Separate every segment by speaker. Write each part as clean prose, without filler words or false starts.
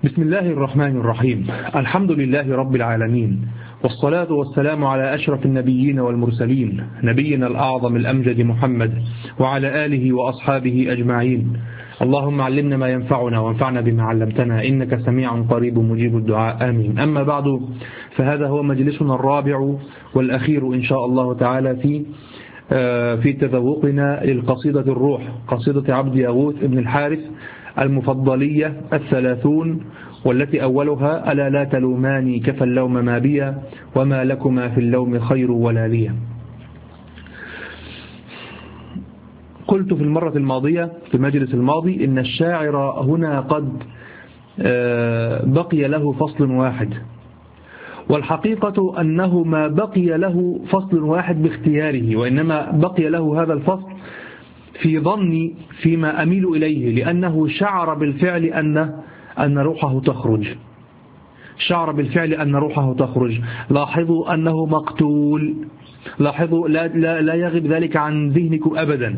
Speaker 1: بسم الله الرحمن الرحيم. الحمد لله رب العالمين، والصلاة والسلام على أشرف النبيين والمرسلين، نبينا الأعظم الأمجد محمد وعلى آله وأصحابه أجمعين. اللهم علمنا ما ينفعنا وانفعنا بما علمتنا، إنك سميع قريب مجيب الدعاء، آمين. أما بعد، فهذا هو مجلسنا الرابع والأخير إن شاء الله تعالى في تذوقنا للقصيدة الروح، قصيدة عبد يغوث ابن الحارث المفضلية 30، والتي أولها: ألا لا تلوماني كفى اللوم ما بيا، وما لكما في اللوم خير ولا لي. قلت في المرة الماضية في المجلس الماضي إن الشاعر هنا قد بقي له فصل واحد، والحقيقة أنه ما بقي له فصل واحد باختياره، وإنما بقي له هذا الفصل في ظني فيما أميل إليه، لأنه شعر بالفعل أن روحه تخرج. شعر بالفعل أن روحه تخرج. لاحظوا أنه مقتول، لاحظوا لا يغيب ذلك عن ذهنكم أبدا.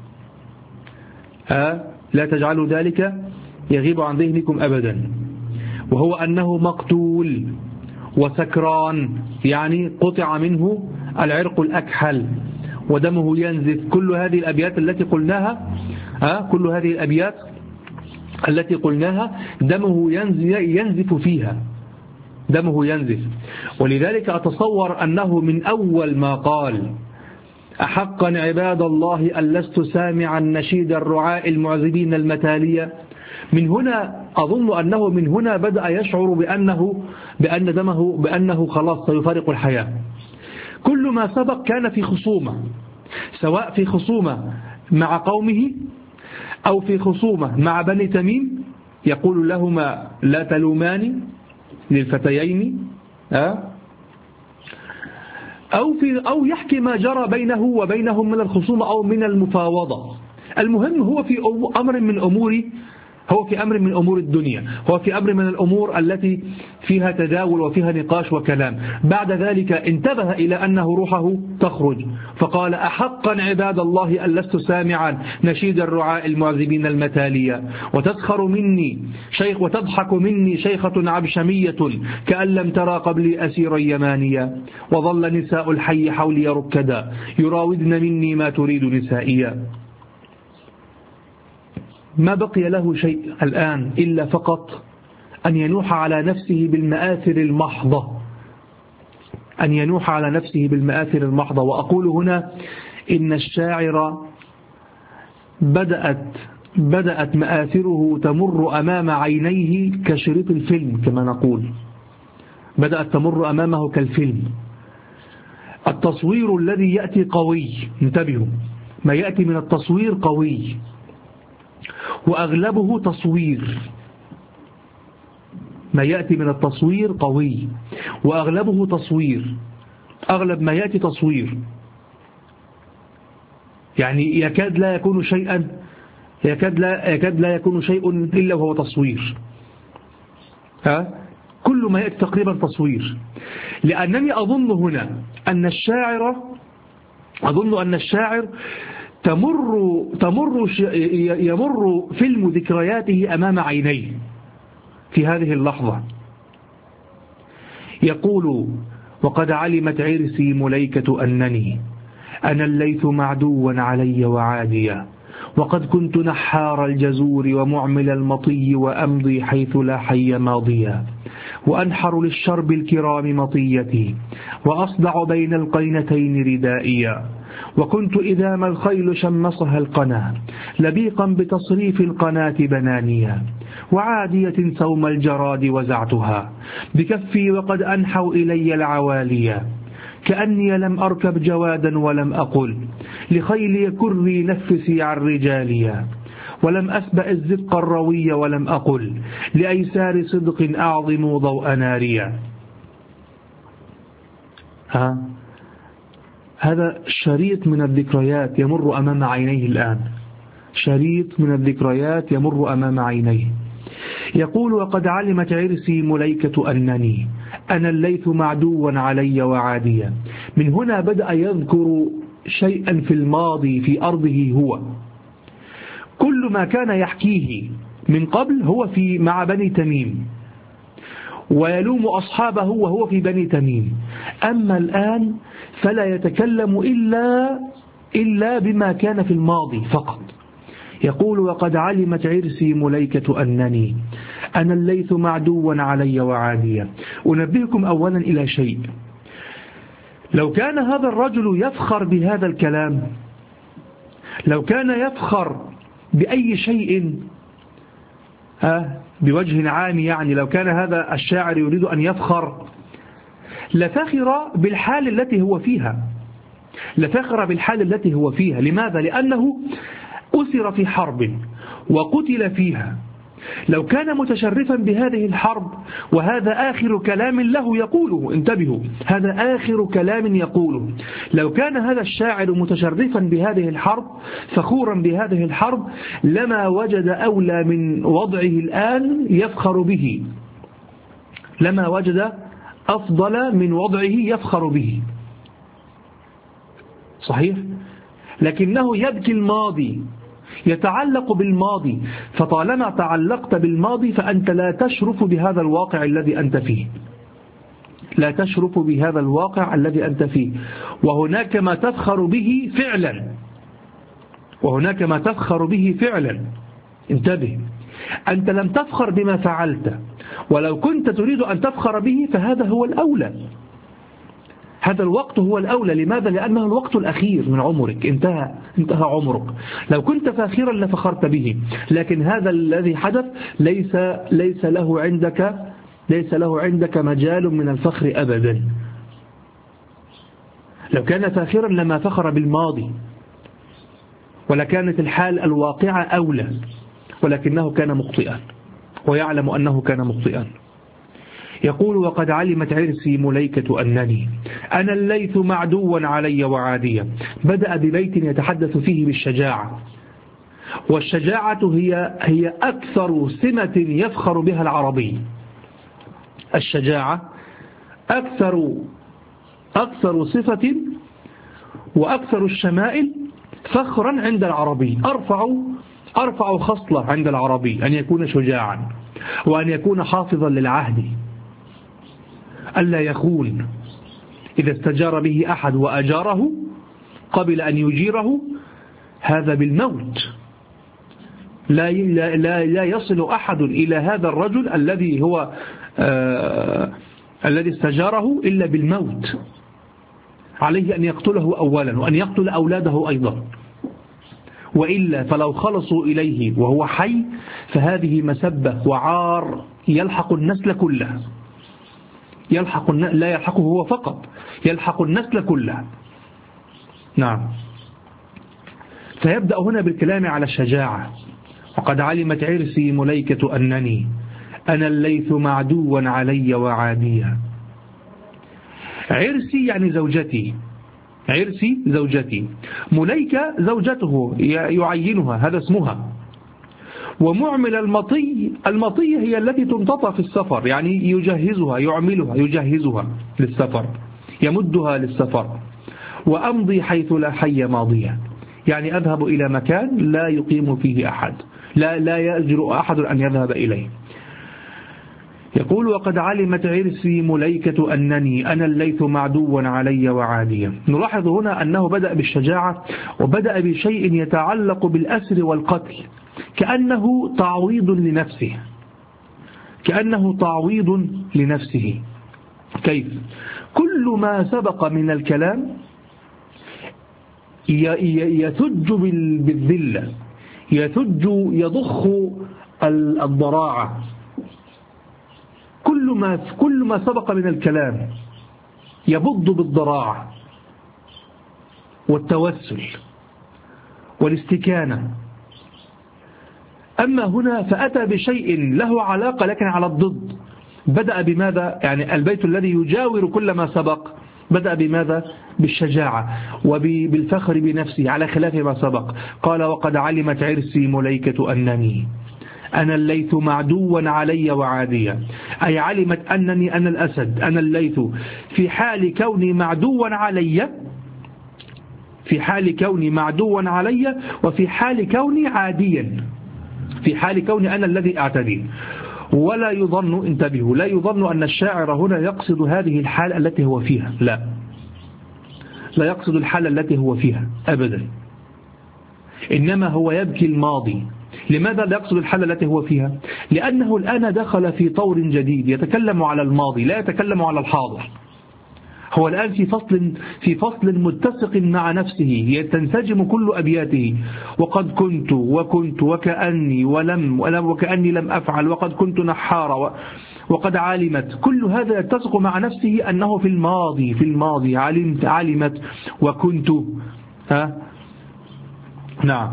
Speaker 1: لا تجعلوا ذلك يغيب عن ذهنكم أبدا، وهو أنه مقتول وسكران، يعني قطع منه العرق الأكحل ودمه ينزف. كل هذه الأبيات التي قلناها كل هذه الأبيات التي قلناها دمه ينزف فيها، دمه ينزف. ولذلك أتصور أنه من أول ما قال: أحقا عباد الله أن لست سامعا نشيد الرعاء المعذبين المتالية، من هنا أظن أنه من هنا بدأ يشعر بأنه خلاص سيفارق الحياة. كل ما سبق كان في خصومة، سواء في خصومة مع قومه أو في خصومة مع بني تميم، يقول لهما: لا تلوماني للفتيين، أو يحكي ما جرى بينه وبينهم من الخصومة أو من المفاوضة. المهم هو في أمر من أمور الدنيا، هو في أمر من الأمور التي فيها تداول وفيها نقاش وكلام. بعد ذلك انتبه إلى أنه روحه تخرج، فقال: أحقا عباد الله أن لست سامعا نشيد الرعاء المعذبين المتالية، وتسخر مني شيخ وتضحك مني شيخة عبشمية كأن لم ترى قبلي أسيرا يمانيا، وظل نساء الحي حولي ركدا يراودن مني ما تريد نسائيا. ما بقي له شيء الآن إلا فقط أن ينوح على نفسه بالمآثر المحضة، أن ينوح على نفسه بالمآثر المحضة. وأقول هنا إن الشاعر بدأت مآثره تمر أمام عينيه كشريط الفيلم، كما نقول، بدأت تمر أمامه كالفيلم. التصوير الذي يأتي قوي، انتبهوا، ما يأتي من التصوير قوي، وأغلبه تصوير. ما يأتي من التصوير قوي وأغلبه تصوير. أغلب ما يأتي تصوير، يعني يكاد لا يكون شيء إلا وهو تصوير. كل ما يأتي تقريبا تصوير. لأنني أظن هنا أن الشاعر يمر فيلم ذكرياته أمام عينيه في هذه اللحظة. يقول: وقد علمت عرسي مليكة أنني أنا الليث معدوا علي وعاديا، وقد كنت نحار الجزور ومعمل المطي، وأمضي حيث لا حي ماضيا، وأنحر للشرب الكرام مطيتي، وأصدع بين القينتين ردائيا، وكنت إذا ما الخيل شمصها القنا لبيقا بتصريف القناة بنانيا، وعادية سوم الجراد وزعتها بكفي وقد أنحوا إلي العواليا، كأني لم أركب جوادا ولم أقل لخيلي كري نفسي عن رجاليا، ولم أسبأ الزق الروي ولم أقل لأيسار صدق أعظم ضوء ناريا. هذا شريط من الذكريات يمر أمام عينيه الآن، شريط من الذكريات يمر أمام عينيه. يقول: وقد علمت عرسي مليكة أنني أنا الليث معدوا علي وعاديا. من هنا بدأ يذكر شيئا في الماضي في أرضه هو. كل ما كان يحكيه من قبل هو مع بني تميم، ويلوم أصحابه وهو في بني تميم. أما الآن فلا يتكلم إلا بما كان في الماضي فقط. يقول: وقد علمت عرسي مليكة أنني أنا الليث معدوا علي وعاديا. أنبهكم أولا إلى شيء: لو كان هذا الرجل يفخر بهذا الكلام، لو كان يفخر بأي شيء بوجه عام، يعني لو كان هذا الشاعر يريد أن يفخر لفخر بالحال التي هو فيها، لفخر بالحال التي هو فيها. لماذا؟ لأنه أسر في حرب وقتل فيها. لو كان متشرفا بهذه الحرب وهذا آخر كلام له يقوله، انتبهوا، هذا آخر كلام يقوله، لو كان هذا الشاعر متشرفا بهذه الحرب فخورا بهذه الحرب لما وجد أولى من وضعه الآن يفخر به، لما وجد أفضل من وضعه يفخر به. صحيح؟ لكنه يبكي الماضي، يتعلق بالماضي، فطالما تعلقت بالماضي فأنت لا تشرف بهذا الواقع الذي أنت فيه، لا تشرف بهذا الواقع الذي أنت فيه. وهناك ما تفخر به فعلا، وهناك ما تفخر به فعلا. انتبه، أنت لم تفخر بما فعلت، ولو كنت تريد أن تفخر به فهذا هو الأولى، هذا الوقت هو الأولى. لماذا؟ لأنه الوقت الأخير من عمرك، انتهى عمرك. لو كنت فاخرا لفخرت به، لكن هذا الذي حدث ليس له عندك مجال من الفخر أبدا. لو كان فاخرا لما فخر بالماضي، ولكانت الحال الواقعة أولى، ولكنه كان مخطئا ويعلم أنه كان مخطئا. يقول: وقد علمت عرسي مليكة أنني أنا الليث معدوا علي وعاديا. بدأ ببيت يتحدث فيه بالشجاعة، والشجاعة هي أكثر سمة يفخر بها العربي. الشجاعة أكثر صفة وأكثر الشمائل فخرا عند العربي، أرفع خصلة عند العربي أن يكون شجاعا، وأن يكون حافظا للعهد، ألا يخون. إذا استجار به أحد وأجاره قبل أن يجيره هذا بالموت. لا يصل أحد إلى هذا الرجل الذي استجاره إلا بالموت. عليه أن يقتله أولا، وأن يقتل أولاده أيضا، وإلا فلو خلصوا إليه وهو حي فهذه مسبة وعار يلحق النسل كله، لا يلحقه هو فقط، يلحق النسل كله. نعم. فيبدأ هنا بالكلام على الشجاعة. وقد علمت عرسي مليكة أنني أنا الليث معدوا علي وعاديا. عرسي يعني زوجتي، عرسي زوجتي، مليكة زوجته يعينها، هذا اسمها. ومعمل المطي هي التي تمتطى في السفر، يعني يجهزها، يعملها، يجهزها للسفر، يمدها للسفر. وأمضي حيث لا حي ماضيا، يعني أذهب إلى مكان لا يقيم فيه أحد، لا يجرؤ أحد أن يذهب إليه. يقول: وقد علمت عرسي مليكة أنني أنا الليث معدوا علي وعاديا. نلاحظ هنا أنه بدأ بالشجاعة، وبدأ بشيء يتعلق بالأسر والقتل، كأنه تعويض لنفسه، كأنه تعويض لنفسه. كيف؟ كل ما سبق من الكلام يثج بالذلة، يضخ الضراعة. كل ما سبق من الكلام يبض بالضراعة والتوسل والاستكانة. أما هنا فأتى بشيء له علاقة لكن على الضد. بدأ بماذا؟ يعني البيت الذي يجاور كل ما سبق بدأ بماذا؟ بالشجاعة وبالفخر بنفسه على خلاف ما سبق. قال: وقد علمت عرسي مليكة أنني أنا الليث معدوا علي وعاديا، أي علمت أنني أنا الأسد، أنا الليث، في حال كوني معدوا علي، في حال كوني معدوا علي، وفي حال كوني عاديا، في حال كوني أنا الذي أعتدي. ولا يظن، انتبهوا، لا يظن أن الشاعر هنا يقصد هذه الحال التي هو فيها، لا يقصد الحالة التي هو فيها أبدا، إنما هو يبكي الماضي. لماذا لا يقصد الحالة التي هو فيها؟ لأنه الآن دخل في طور جديد يتكلم على الماضي، لا يتكلم على الحاضر. هو الآن في فصل متسق مع نفسه، تنسجم كل أبياته. وقد كنت وكنت وكأني وكأني لم أفعل وقد كنت نحارا وقد علمت، كل هذا يتسق مع نفسه أنه في الماضي علمت وكنت. نعم.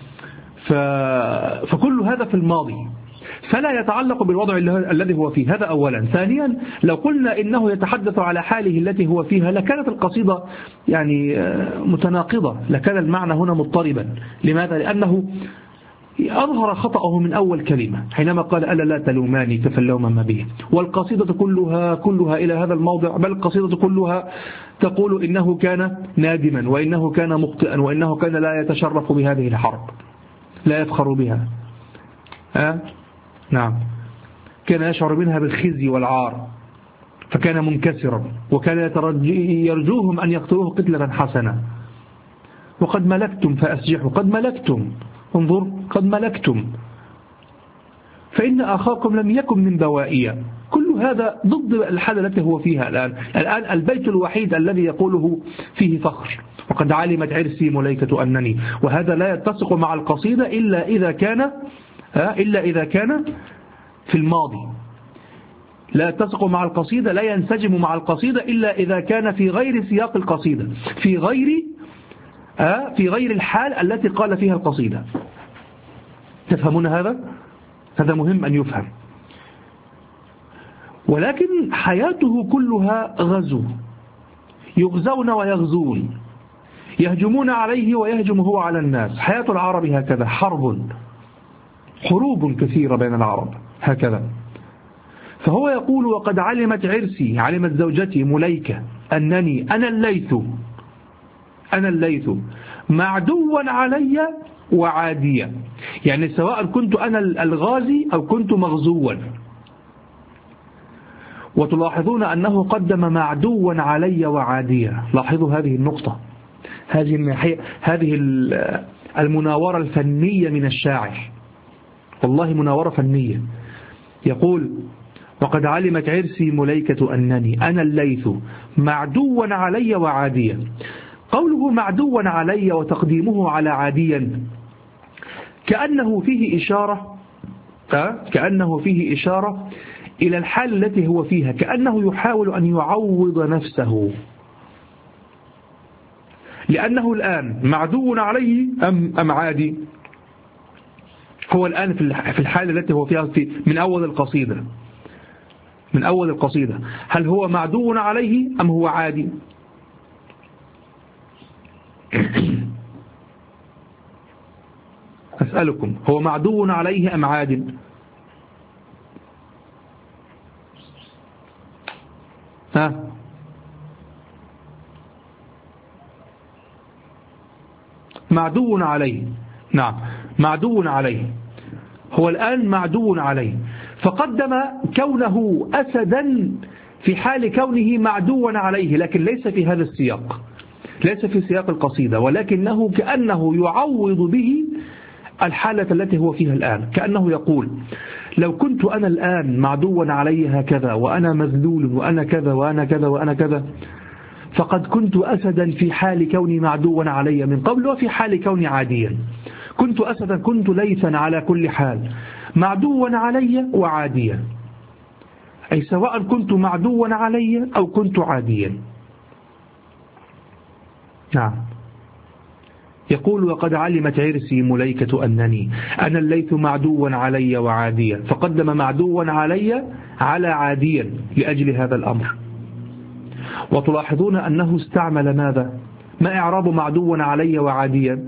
Speaker 1: فكل هذا في الماضي، فلا يتعلق بالوضع الذي هو فيه. هذا أولا. ثانيا، لو قلنا إنه يتحدث على حاله التي هو فيها لكانت القصيدة يعني متناقضة، لكان المعنى هنا مضطربا. لماذا؟ لأنه أظهر خطأه من أول كلمة حينما قال ألا لا تلوماني كفى اللوم ما به، والقصيدة كلها إلى هذا الموضع، بل القصيدة كلها تقول إنه كان نادما، وإنه كان مخطئا، وإنه كان لا يتشرف بهذه الحرب، لا يفخر بها. نعم. كان يشعر منها بالخزي والعار، فكان منكسرا، وكان يرجوهم أن يقتلوه قتلة حسنة. وقد ملكتم فأسجحوا، قد ملكتم، انظر، قد ملكتم، فإن أخاكم لم يكن من بوائية. كل هذا ضد الحالة التي هو فيها الآن البيت الوحيد الذي يقوله فيه فخر، وقد علمت عرسي مليكة أنني، وهذا لا يتسق مع القصيدة إلا إذا كان في الماضي، لا يتسق مع القصيدة، لا ينسجم مع القصيدة إلا إذا كان في غير سياق القصيدة، في غير الحال التي قال فيها القصيدة. تفهمون هذا؟ هذا مهم أن يفهم. ولكن حياته كلها غزو، يغزون ويغزون، يهجمون عليه ويهجم هو على الناس. حياة العرب هكذا، حروب كثيرة بين العرب هكذا. فهو يقول وقد علمت عرسي، علمت زوجتي مليكة أنني أنا الليث معدوا علي وعاديا، يعني سواء كنت أنا الغازي أو كنت مغزوا. وتلاحظون أنه قدم معدوا علي وعاديا. لاحظوا هذه النقطة، هذه المناورة الفنية من الشاعر، والله مناورة فنية. يقول وقد علمت عرسي مليكة أنني أنا الليث معدوا علي وعاديا. قوله معدوا علي وتقديمه على عاديا كأنه فيه إشارة إلى الحال التي هو فيها، كأنه يحاول أن يعوض نفسه، لأنه الآن معدو عليه أم عادي. هو الآن في الحالة التي هو فيها من أول القصيدة، هل هو معدو عليه أم هو عادي؟ أسألكم، هو معدو عليه أم عاد؟ معدو عليه. نعم، معدو عليه، هو الآن معدو عليه، فقدم كونه أسدا في حال كونه معدوا عليه، لكن ليس في هذا السياق، ليس في سياق القصيدة، ولكنه كأنه يعوض به الحالة التي هو فيها الآن. كأنه يقول لو كنت أنا الآن معدوا علي هكذا، وأنا مذلول، وأنا كذا وأنا كذا وأنا كذا، فقد كنت أسدا في حال كوني معدوا علي من قبل، وفي حال كوني عاديا. كنت أسدا، كنت ليثا على كل حال، معدوا علي وعاديا، أي سواء كنت معدوا علي أو كنت عاديا. نعم. يقول وقد علمت عرسي مليكة أنني أنا الليث معدوا علي وعاديا، فقدم معدوا علي على عاديا لأجل هذا الأمر. وتلاحظون أنه استعمل ماذا؟ ما إعراب معدوا علي وعاديا؟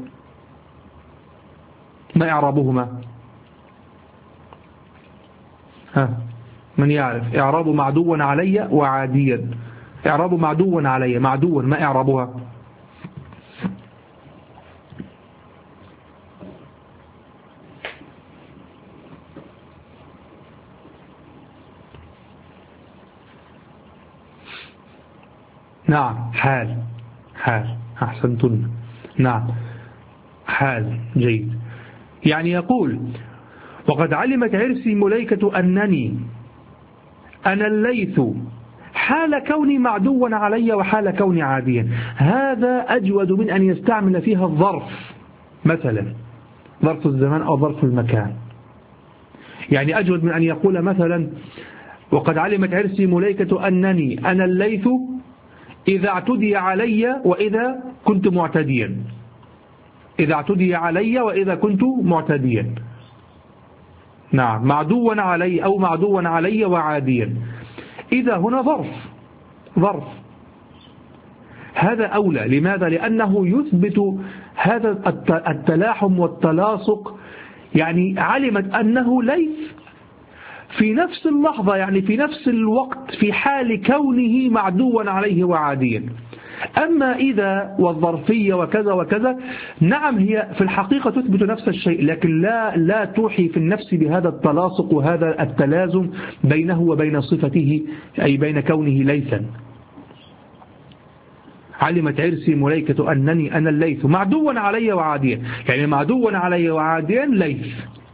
Speaker 1: ما إعرابهما؟ من يعرف إعراب معدوا علي وعاديا؟ إعراب معدوا علي، معدوا ما إعرابها؟ نعم حال. أحسنتن. نعم حال جيد. يعني يقول وقد علمت عرسي مليكة أنني أنا الليث حال كوني معدوا علي وحال كوني عاديا. هذا أجود من أن يستعمل فيها الظرف، مثلا ظرف الزمان أو ظرف المكان. يعني أجود من أن يقول مثلا وقد علمت عرسي مليكة أنني أنا الليث إذا اعتدي علي وإذا كنت معتديا. إذا اعتدي علي وإذا كنت معتديا. نعم معدوا علي أو معدوا علي وعاديا. إذا هنا ظرف. هذا أولى. لماذا؟ لأنه يثبت هذا التلاحم والتلاصق. يعني علمت أنه ليس في نفس اللحظة، يعني في نفس الوقت، في حال كونه معدوا عليه وعاديا. أما إذا والظرفية وكذا وكذا، نعم هي في الحقيقة تثبت نفس الشيء، لكن لا توحي في النفس بهذا التلاصق وهذا التلازم بينه وبين صفته، أي بين كونه ليثا. علمت عرسي مليكة أنني أنا الليث معدوا علي وعاديا، يعني معدوا علي وعاديا ليث.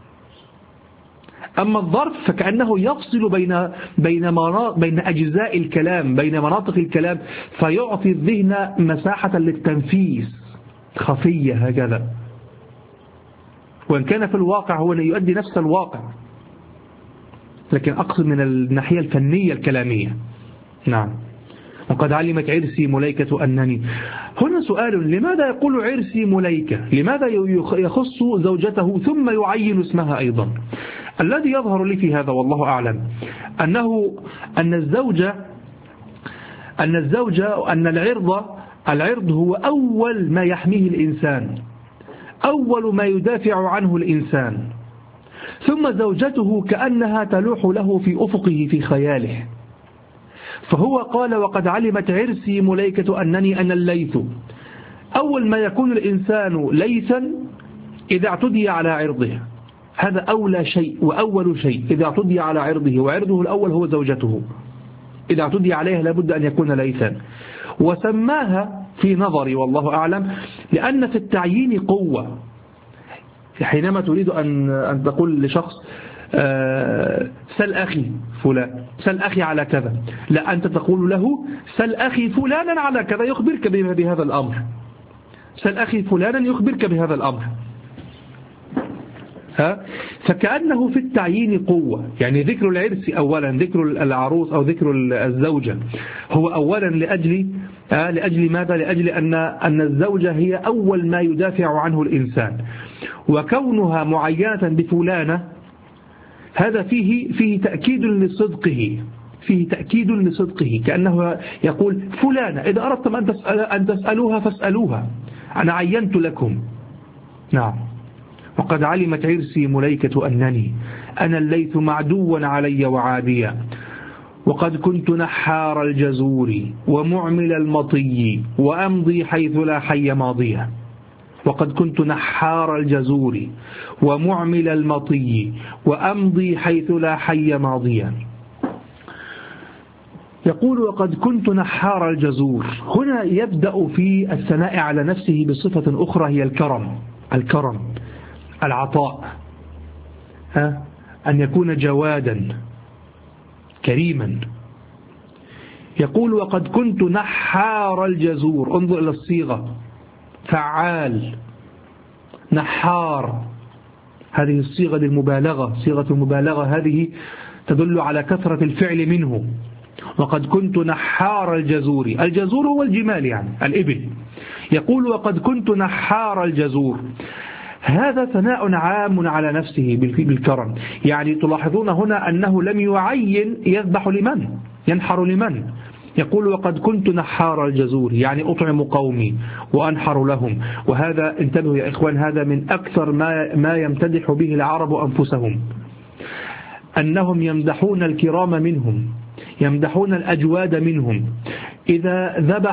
Speaker 1: أما الظرف فكأنه يفصل بين أجزاء الكلام، بين مناطق الكلام، فيعطي الذهن مساحة للتنفيذ خفية هكذا، وإن كان في الواقع هو يؤدي نفس الواقع، لكن أقصد من الناحية الفنية الكلامية. نعم. وقد علمت عرسي مليكة أنني. هنا سؤال: لماذا يقول عرسي مليكة؟ لماذا يخص زوجته ثم يعين اسمها أيضا؟ الذي يظهر لي في هذا والله أعلم أن العرض هو أول ما يحميه الإنسان، أول ما يدافع عنه الإنسان، ثم زوجته كأنها تلوح له في أفقه في خياله. فهو قال وقد علمت عرسي مليكة أنني أنا الليث. أول ما يكون الإنسان ليثا إذا اعتدي على عرضه، هذا أولى شيء وأول شيء. إذا اعتدي على عرضه، وعرضه الأول هو زوجته، إذا اعتدي عليها لابد أن يكون ليثا. وسماها في نظري والله أعلم لأن في التعيين قوة. حينما تريد أن تقول لشخص سل أخي فلان، سل أخي على كذا، لا، أنت تقول له سل أخي فلانا على كذا يخبرك بهذا الأمر، سل أخي فلانا يخبرك بهذا الأمر. فكأنه في التعيين قوة. يعني ذكر العرس أولا، ذكر العروس أو ذكر الزوجة هو أولا لأجل ماذا؟ لأجل أن الزوجة هي أول ما يدافع عنه الإنسان، وكونها معينة بفلانة هذا فيه تأكيد لصدقه، فيه تأكيد لصدقه، كأنه يقول فلانة إذا أردتم أن تسألوها فاسألوها، أنا عينت لكم. نعم. وقد علمت عرسي مليكة أنني أنا الليث معدوا علي وعاديا، وقد كنت نحار الجزور ومعمل المطي وأمضي حيث لا حي ماضيا. وقد كنت نحار الجزور ومعمل المطي وأمضي حيث لا حي ماضيا. يقول وقد كنت نحار الجزور. هنا يبدأ في الثناء على نفسه بصفة أخرى هي الكرم، العطاء، أن يكون جوادا كريما. يقول وقد كنت نحار الجزور. انظر إلى الصيغة، فعال، نحار، هذه الصيغة للمبالغة، صيغة المبالغة هذه تدل على كثرة الفعل منه. وقد كنت نحار الجزور، الجزور هو الجمال يعني الإبل. يقول وقد كنت نحار الجزور. هذا ثناء عام على نفسه بالكرم. يعني تلاحظون هنا أنه لم يعين يذبح لمن، ينحر لمن. يقول وقد كنت نحار الجزور، يعني أطعم قومي وأنحر لهم. وهذا انتبهوا يا إخوان، هذا من أكثر ما يمتدح به العرب أنفسهم، أنهم يمدحون الكرام منهم، يمدحون الأجواد منهم. إذا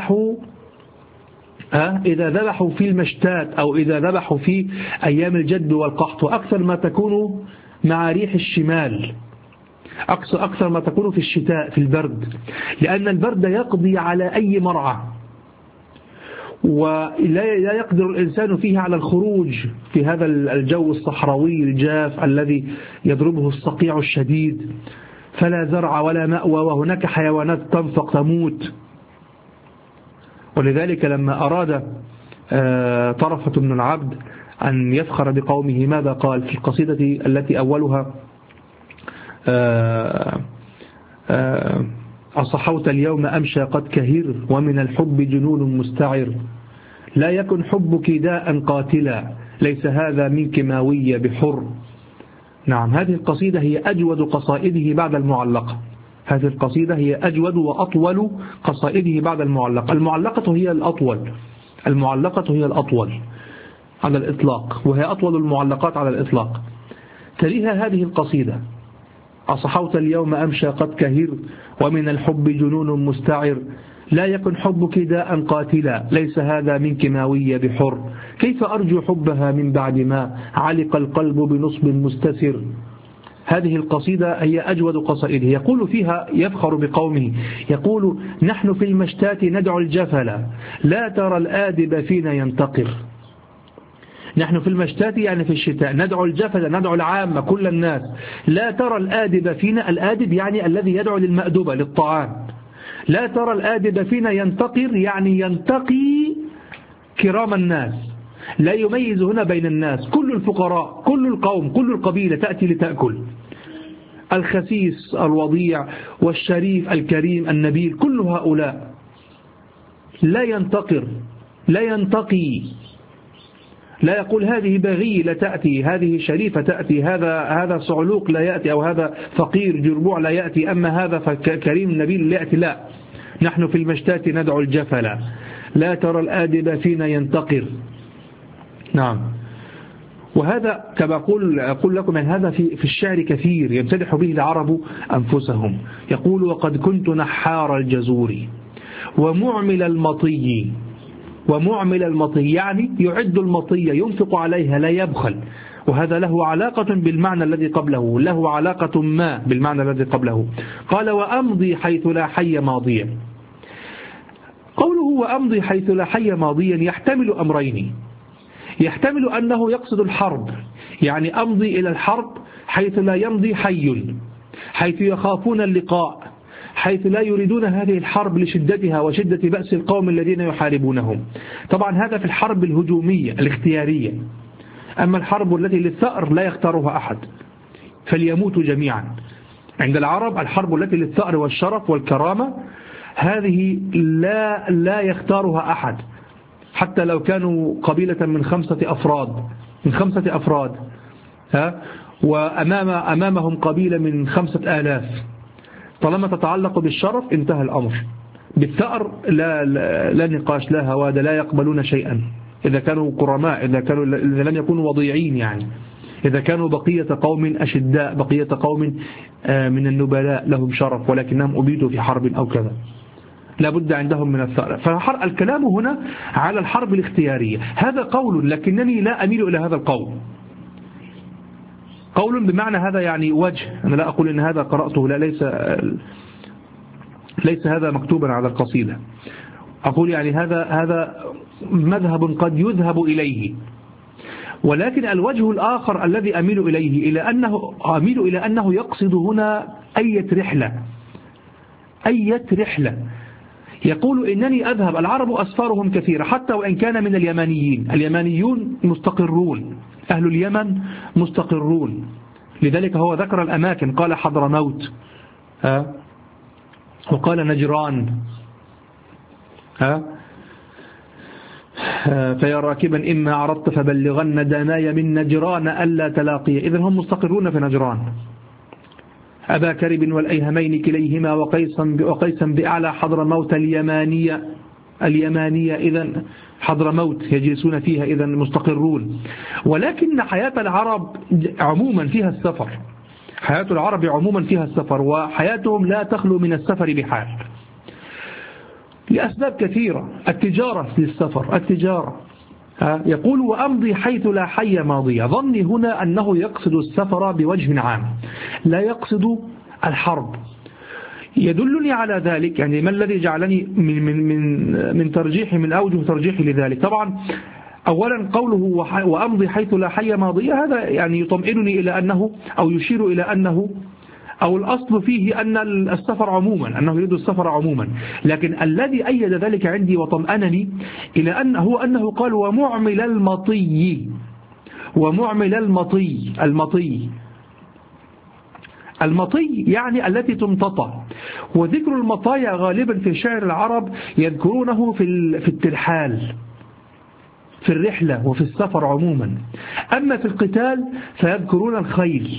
Speaker 1: ذبحوا في المشتات أو إذا ذبحوا في أيام الجد والقحط، وأكثر ما تكون مع ريح الشمال، أكثر ما تكون في الشتاء في البرد، لأن البرد يقضي على أي مرعى، ولا يقدر الإنسان فيه على الخروج في هذا الجو الصحراوي الجاف الذي يضربه الصقيع الشديد، فلا زرع ولا مأوى، وهناك حيوانات تنفق تموت. ولذلك لما أراد طرفة بن العبد أن يفخر بقومه ماذا قال في القصيدة التي أولها أصحوت اليوم أمشى قد كهر، ومن الحب جنون مستعر، لا يكن حبك داء قاتلا، ليس هذا منك ماوي بحر. نعم، هذه القصيدة هي أجود قصائده بعد المعلقة. هذه القصيدة هي أجود وأطول قصائده بعد المعلقة. المعلقة هي الأطول، المعلقة هي الأطول على الإطلاق، وهي أطول المعلقات على الإطلاق. تليها هذه القصيدة أصحوت اليوم أمشى قد كهر، ومن الحب جنون مستعر، لا يكن حبك داء قاتلا، ليس هذا منك ماوي بحر، كيف أرجو حبها من بعد ما علق القلب بنصب مستسر. هذه القصيدة هي أجود قصائده. يقول فيها يفخر بقومه، يقول نحن في المشتات ندعو الجفل، لا ترى الآدب فينا ينتقر. نحن في المشتات يعني في الشتاء ندعو الجفل، ندعو العامة كل الناس، لا ترى الآدب فينا، الآدب يعني الذي يدعو للمأدبة للطعام، لا ترى الآدب فينا ينتقر يعني ينتقي كرام الناس، لا يميز هنا بين الناس، كل الفقراء كل القوم كل القبيلة تأتي لتأكل، الخسيس الوضيع والشريف الكريم النبيل، كل هؤلاء لا ينتقر لا ينتقي، لا يقول هذه بغي لا تأتي، هذه شريفة تأتي، هذا صعلوق لا يأتي، أو هذا فقير جربوع لا يأتي، أما هذا فكريم نبيل لا يأتي. لا، نحن في المشتات ندعو الجفل، لا ترى الآدب فينا ينتقر. نعم، وهذا كما أقول لكم أن هذا في الشعر كثير يمتدح به العرب أنفسهم. يقول وقد كنت نحار الجزور ومعمل المطي، ومعمل المطي يعني يعد المطية ينفق عليها لا يبخل، وهذا له علاقة بالمعنى الذي قبله، له علاقة ما بالمعنى الذي قبله. قال وأمضي حيث لا حي ماضيا. قوله وأمضي حيث لا حي ماضيا يحتمل أمرين، يحتمل أنه يقصد الحرب، يعني أمضي إلى الحرب حيث لا يمضي حي، حيث يخافون اللقاء، حيث لا يريدون هذه الحرب لشدتها وشدة بأس القوم الذين يحاربونهم. طبعا هذا في الحرب الهجومية الاختيارية، أما الحرب التي للثأر لا يختارها أحد فليموتوا جميعا. عند العرب الحرب التي للثأر والشرف والكرامة هذه لا يختارها أحد، حتى لو كانوا قبيلة من 5 أفراد وأمامهم قبيلة من 5000، طالما تتعلق بالشرف انتهى الأمر. بالثأر لا نقاش لا هواد، لا يقبلون شيئا إذا كانوا كرماء، إذا لم يكونوا وضيعين، يعني إذا كانوا بقية قوم أشداء، بقية قوم من النبلاء لهم شرف ولكنهم أبيدوا في حرب أو كذا، لابد عندهم من الثأر. فالكلام هنا على الحرب الاختيارية. هذا قول لكنني لا أميل إلى هذا القول، قول بمعنى هذا يعني وجه، أنا لا أقول إن هذا قرأته، لا، ليس هذا مكتوبا على القصيدة، أقول يعني هذا مذهب قد يذهب إليه، ولكن الوجه الآخر الذي أميل إليه إلى أنه يقصد هنا أية رحلة. يقول إنني أذهب، العرب أسفارهم كثيرة حتى وإن كان من اليمانيين، اليمانيون مستقرون، أهل اليمن مستقرون، لذلك هو ذكر الأماكن، قال حضرموت وقال نجران فيا راكبا إما عرضت فبلغن داناي من نجران ألا تلاقي، إذن هم مستقرون في نجران. أبا كرب والأيهمين كليهما وقيسا بأعلى حضرموت اليمانية إذن حضرموت يجلسون فيها، إذن مستقرون. ولكن حياة العرب عموما فيها السفر، حياة العرب عموما فيها السفر، وحياتهم لا تخلو من السفر بحال لأسباب كثيرة. التجارة للسفر، التجارة. يقول وأمضي حيث لا حي ماضية، ظني هنا أنه يقصد السفر بوجه عام، لا يقصد الحرب. يدلني على ذلك، يعني ما الذي جعلني من ترجيحي، من أوجه ترجيحي لذلك؟ طبعا أولا قوله وأمضي حيث لا حي ماضية، هذا يعني يطمئنني إلى أنه، أو يشير إلى أنه، أو الأصل فيه أن السفر عموما، أنه يريد السفر عموما. لكن الذي أيد ذلك عندي وطمأنني إلى أنه قال ومعمل المطي. ومعمل المطي يعني التي تمتطى. وذكر المطايا غالبا في شعر العرب يذكرونه في الترحال، في الرحلة وفي السفر عموما. أما في القتال فيذكرون الخيل،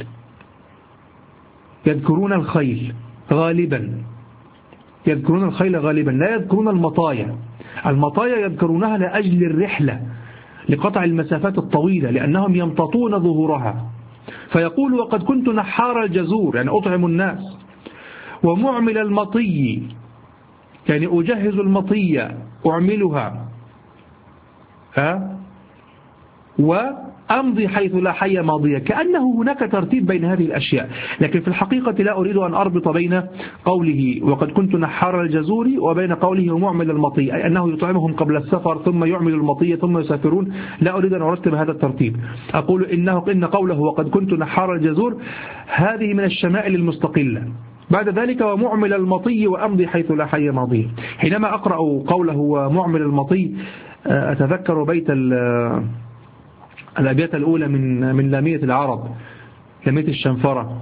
Speaker 1: غالبا يذكرون الخيل غالبا، لا يذكرون المطايا. المطايا يذكرونها لأجل الرحلة، لقطع المسافات الطويلة، لأنهم يمتطون ظهورها. فيقول وقد كنت نحار الجزور، يعني أطعم الناس. ومعمل المطي يعني أجهز المطية، أعملها. وأمضي حيث لا حي ماضية، كأنه هناك ترتيب بين هذه الأشياء. لكن في الحقيقة لا أريد أن أربط بين قوله وقد كنت نحار الجزور وبين قوله ومعمل المطي، أي أنه يطعمهم قبل السفر ثم يعمل المطية ثم يسافرون. لا أريد أن أرتب هذا الترتيب. أقول إن قوله وقد كنت نحار الجزور هذه من الشمائل المستقلة. بعد ذلك ومعمل المطي وأمضي حيث لا حي ماضية. حينما أقرأ قوله ومعمل المطي أتذكر بيت الأبيات الأولى من لامية العرب، لامية الشنفرة.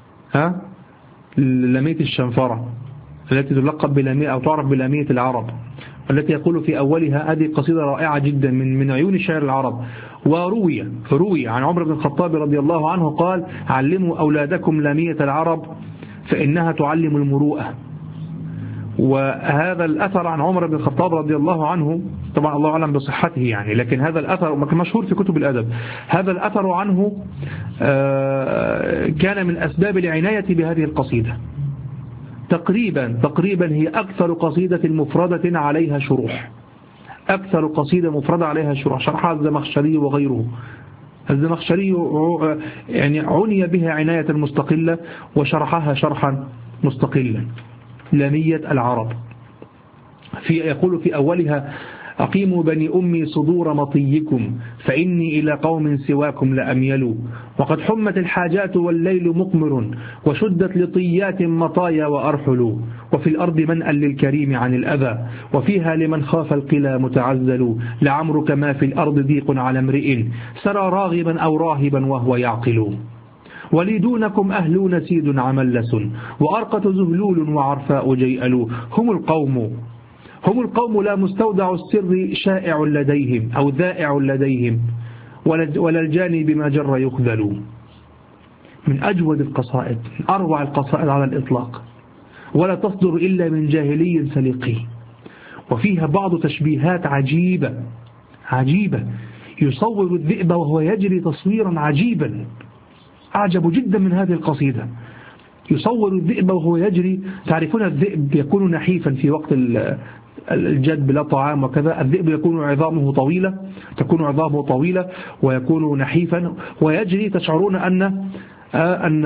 Speaker 1: لامية الشنفرة التي تلقب بلامية أو تعرف بلامية العرب، التي يقول في أولها هذه قصيدة رائعة جدا من عيون شعر العرب. وروي عن عمر بن الخطاب رضي الله عنه قال علموا أولادكم لامية العرب فإنها تعلم المروءة. وهذا الأثر عن عمر بن الخطاب رضي الله عنه، طبعا الله أعلم بصحته يعني، لكن هذا الأثر مشهور في كتب الأدب. هذا الأثر عنه كان من أسباب العناية بهذه القصيدة. تقريبا هي أكثر قصيدة مفردة عليها شروح، أكثر قصيدة مفردة عليها شروح، شرحها الزمخشري وغيره. الزمخشري يعني عني بها عناية مستقلة وشرحها شرحا مستقلا. لامية العرب يقول في أولها أقيموا بني أمي صدور مطيكم فإني إلى قوم سواكم لأميل. وقد حمت الحاجات والليل مقمر وشدت لطيات مطايا وأرحل. وفي الأرض منأ للكريم عن الأذى وفيها لمن خاف القلا متعزل. لعمرك ما في الأرض ضيق على امرئ سرى راغبا أو راهبا وهو يعقل. ولي دونكم أهلون سيد عملس وأرقة زهلول وعرفاء جيئل. هم القوم لا مستودع السر شائع لديهم أو ذائع لديهم ولا الجاني بما جر يخذل. من أجود القصائد، من أروع القصائد على الإطلاق، ولا تصدر إلا من جاهلي سليقي. وفيها بعض تشبيهات عجيبة يصور الذئب وهو يجري تصويرا عجيبا. أعجب جدا من هذه القصيدة. يصور الذئب وهو يجري. تعرفون الذئب يكون نحيفا في وقت الجد بلا طعام وكذا. الذئب تكون عظامه طويلة ويكون نحيفا ويجري. تشعرون أن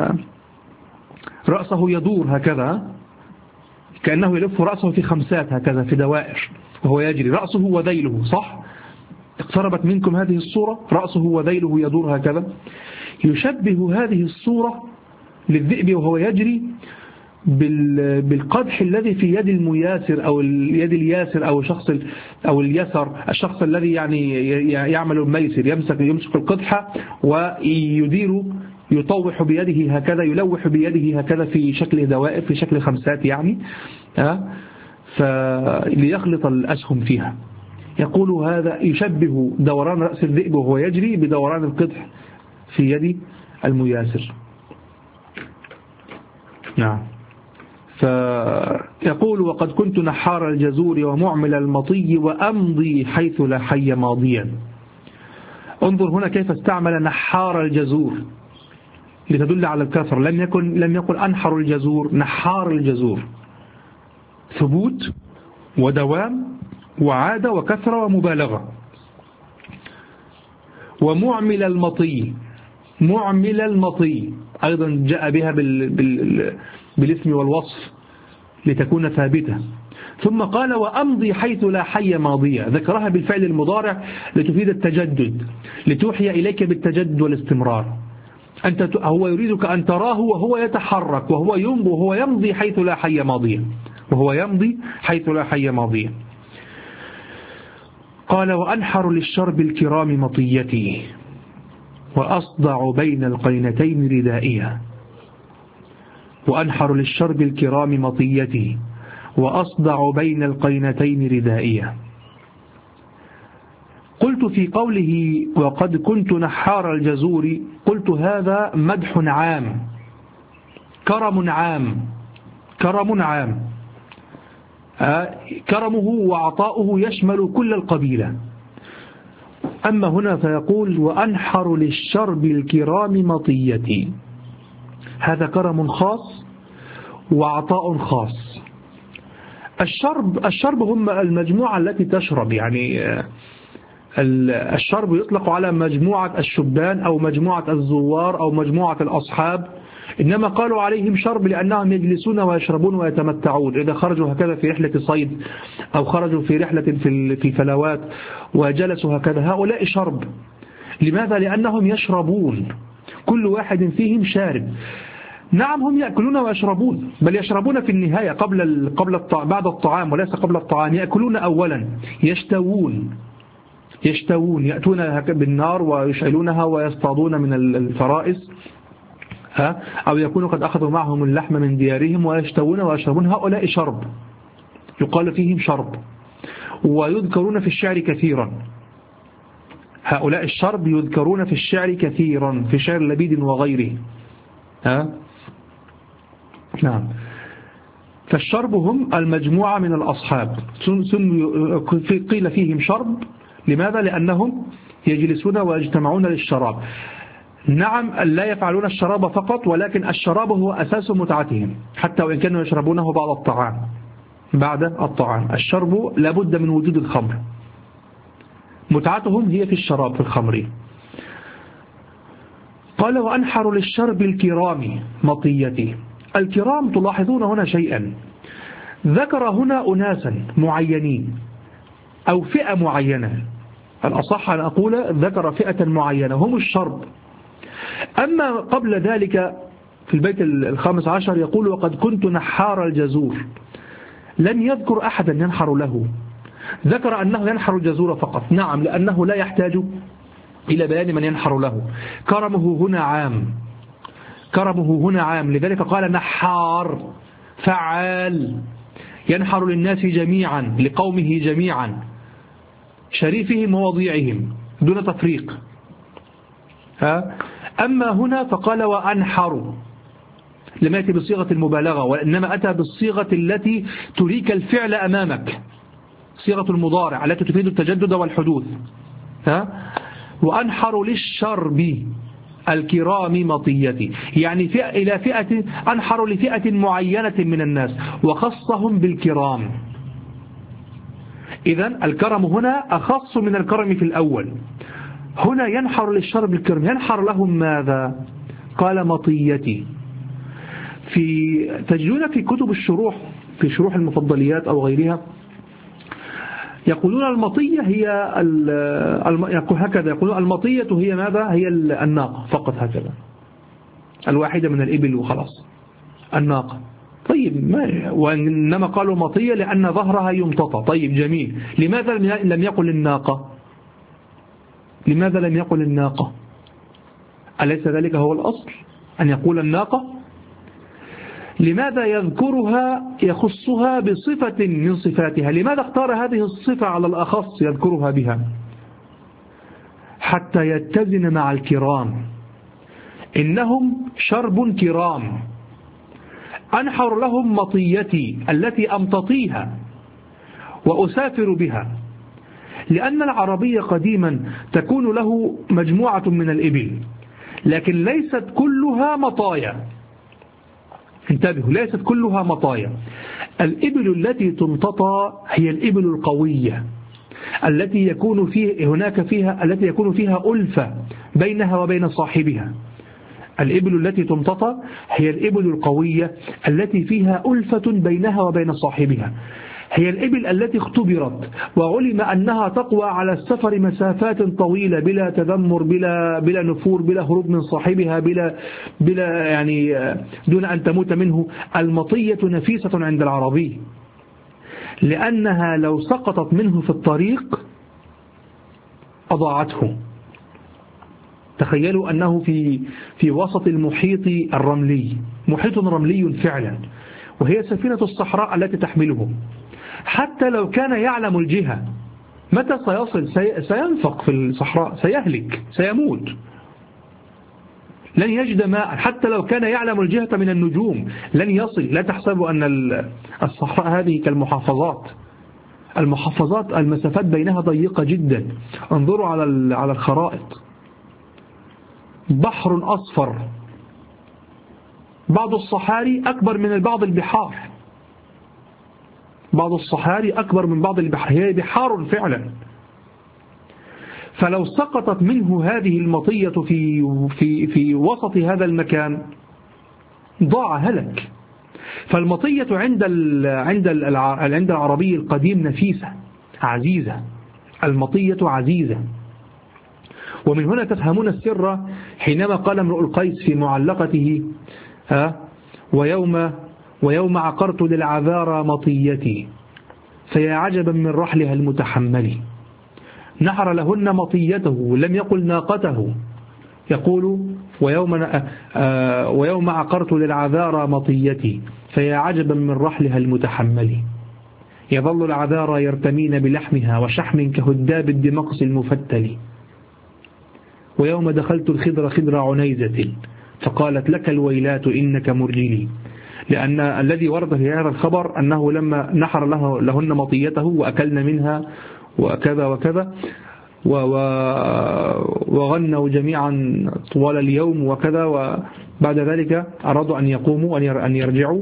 Speaker 1: رأسه يدور هكذا، كأنه يلف رأسه في خمسات هكذا في دوائر وهو يجري، رأسه وذيله. صح؟ اقتربت منكم هذه الصورة، رأسه وذيله يدور هكذا. يشبه هذه الصورة للذئب وهو يجري بالقدح الذي في يد المياسر أو اليد الياسر أو الشخص الذي يعني يعمل الميسر، يمسك القدح ويدير، يطوح بيده هكذا، يلوح بيده هكذا في شكل دوائر، في شكل خمسات يعني، ليخلط الأسهم فيها. يقول هذا يشبه دوران رأس الذئب وهو يجري بدوران القدح في يد المياسر. نعم. فيقول وقد كنت نحار الجزور ومعمل المطي وأمضي حيث لا حي ماضيا. انظر هنا كيف استعمل نحار الجزور لتدل على الكثر. لم يقل أنحر الجزور، نحار الجزور. ثبوت ودوام وعادة وكثرة ومبالغة. ومعمل المطي، معمل المطي أيضا جاء بها بالاسم والوصف لتكون ثابتة. ثم قال وأمضي حيث لا حي ماضية، ذكرها بالفعل المضارع لتفيد التجدد، لتوحي إليك بالتجدد والاستمرار. هو يريدك أن تراه وهو يتحرك وهو يمضي حيث لا حي ماضية، وهو يمضي حيث لا حي ماضية. قال وأنحر للشرب الكرام مطيتي وأصدع بين القينتين ردائية. وأنحر للشرب الكرام مطيتي وأصدع بين القينتين ردائية. قلت في قوله وقد كنت نحار الجزور، قلت هذا مدح عام، كرم عام، كرم عام، كرمه وعطاؤه يشمل كل القبيلة. أما هنا فيقول وأنحر للشرب الكرام مطيتي، هذا كرم خاص وعطاء خاص. الشرب هم المجموعة التي تشرب، يعني الشرب يطلق على مجموعة الشبان أو مجموعة الزوار أو مجموعة الأصحاب، إنما قالوا عليهم شرب لأنهم يجلسون ويشربون ويتمتعون. إذا خرجوا هكذا في رحلة صيد أو خرجوا في رحلة في فلوات وجلسوا هكذا، هؤلاء شرب. لماذا؟ لأنهم يشربون، كل واحد فيهم شارب. نعم هم يأكلون ويشربون، بل يشربون في النهاية بعد الطعام وليس قبل الطعام. يأكلون أولا، يشتوون، يأتون بالنار ويشعلونها ويصطادون من الفرائس، أو يكونوا قد أخذوا معهم اللحم من ديارهم ويشتوون ويشربون. هؤلاء شرب، يقال فيهم شرب، ويذكرون في الشعر كثيرا. هؤلاء الشرب يذكرون في الشعر كثيرا، في شعر لبيد وغيره. نعم. فالشرب هم المجموعة من الأصحاب، قيل فيهم شرب. لماذا؟ لأنهم يجلسون ويجتمعون للشراب. نعم لا يفعلون الشراب فقط، ولكن الشراب هو أساس متعتهم، حتى وإن كانوا يشربونه بعد الطعام. الشرب لابد من وجود الخمر، متعتهم هي في الشراب، في الخمر. قال وأنحر للشرب الكرام مطيتي. الكرام تلاحظون هنا شيئا، ذكر هنا أناسا معينين أو فئة معينة، الأصح أن أقول ذكر فئة معينة هم الشرب. أما قبل ذلك في البيت 15 يقول وقد كنت نحار الجزور، لم يذكر أحدا ينحر له، ذكر أنه ينحر الجزور فقط. نعم لأنه لا يحتاج إلى بيان من ينحر له. كرمه هنا عام، كرمه هنا عام، لذلك قال نحار فعال، ينحر للناس جميعا، لقومه جميعا، شريفهم ووضيعهم دون تفريق. أما هنا فقال وأنحر، لم يأتي بصيغة المبالغة، وإنما أتى بالصيغة التي تريك الفعل أمامك، صيغة المضارع التي تفيد التجدد والحدوث. وأنحر للشرب الكرام مطيتي، يعني إلى فئة، أنحر لفئة معينة من الناس وخصهم بالكرام. إذن الكرم هنا أخص من الكرم في الأول. هنا ينحر للشرب الكرام، ينحر لهم ماذا؟ قال مطيتي. تجدون في كتب الشروح، في شروح المفضليات أو غيرها، يقولون المطية هي هكذا، يقولون المطية هي ماذا؟ هي الناقة فقط، هكذا الواحدة من الإبل وخلاص، الناقة. طيب وإنما قالوا مطية لأن ظهرها يمتطى. طيب جميل، لماذا لم يقل الناقة؟ لماذا لم يقل الناقة؟ أليس ذلك هو الأصل أن يقول الناقة؟ لماذا يذكرها، يخصها بصفة من صفاتها؟ لماذا اختار هذه الصفة على الأخص يذكرها بها؟ حتى يتزن مع الكرام، إنهم شرب كرام. أنحر لهم مطيتي التي أمتطيها وأسافر بها، لأن العربي قديما تكون له مجموعة من الإبل، لكن ليست كلها مطايا. انتبهوا، ليست كلها مطايا. الإبل التي تمتطى هي الإبل القوية التي يكون فيها ألفة بينها وبين صاحبها. الإبل التي تمتطى هي الإبل القوية التي فيها ألفة بينها وبين صاحبها، هي الإبل التي اختبرت وعلم أنها تقوى على السفر مسافات طويلة بلا تذمر، بلا نفور، بلا هروب من صاحبها، بلا يعني دون أن تموت منه. المطية نفيسة عند العربي، لأنها لو سقطت منه في الطريق أضاعته. تخيلوا أنه في وسط المحيط الرملي، محيط رملي فعلا، وهي سفينة الصحراء التي تحمله. حتى لو كان يعلم الجهة متى سيصل، سينفق في الصحراء، سيهلك، سيموت، لن يجد ماء. حتى لو كان يعلم الجهة من النجوم لن يصل. لا تحسبوا أن الصحراء هذه كالمحافظات، المحافظات المسافات بينها ضيقة جدا. انظروا على الخرائط، بحر أصفر، بعض الصحاري أكبر من بعض البحار، بعض الصحاري أكبر من بعض البحار، هي بحار فعلا. فلو سقطت منه هذه المطية في وسط هذا المكان ضاع، هلك. فالمطية عند العربي القديم نفيسة عزيزة، المطية عزيزة. ومن هنا تفهمون السر حينما قال امرؤ القيس في معلقته ويوم عقرت للعذارى مطيتي فيا عجبا من رحلها المتحمل. نحر لهن مطيته، لم يقل ناقته، يقول ويوم عقرت للعذارى مطيتي فيا عجبا من رحلها المتحمل. يظل العذارى يرتمين بلحمها وشحم كهداب الدمقس المفتل. ويوم دخلت الخضر خضر عنيزة فقالت لك الويلات إنك مرجلي. لأن الذي ورد في هذا الخبر أنه لما نحر لهن مطيته وأكلن منها وكذا وكذا وغنوا جميعا طوال اليوم وكذا، وبعد ذلك أرادوا أن يقوموا أن يرجعوا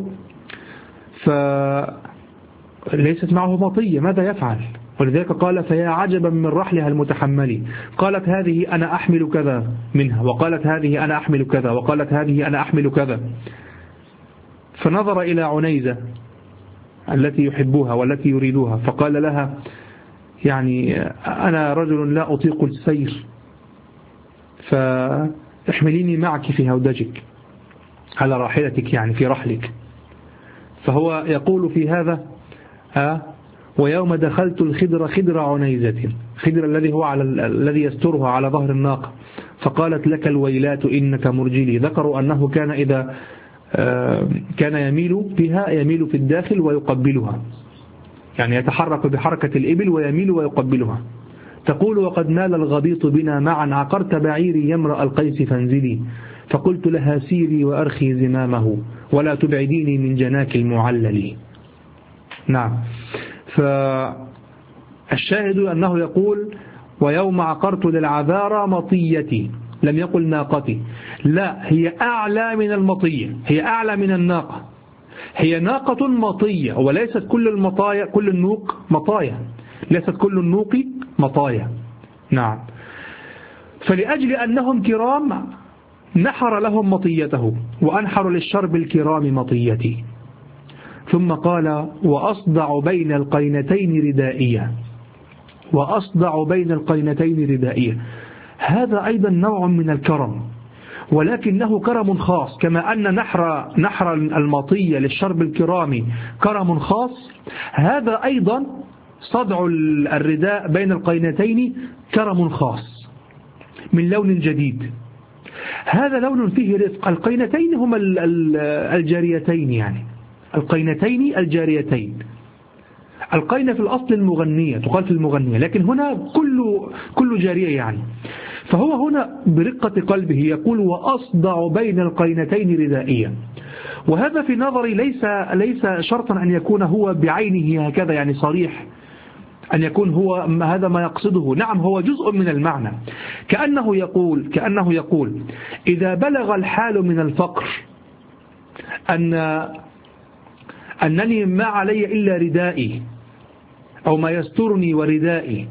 Speaker 1: فليست معه مطية، ماذا يفعل؟ ولذلك قال فيا عجبا من رحلها المتحمل. قالت هذه أنا أحمل كذا منها، وقالت هذه أنا أحمل كذا، وقالت هذه أنا أحمل كذا. فنظر إلى عنيزة التي يحبوها والتي يريدوها فقال لها يعني أنا رجل لا أطيق السير فاحمليني معك في هودجك، على راحلتك يعني في رحلك. فهو يقول في هذا ويوم دخلت الخضر خضر عنيزة، خضر الذي هو الذي يسترها على ظهر الناقة، فقالت لك الويلات إنك مرجلي. ذكروا أنه كان إذا كان يميل بها يميل في الداخل ويقبلها، يعني يتحرك بحركة الإبل ويميل ويقبلها. تقول وقد مال الغبيط بنا معا عقرت بعيري يمرأ القيس فانزلي فقلت لها سيري وأرخي زمامه ولا تبعديني من جناك المعلل. نعم. فالشاهد أنه يقول ويوم عقرت للعذارى مطيتي، لم يقل ناقتي، لا، هي أعلى من المطية، هي أعلى من الناقة، هي ناقة مطية، وليست كل المطايا كل النوق مطايا، ليست كل النوق مطايا. نعم. فلأجل أنهم كرام نحر لهم مطيته وأنحر للشرب الكرام مطيتي. ثم قال وأصدع بين القينتين ردائية، وأصدع بين القينتين ردائية. هذا أيضا نوع من الكرم، ولكنه كرم خاص، كما أن نحر المطية للشرب الكرام كرم خاص، هذا أيضا صدع الرداء بين القينتين كرم خاص من لون جديد. هذا لون فيه رفق. القينتين هما الجاريتين، يعني القينتين الجاريتين. القينة في الأصل المغنية، تقال في المغنية، لكن هنا كل جارية يعني. فهو هنا برقة قلبه يقول وأصدع بين القينتين ردائيا. وهذا في نظري ليس شرطا أن يكون هو بعينه هكذا يعني صريح، أن يكون هو هذا ما يقصده. نعم، هو جزء من المعنى، كأنه يقول إذا بلغ الحال من الفقر أنني ما علي إلا ردائي أو ما يسترني وردائي،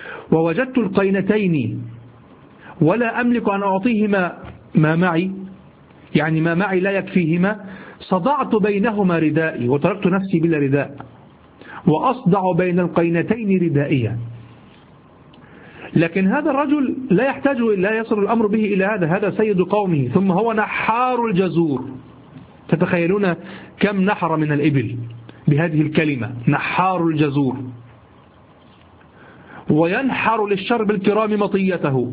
Speaker 1: ووجدت القينتين ولا أملك أن أعطيهما ما معي، يعني ما معي لا يكفيهما، صدعت بينهما ردائي وتركت نفسي بلا رداء، وأصدع بين القينتين ردائيا. لكن هذا الرجل لا يحتاج، لا يصل الأمر به إلى هذا سيد قومه، ثم هو نحار الجزور. تتخيلون كم نحر من الإبل بهذه الكلمة، نحار الجزور. وينحر للشرب الكرام مطيته.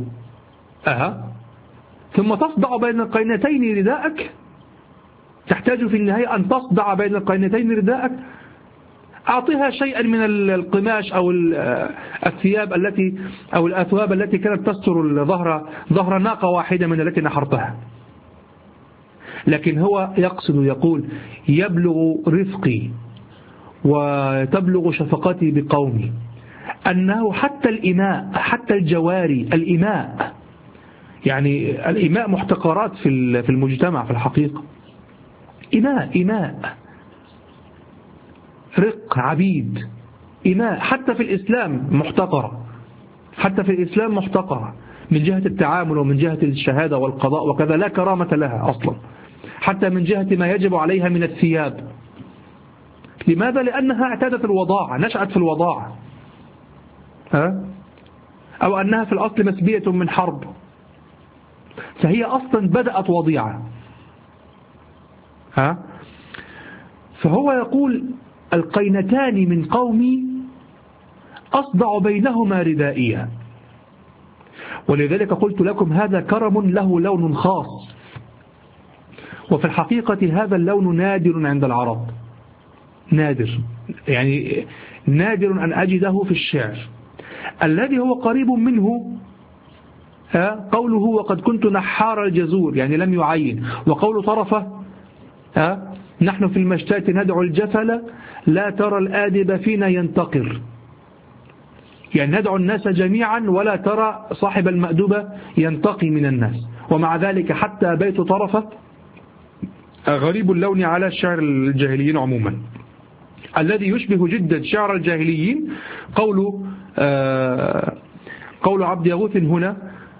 Speaker 1: ثم تصدع بين القينتين رداءك، تحتاج في النهاية أن تصدع بين القينتين رداءك. أعطيها شيئا من القماش أو الثياب التي أو الأثواب التي كانت تستر ظهر ناقة واحدة من التي نحرتها. لكن هو يقصد، يقول يبلغ رفقي وتبلغ شفقتي بقومي أنه حتى الإماء، حتى الجواري، الإماء يعني الإماء محتقرات في المجتمع في الحقيقة. إماء رق عبيد، إماء حتى في الإسلام محتقرة، حتى في الإسلام محتقرة من جهة التعامل ومن جهة الشهادة والقضاء وكذا، لا كرامة لها أصلا، حتى من جهة ما يجب عليها من الثياب. لماذا؟ لأنها اعتادت الوضاعة، نشأت في الوضاعة، أو أنها في الأصل مسبية من حرب، فهي أصلا بدأت وضيعة. فهو يقول القينتان من قومي أصدع بينهما ردائيا. ولذلك قلت لكم هذا كرم له لون خاص، وفي الحقيقة هذا اللون نادر عند العرب، نادر، يعني نادر أن أجده في الشعر. الذي هو قريب منه قوله وقد كنت نحار الجزور، يعني لم يعين. وقول طرفة نحن في المشتات ندعو الجفل لا ترى الآدب فينا ينتقر، يعني ندعو الناس جميعا ولا ترى صاحب المأدبة ينتقي من الناس. ومع ذلك حتى بيت طرفة غريب اللون على شعر الجاهليين عموما. الذي يشبه جدا شعر الجاهليين قول عبد يغوث هنا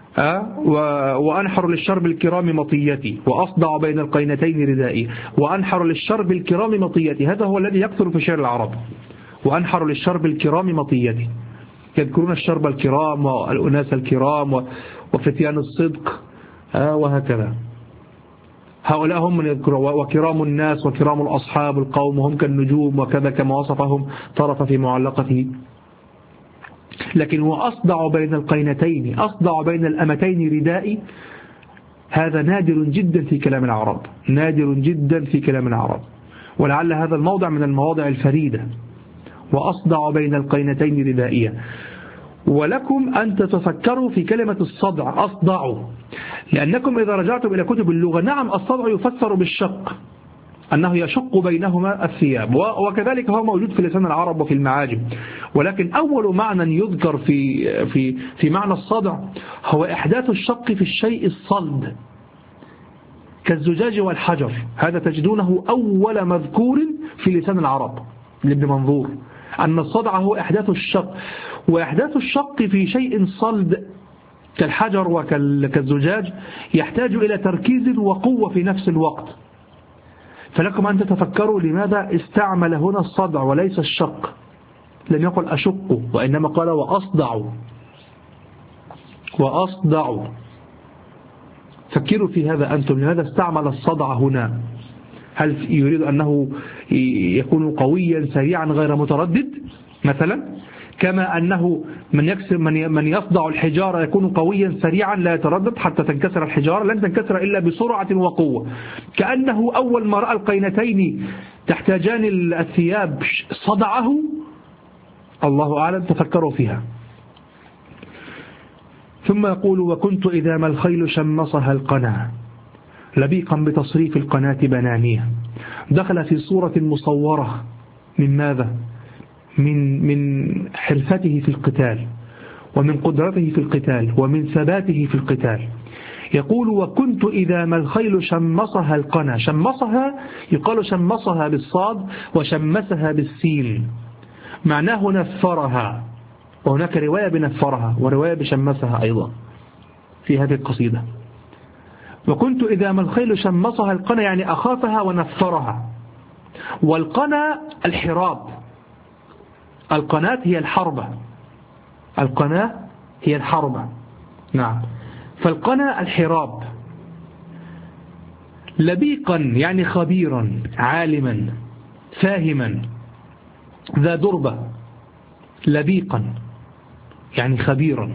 Speaker 1: وأنحر للشرب الكرام مطيتي وأصدع بين القينتين ردائي. وأنحر للشرب الكرام مطيتي، هذا هو الذي يكثر في شعر العرب، وأنحر للشرب الكرام مطيتي. يذكرون الشرب الكرام والأناس الكرام وفتيان الصدق وهكذا. هؤلاء هم من يذكرون، وكرام الناس وكرام الأصحاب القوم هم كالنجوم وكذا كما وصفهم طرف في معلقته. لكن وأصدع بين القينتين، أصدع بين الأمتين ردائي، هذا نادر جدا في كلام العرب، نادر جدا في كلام العرب. ولعل هذا الموضع من المواضع الفريدة، وأصدع بين القينتين ردائيا. ولكم أن تتفكروا في كلمة الصدع، أصدعوا، لأنكم إذا رجعتم إلى كتب اللغة نعم الصدع يفسر بالشق، أنه يشق بينهما الثياب، وكذلك هو موجود في لسان العرب وفي المعاجم. ولكن أول معنى يذكر في معنى الصدع هو إحداث الشق في الشيء الصلد كالزجاج والحجر. هذا تجدونه أول مذكور في لسان العرب لابن منظور، أن الصدع هو إحداث الشق. وإحداث الشق في شيء صلد كالحجر وكالزجاج يحتاج إلى تركيز وقوة في نفس الوقت. فلكم أن تتفكروا لماذا استعمل هنا الصدع وليس الشق، لم يقل أشق وإنما قال وأصدع. فكروا في هذا أنتم، لماذا استعمل الصدع هنا؟ هل يريد أنه يكون قويا سريعا غير متردد مثلا، كما أنه من يصدع الحجارة يكون قويا سريعا لا يتردد حتى تنكسر الحجارة، لن تنكسر إلا بسرعة وقوة. كأنه أول ما رأى القينتين تحتاجان الثياب صدعه، الله أعلم، تفكروا فيها. ثم يقول وكنت إذا ما الخيل شمصها القنا لبيقا بتصريف القناة بنانية. دخل في صورة مصورة من ماذا؟ من حرفته في القتال ومن قدرته في القتال ومن ثباته في القتال. يقول وكنت إذا ما الخيل شمصها القنا. شمصها يقال شمصها بالصاد وشمسها بالسين، معناه نفرها، وهناك رواية بنفرها ورواية بشمسها أيضا في هذه القصيدة. وكنت إذا ما الخيل شمصها القنا يعني أخافها ونفرها. والقنا الحراب، القناة هي الحربة، القناة هي الحربة. نعم. فالقنا الحراب. لبيقا يعني خبيرا عالما فاهما ذا دربة. لبيقا يعني خبيرا،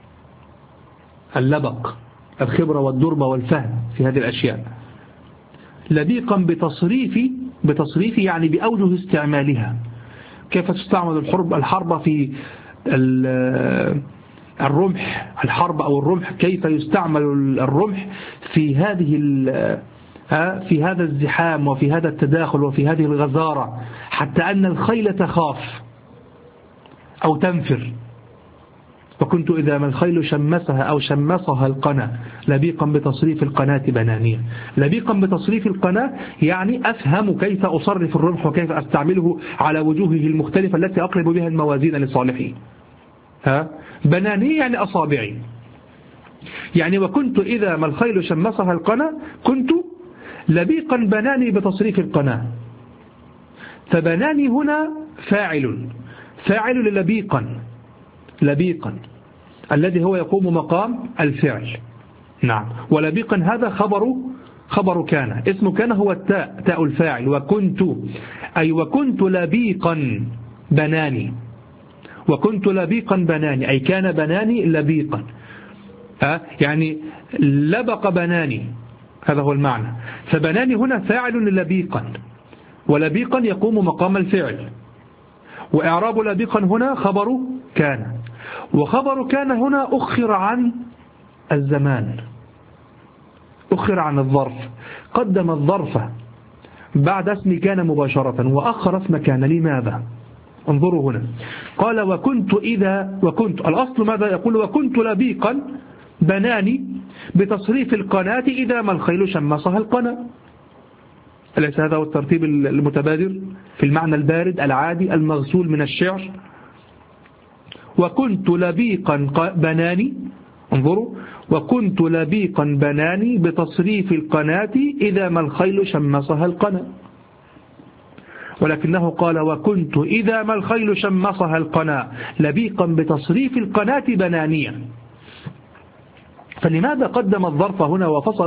Speaker 1: اللبق الخبرة والدربة والفهم في هذه الأشياء. لبيقا بتصريف يعني بأوجه استعمالها، كيف تستعمل الحرب في الرمح، الحرب أو الرمح، كيف يستعمل الرمح في هذا الزحام وفي هذا التداخل وفي هذه الغزارة، حتى أن الخيل تخاف أو تنفر. وكنت إذا ما الخيل شمسها أو شمسها القنا لبيقا بتصريف القناة بنانية. لبيقا بتصريف القناة يعني أفهم كيف أصرف الرمح وكيف أستعمله على وجوهه المختلفة التي أقلب بها الموازين لصالحي. بنانية يعني أصابعي. يعني وكنت إذا ما الخيل شمسها القنا كنت لبيقا بناني بتصريف القناة. فبناني هنا فاعل لبيقا الذي هو يقوم مقام الفعل. نعم. ولبيقا هذا خبر كان، اسم كان هو تاء الفاعل. وكنت أي وكنت لبيقا بناني، وكنت لبيقا بناني أي كان بناني لبيقا، يعني لبق بناني، هذا هو المعنى. فبناني هنا فاعل للبيقا، ولبيقا يقوم مقام الفعل. وإعراب لبيقا هنا خبر كان، وخبر كان هنا أخر عن الزمان، أخر عن الظرف. قدم الظرف بعد اسم كان مباشرة وأخر اسم كان. لماذا؟ انظروا هنا. قال وكنت الأصل ماذا يقول؟ وكنت لبيقا بناني بتصريف القناة إذا ما الخيل شمسها القنا. أليس هذا هو الترتيب المتبادر في المعنى البارد العادي المغسول من الشعر؟ وكنت لبيقا بناني، انظروا، وكنت لبيقا بناني بتصريف القناة إذا ما الخيل شمسها القنا. ولكنه قال وكنت إذا ما الخيل شمسها القنا لبيقا بتصريف القناة بنانيا. فلماذا قدم الظرف هنا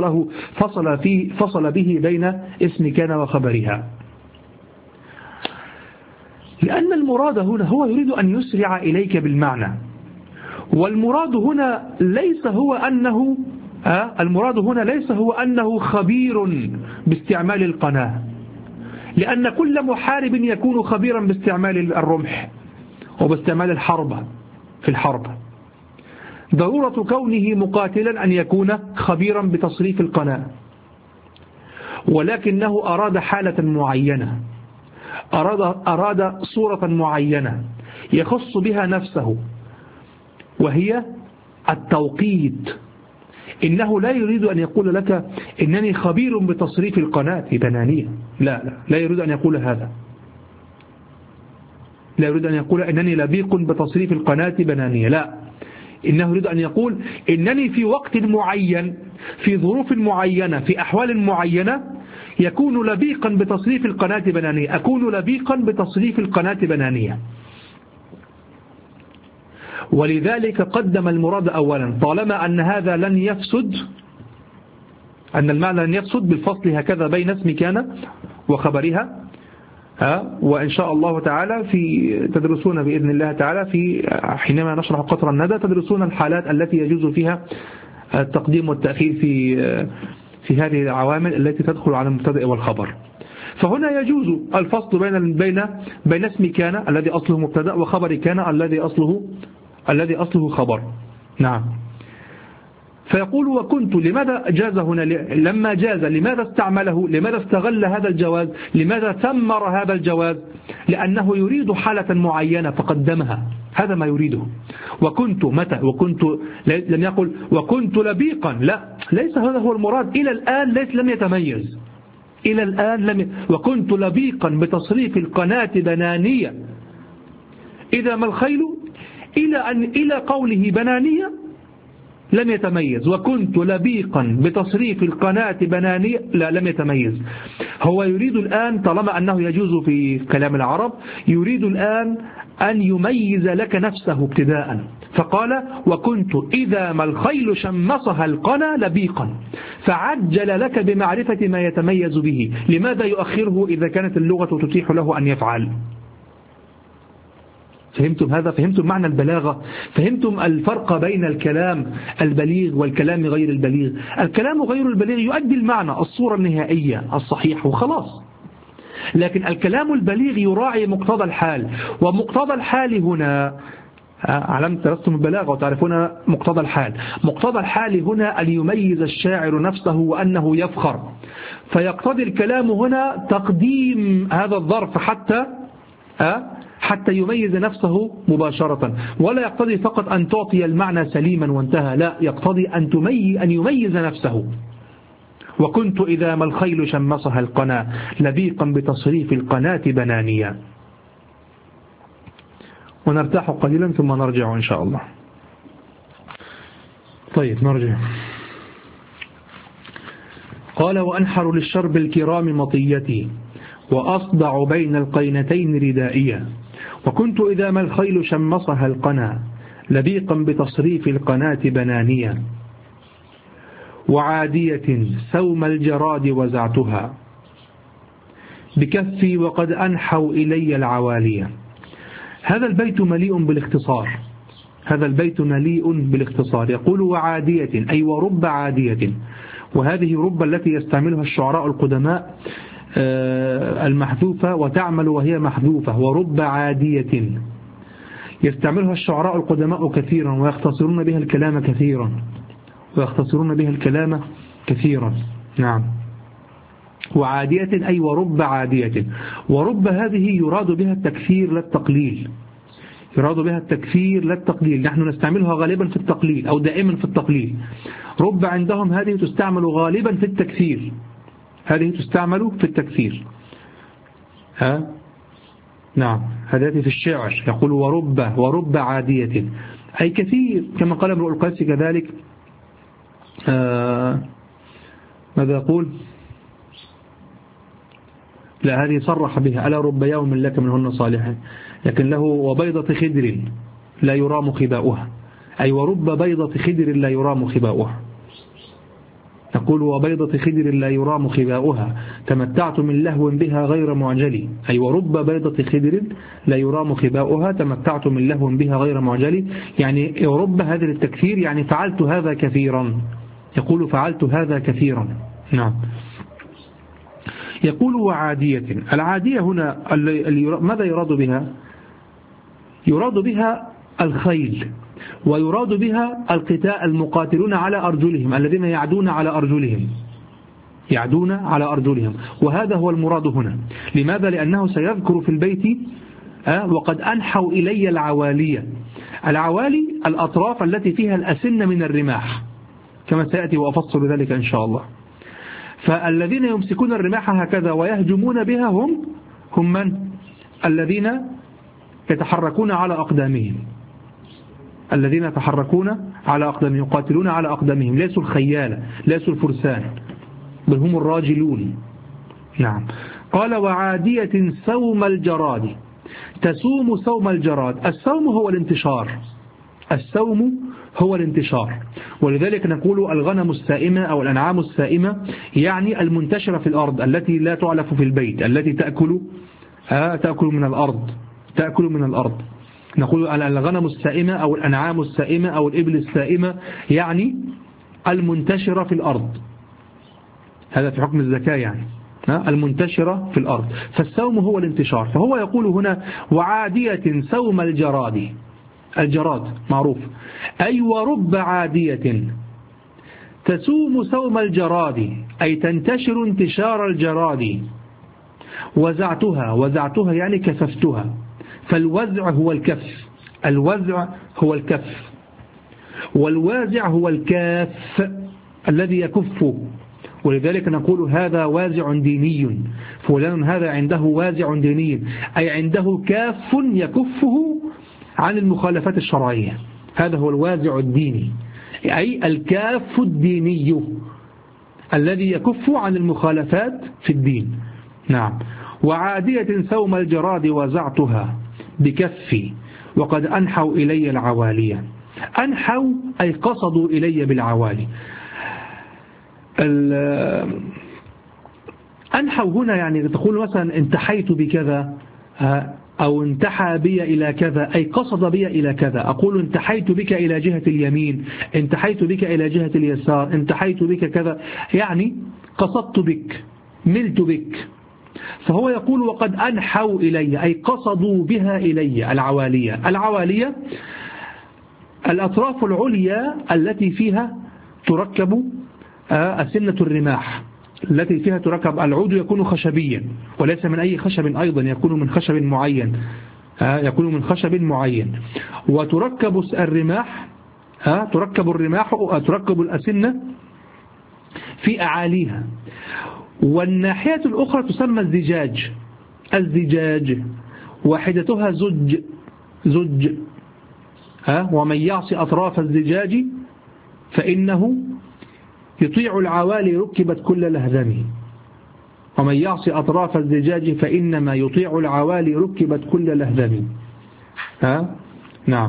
Speaker 1: فصل به بين اسم كان وخبرها؟ لأن المراد هنا هو يريد أن يسرع إليك بالمعنى. والمراد هنا ليس هو أنه خبير باستعمال القناة، لأن كل محارب يكون خبيرا باستعمال الرمح وباستعمال الحرب في الحرب. ضرورة كونه مقاتلا أن يكون خبيرا بتصريف القناة، ولكنه أراد حالة معينة، أراد صورة معينة يخص بها نفسه، وهي التوقيت. إنه لا يريد أن يقول لك إنني خبير بتصريف القناة بنانية، لا يريد أن يقول هذا. لا يريد أن يقول إنني لبيق بتصريف القناة بنانية، لا. إنه يريد أن يقول إنني في وقت معين، في ظروف معينة، في أحوال معينة يكون لبيقا بتصريف القناة بنانية، أكون لبيقا بتصريف القناة بنانية. ولذلك قدم المراد أولا، طالما أن هذا لن يفسد، أن المعنى لن يفسد بالفصل هكذا بين اسم كان وخبرها. وإن شاء الله تعالى تدرسون بإذن الله تعالى حينما نشرح قطر الندى تدرسون الحالات التي يجوز فيها التقديم والتأخير في هذه العوامل التي تدخل على المبتدأ والخبر. فهنا يجوز الفصل بين اسم كان الذي أصله مبتدأ وخبر كان الذي أصله خبر. نعم. فيقول وكنت، لماذا جاز هنا؟ لما جاز لماذا استعمله؟ لماذا استغل هذا الجواز؟ لماذا ثمر هذا الجواز؟ لأنه يريد حالة معينة فقدمها، هذا ما يريده. وكنت متى؟ وكنت لم يقل وكنت لبيقا، لا، ليس هذا هو المراد. إلى الآن لم يتميز، إلى الآن وكنت لبيقا بتصريف القناة بنانية إذا ما الخيل، إلى قوله بنانية لم يتميز. وكنت لبيقا بتصريف القناة بنانية، لا لم يتميز. هو يريد الآن طالما أنه يجوز في كلام العرب، يريد الآن أن يميز لك نفسه ابتداء، فقال وكنت إذا ما الخيل شمصها القنا لبيقا، فعجل لك بمعرفة ما يتميز به. لماذا يؤخره إذا كانت اللغة تتيح له أن يفعل؟ فهمتم هذا؟ فهمتم معنى البلاغة؟ فهمتم الفرق بين الكلام البليغ والكلام غير البليغ؟ الكلام غير البليغ يؤدي المعنى، الصورة النهائية الصحيحة وخلاص، لكن الكلام البليغ يراعي مقتضى الحال. ومقتضى الحال هنا علمت درستم البلاغة وتعرفون مقتضى الحال. مقتضى الحال هنا أن يميز الشاعر نفسه وأنه يفخر، فيقتضي الكلام هنا تقديم هذا الظرف حتى يميز نفسه مباشرة، ولا يقتضي فقط أن تعطي المعنى سليما وانتهى، لا، يقتضي أن يميز نفسه. وكنت إذا ما الخيل شمصها القنا لبيقا بتصريف القناة بنانيا. ونرتاح قليلا ثم نرجع إن شاء الله. طيب نرجع. قال وأنحر للشرب الكرام مطيتي وأصدع بين القينتين ردائيا. وكنت إذا ما الخيل شمصها القنا لبيقا بتصريف القناة بنانيا. وعادية سوم الجراد وزعتها بكفي وقد أنحوا إلي العوالية. هذا البيت مليء بالاختصار، هذا البيت مليء بالاختصار. يقول وعادية أي ورب عادية، وهذه رب التي يستعملها الشعراء القدماء المحذوفة وتعمل وهي محذوفة. ورب عادية يستعملها الشعراء القدماء كثيرا ويختصرون بها الكلام كثيرا نعم. وعادية أي ورب عادية. ورب هذه يراد بها التكثير لا التقليل، نحن نستعملها غالبا في التقليل أو دائما في التقليل. رب عندهم هذه تستعمل غالبا في التكثير، نعم. هذا في الشعر يقول ورب عادية أي كثير، كما قال امرؤ القيس كذلك. ماذا يقول؟ لا، هذه صرح بها ألا رب يوم لك منهن صالحا، لكن له وبيضة خدر لا يرام خباؤها، أي ورب بيضة خدر لا يرام خباؤها. يقول وبيضة خدر لا يرام خباؤها تمتعت من لهو بها غير معجلي، أي ورب بيضة خدر لا يرام خباؤها تمتعت من لهو بها غير معجلي، يعني ورب هذا التكثير، يعني فعلت هذا كثيرا. يقول فعلت هذا كثيرا نعم. يقول وعادية. العادية هنا ماذا يراد بها؟ يراد بها الخيل، ويراد بها المقاتلون على أرجلهم، الذين يعدون على أرجلهم، وهذا هو المراد هنا. لماذا؟ لأنه سيذكر في البيت وقد أنحوا إلي العوالية. العوالي الأطراف التي فيها الأسن من الرماح، كما سيأتي وأفصل ذلك إن شاء الله. فالذين يمسكون الرماح هكذا ويهجمون بها هم من؟ الذين يتحركون على أقدامهم، يقاتلون على أقدامهم، ليسوا الخيالة، ليسوا الفرسان، بل هم الراجلون نعم. قال وعادية سوم الجراد، تسوم سوم الجراد. السوم هو الانتشار، ولذلك نقول الغنم السائمة أو الأنعام السائمة، يعني المنتشرة في الأرض، التي لا تعلف في البيت، التي تأكل من الأرض. نقول الغنم السائمة أو الأنعام السائمة أو الإبل السائمة، يعني المنتشرة في الأرض، هذا في حكم الزكاة، يعني المنتشرة في الأرض. فالسوم هو الانتشار. فهو يقول هنا وعادية سوم الجراد معروف، أي ورب عادية تسوم سوم الجراد، أي تنتشر انتشار الجراد. وزعتها يعني كففتها، فالوزع هو الكف، والوازع هو الكاف الذي يكف. ولذلك نقول هذا وازع ديني، فلان هذا عنده وازع ديني، أي عنده كاف يكفه عن المخالفات الشرعية، هذا هو الوازع الديني. أي الكاف الديني الذي يكف عن المخالفات في الدين. نعم. وعادية سوم الجراد وزعتها بكفي وقد أنحوا إلي العوالي. أنحوا أي قصدوا إلي بالعوالي. أنحوا هنا يعني تقول مثلا انتحيت بكذا أو انتحى بي إلى كذا، أي قصد بي إلى كذا. أقول انتحيت بك إلى جهة اليمين، انتحيت بك إلى جهة اليسار، انتحيت بك كذا، يعني قصدت بك، ملت بك. فهو يقول وقد أنحوا إلي أي قصدوا بها إلي العوالية. العوالية الأطراف العليا التي فيها تركب أسنة الرماح، التي فيها تركب. العود يكون خشبيا وليس من أي خشب، أيضا يكون من خشب معين، يكون من خشب معين. وتركب الرماح، تركب الأسنة في أعاليها. والناحية الأخرى تسمى الزجاج. الزجاج واحدتها زج. ومن يعصي أطراف الزجاج فإنه يطيع العوالي ركبت كل لهذم. ومن يعصي أطراف الزجاج فإنما يطيع العوالي ركبت كل لهذم. نعم.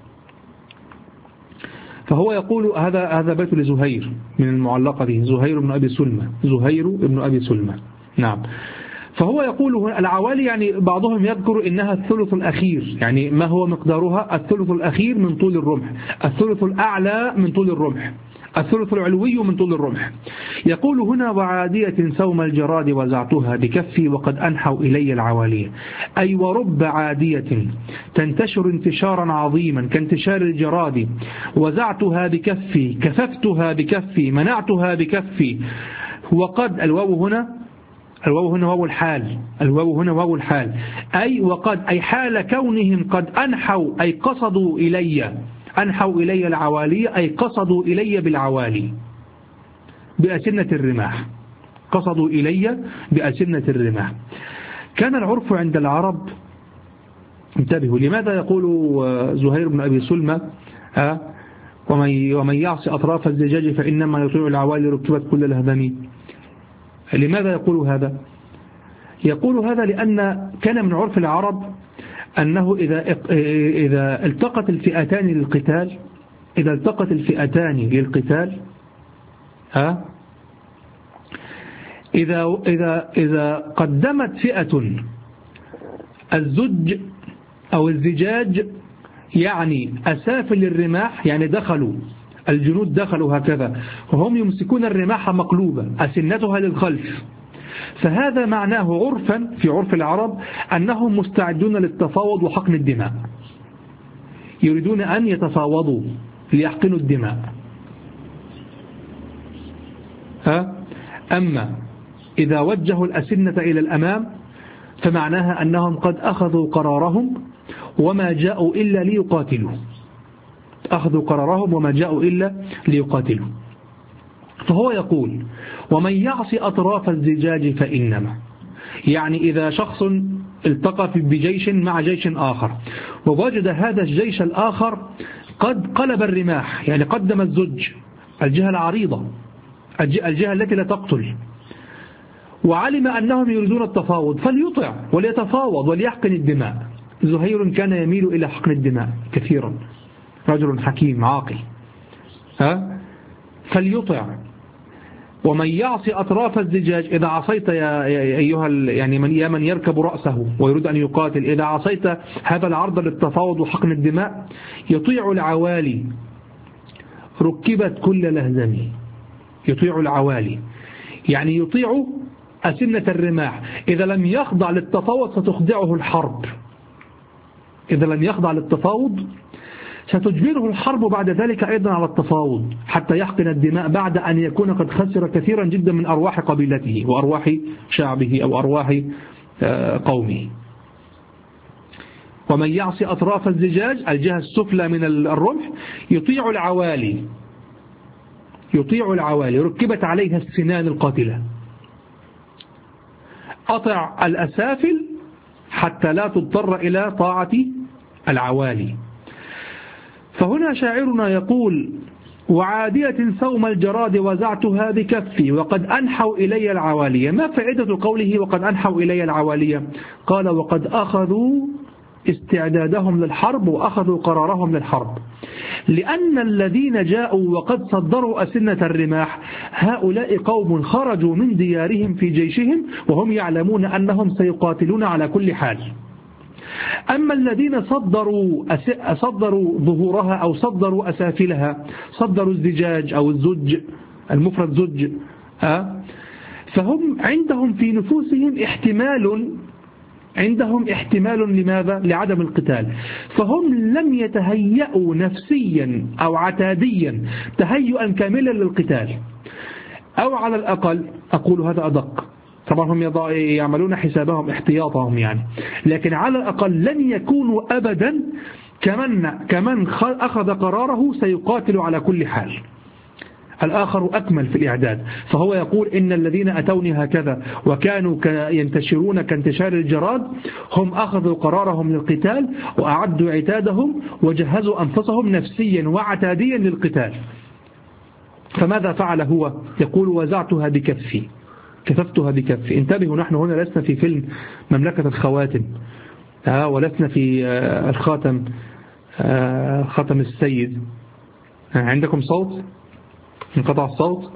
Speaker 1: فهو يقول هذا بيت لزهير من المعلقة به، زهير بن أبي سلمى. نعم. فهو يقول العوالي يعني بعضهم يذكر إنها الثلث الأخير، يعني ما هو مقدارها؟ الثلث الأخير من طول الرمح، الثلث الأعلى من طول الرمح، الثلث العلوي من طول الرمح. يقول هنا وعادية سوم الجراد وزعتها بكفي وقد أنحوا إلي العوالي. أي ورب عادية تنتشر انتشارا عظيما كانتشار الجراد، وزعتها بكفي كففتها بكفي منعتها بكفي. وقد الواو هنا واو الحال، أي وقد أي حال كونهم قد أنحوا أي قصدوا إلي، أنحوا إلي العوالي أي قصدوا إلي بالعوالي بأسنة الرماح، قصدوا إلي بأسنة الرماح. كان العرف عند العرب، انتبهوا لماذا يقول زهير بن أبي سلمى ومن يعصي أطراف الزجاج فإنما يطيع العوالي ركبت كل لهذم. لماذا يقول هذا؟ يقول هذا لأن كان من عرف العرب أنه إذا التقت الفئتان للقتال إذا قدمت فئة الزج أو الزجاج يعني أسافل الرماح، يعني الجنود دخلوا هكذا وهم يمسكون الرماح مقلوبة أسنتها للخلف، فهذا معناه عرفا في عرف العرب أنهم مستعدون للتفاوض وحقن الدماء، يريدون أن يتفاوضوا ليحقنوا الدماء. أما إذا وجهوا الأسنة إلى الأمام فمعناها أنهم قد أخذوا قرارهم وما جاءوا إلا ليقاتلوا، أخذوا قرارهم وما جاءوا إلا ليقاتلوا. فهو يقول ومن يعصي أطراف الزجاج فإنما، يعني إذا شخص التقى بجيش مع جيش آخر ووجد هذا الجيش الآخر قد قلب الرماح، يعني قدم الزج، الجهة العريضة، الجهة التي لا تقتل، وعلم أنهم يريدون التفاوض فليطع وليتفاوض وليحقن الدماء. زهير كان يميل إلى حقن الدماء كثيرا، رجل حكيم عاقل، فليطع. ومن يعصي أطراف الزجاج، إذا عصيت يا أيها يعني من يركب رأسه ويريد أن يقاتل، إذا عصيت هذا العرض للتفاوض وحقن الدماء يطيع العوالي ركبت كل لهزم. يطيع العوالي يعني يطيع أسنة الرماح. إذا لم يخضع للتفاوض ستخضعه الحرب، إذا لم يخضع للتفاوض ستجبره الحرب بعد ذلك أيضا على التفاوض حتى يحقن الدماء بعد أن يكون قد خسر كثيرا جدا من أرواح قبيلته وأرواح شعبه أو أرواح قومه. ومن يعصي أطراف الزجاج، الجهة السفلى من الرمح، يطيع العوالي ركبت عليها السنان القاتلة. أطع الأسافل حتى لا تضطر إلى طاعة العوالي. فهنا شاعرنا يقول وعادية سوم الجراد وزعتها بكفي وقد أنحوا إلي العوالية. ما فائدة قوله وقد أنحوا إلي العوالية؟ قال وقد أخذوا استعدادهم للحرب وأخذوا قرارهم للحرب، لأن الذين جاءوا وقد صدروا أسنة الرماح هؤلاء قوم خرجوا من ديارهم في جيشهم وهم يعلمون أنهم سيقاتلون على كل حال. أما الذين صدروا ظهورها أو صدروا أسافلها، صدروا الزجاج أو الزج، المفرد زج، فهم عندهم في نفوسهم احتمال لماذا؟ لعدم القتال، فهم لم يتهيئوا نفسيا أو عتاديا تهيئا كاملا للقتال، أو على الأقل أقول هذا أدق، طبعا هم يعملون حسابهم احتياطهم يعني، لكن على الأقل لن يكونوا أبدا كمن أخذ قراره سيقاتل على كل حال. الآخر أكمل في الإعداد، فهو يقول إن الذين أتوني هكذا وكانوا ينتشرون كانتشار الجراد هم أخذوا قرارهم للقتال وأعدوا عتادهم وجهزوا أنفسهم نفسيا وعتاديا للقتال. فماذا فعل هو؟ يقول وزعتها بكفي، كففتها بكفي. انتبهوا، نحن هنا لسنا في فيلم مملكة الخواتم، ولسنا في الخاتم، خاتم السيد. عندكم صوت؟ انقطع الصوت؟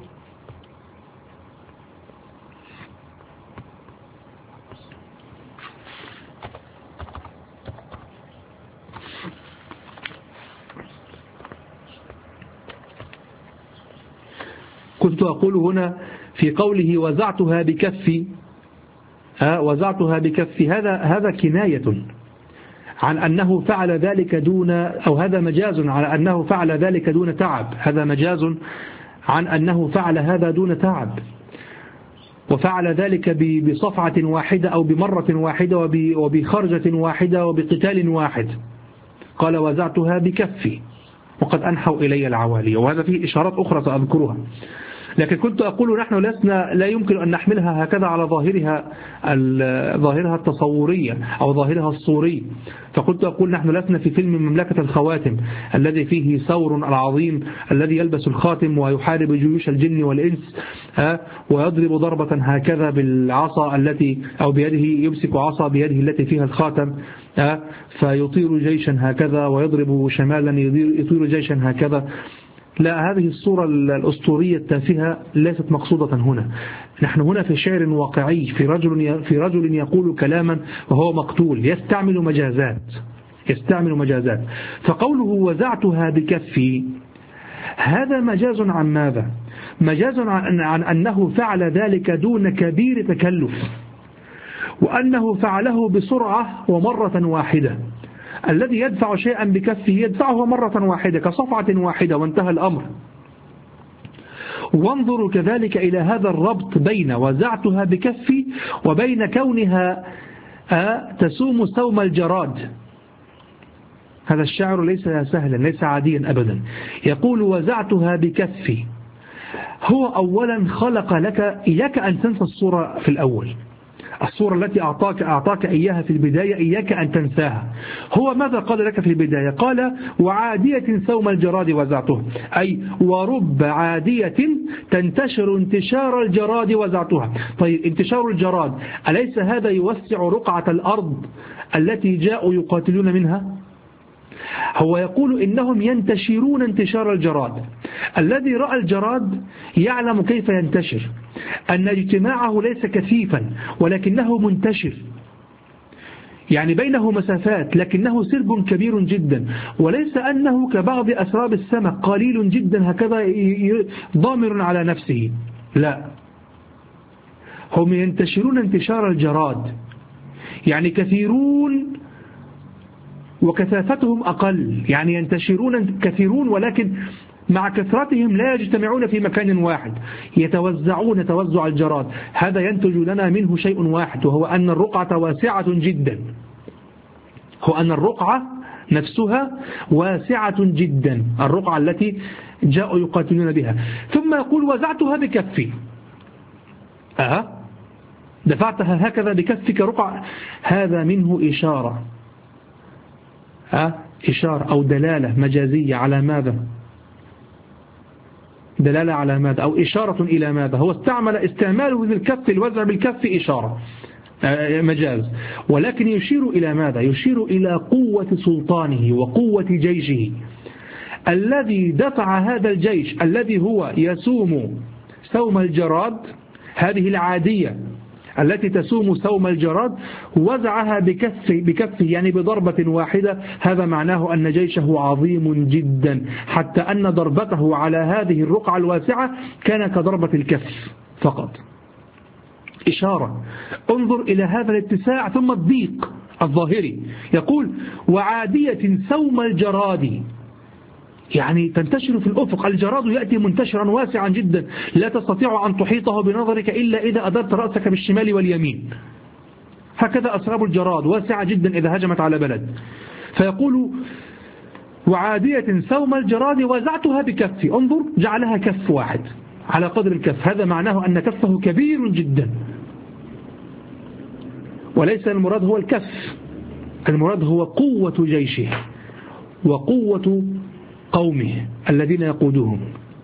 Speaker 1: كنت أقول هنا في قوله وزعتها بكفي، وزعتها بكفي، هذا كناية عن أنه فعل ذلك دون، أو هذا مجاز على أنه فعل ذلك دون تعب، هذا مجاز عن أنه فعل هذا دون تعب، وفعل ذلك بصفعة واحدة أو بمرة واحدة وبخرجة واحدة وبقتال واحد. قال وزعتها بكفي وقد أنحوا إلي العوالي، وهذا فيه إشارات أخرى سأذكرها. لكن كنت أقول نحن لا يمكن أن نحملها هكذا على ظاهرها التصورية أو ظاهرها الصوري. فكنت أقول نحن لسنا في فيلم مملكة الخواتم الذي فيه ثور العظيم الذي يلبس الخاتم ويحارب جيوش الجن والإنس، ويضرب ضربة هكذا بالعصا التي أو بيده، يمسك عصا بيده التي فيها الخاتم فيطير جيشا هكذا، ويضرب شمالا يطير جيشا هكذا. لا، هذه الصورة الأسطورية التافهة ليست مقصودة هنا. نحن هنا في شعر واقعي، في رجل يقول كلاما وهو مقتول، يستعمل مجازات. فقوله وزعتها بكفي هذا مجاز عن ماذا؟ مجاز عن أنه فعل ذلك دون كبير تكلف، وأنه فعله بسرعة ومرة واحدة. الذي يدفع شيئا بكفه يدفعه مرة واحدة كصفعة واحدة وانتهى الأمر. وانظروا كذلك إلى هذا الربط بين وزعتها بكفي وبين كونها تسوم سوم الجراد. هذا الشعر ليس سهلا، ليس عاديا أبدا. يقول وزعتها بكفي، هو أولا خلق لك إياك أن تنسى الصورة في الأول، الصورة التي أعطاك إياها في البداية إياك أن تنساها. هو ماذا قال لك في البداية؟ قال وعادية سوم الجراد وزعته، أي ورب عادية تنتشر انتشار الجراد وزعتها. طيب انتشار الجراد أليس هذا يوسع رقعة الأرض التي جاءوا يقاتلون منها؟ هو يقول إنهم ينتشرون انتشار الجراد. الذي رأى الجراد يعلم كيف ينتشر، أن اجتماعه ليس كثيفا ولكنه منتشر، يعني بينه مسافات لكنه سرب كبير جدا، وليس أنه كبعض أسراب السمك قليل جدا هكذا ضامر على نفسه. لا، هم ينتشرون انتشار الجراد، يعني كثيرون وكثافتهم أقل، يعني ينتشرون كثيرون ولكن مع كثرتهم لا يجتمعون في مكان واحد، يتوزعون توزع الجراد. هذا ينتج لنا منه شيء واحد، وهو أن الرقعة واسعة جدا، هو أن الرقعة نفسها واسعة جدا، الرقعة التي جاءوا يقاتلون بها. ثم يقول وزعتها بكفي، دفعتها هكذا بكفك رقعة. هذا منه إشارة، إشارة أو دلالة مجازية على ماذا؟ دلالة على ماذا أو إشارة إلى ماذا؟ هو استعماله بالكف، الوزع بالكف إشارة مجاز، ولكن يشير إلى ماذا؟ يشير إلى قوة سلطانه وقوة جيشه الذي دفع هذا الجيش الذي هو يسوم سوم الجراد، هذه العادية التي تسوم سوم الجراد، وزعها بكفه يعني بضربة واحدة. هذا معناه أن جيشه عظيم جدا، حتى أن ضربته على هذه الرقعة الواسعة كان كضربة الكف فقط. إشارة. انظر إلى هذا الاتساع ثم الضيق الظاهري. يقول وعادية سوم الجراد، يعني تنتشر في الأفق. الجراد يأتي منتشرا واسعا جدا، لا تستطيع أن تحيطه بنظرك إلا إذا أدرت رأسك بالشمال واليمين. هكذا أسراب الجراد واسعة جدا إذا هجمت على بلد. فيقول وعادية سوم الجراد وزعتها بكفي. انظر، جعلها كف واحد على قدر الكف، هذا معناه أن كفه كبير جدا، وليس المراد هو الكف، المراد هو قوة جيشه وقوة قومه الذين يقودهم.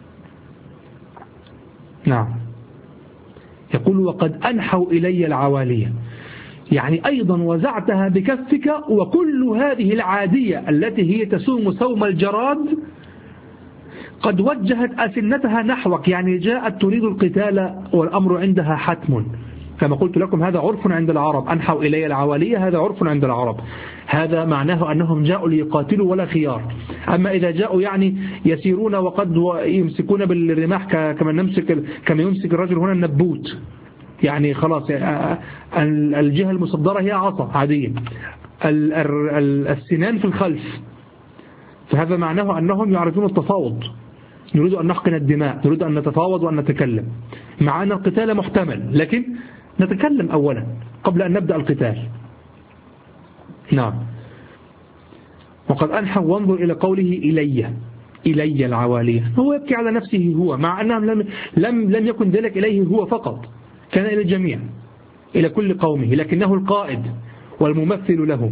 Speaker 1: نعم. يقول وقد أنحوا إلي العوالية، يعني أيضا وزعتها بكفك، وكل هذه العادية التي هي تسوم سوم الجراد قد وجهت أسنتها نحوك، يعني جاءت تريد القتال والأمر عندها حتم. كما قلت لكم هذا عرف عند العرب، أنحوا إلي العوالية هذا عرف عند العرب، هذا معناه أنهم جاءوا ليقاتلوا ولا خيار. أما إذا جاءوا يعني يسيرون وقد يمسكون بالرماح كما يمسك الرجل هنا النبوت، يعني خلاص الجهة المصدرة هي عصا عادية، السنان في الخلف، فهذا معناه أنهم يعرفون التفاوض، نريد أن نحقن الدماء، نريد أن نتفاوض وأن نتكلم، مع أن القتال محتمل، لكن نتكلم أولا قبل أن نبدأ القتال. نعم. وقد أنحى، وانظر إلى قوله إلي العوالية، هو يبكي على نفسه هو، مع أنهم لم يكن ذلك إليه هو فقط، كان إلى الجميع، إلى كل قومه، لكنه القائد والممثل لهم،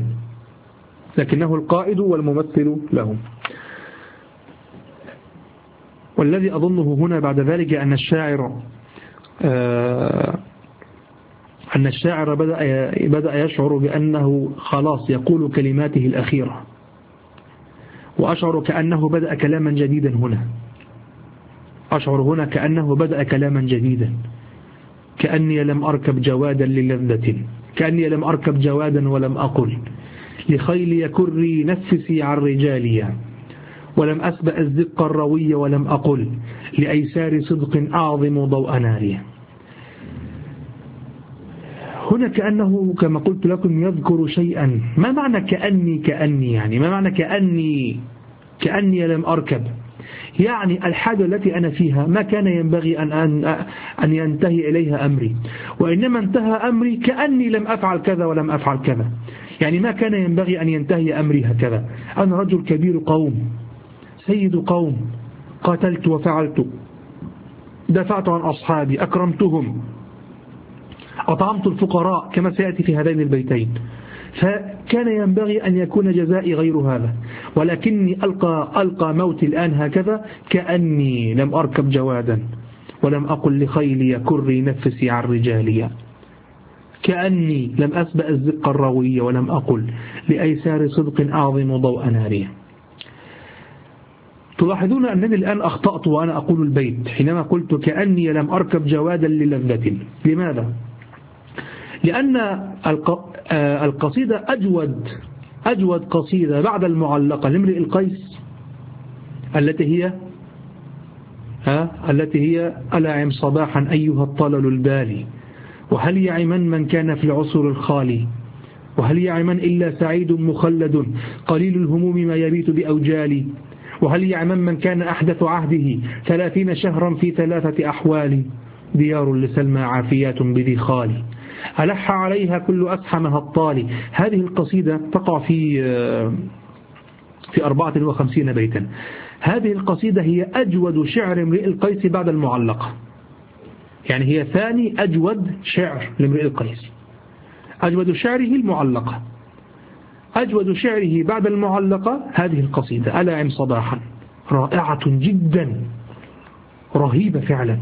Speaker 1: والذي أظنه هنا بعد ذلك أن الشاعر بدأ يشعر بأنه خلاص يقول كلماته الأخيرة، وأشعر كأنه بدأ كلاما جديدا هنا، أشعر هنا كأنه بدأ كلاما جديدا. كأني لم أركب جوادا للذة، كأني لم أركب جوادا ولم أقل لخيلي كري نفسي عن رجالي، ولم أسبأ الزق الروي ولم أقل لأيسار صدق أعظم ضوء ناري. هنا كأنه كما قلت لكم يذكر شيئا. ما معنى كأني يعني ما معنى كأني لم أركب؟ يعني الحاجة التي أنا فيها ما كان ينبغي أن ينتهي إليها أمري، وإنما انتهى أمري كأني لم أفعل كذا ولم أفعل كذا، يعني ما كان ينبغي أن ينتهي أمري هكذا. أنا رجل كبير قوم، سيد قوم، قاتلت وفعلت، دفعت عن أصحابي، أكرمتهم، أطعمت الفقراء كما سيأتي في هذين البيتين، فكان ينبغي أن يكون جزائي غير هذا، ولكني ألقى موتي الآن هكذا كأني لم أركب جوادا ولم أقل لخيلي كري نفسي عن رجالي، كأني لم أسبأ الزق الروي ولم أقل لأيسار صدق أعظم ضوء ناري. تلاحظون أنني الآن أخطأت وأنا أقول البيت حينما قلت كأني لم أركب جوادا للذة. لماذا؟ لأن القصيدة أجود قصيدة بعد المعلقة لامرئ القيس التي هي ألا عم صباحا أيها الطلل البالي، وهل يعمن من كان في العصر الخالي، وهل يعمن إلا سعيد مخلد قليل الهموم ما يبيت بأوجالي، وهل يعمن من كان أحدث عهده 30 شهرا في 3 أحوال، ديار لسلمى عافيات بذي خالي، ألح عليها كل أسحم هالطالي. هذه القصيدة تقع في 54 بيتا. هذه القصيدة هي أجود شعر امرئ القيس بعد المعلقة، يعني هي ثاني أجود شعر لامرئ القيس. أجود شعره المعلقة، أجود شعره بعد المعلقة هذه القصيدة ألا عم صباحا، رائعة جدا رهيبة فعلا.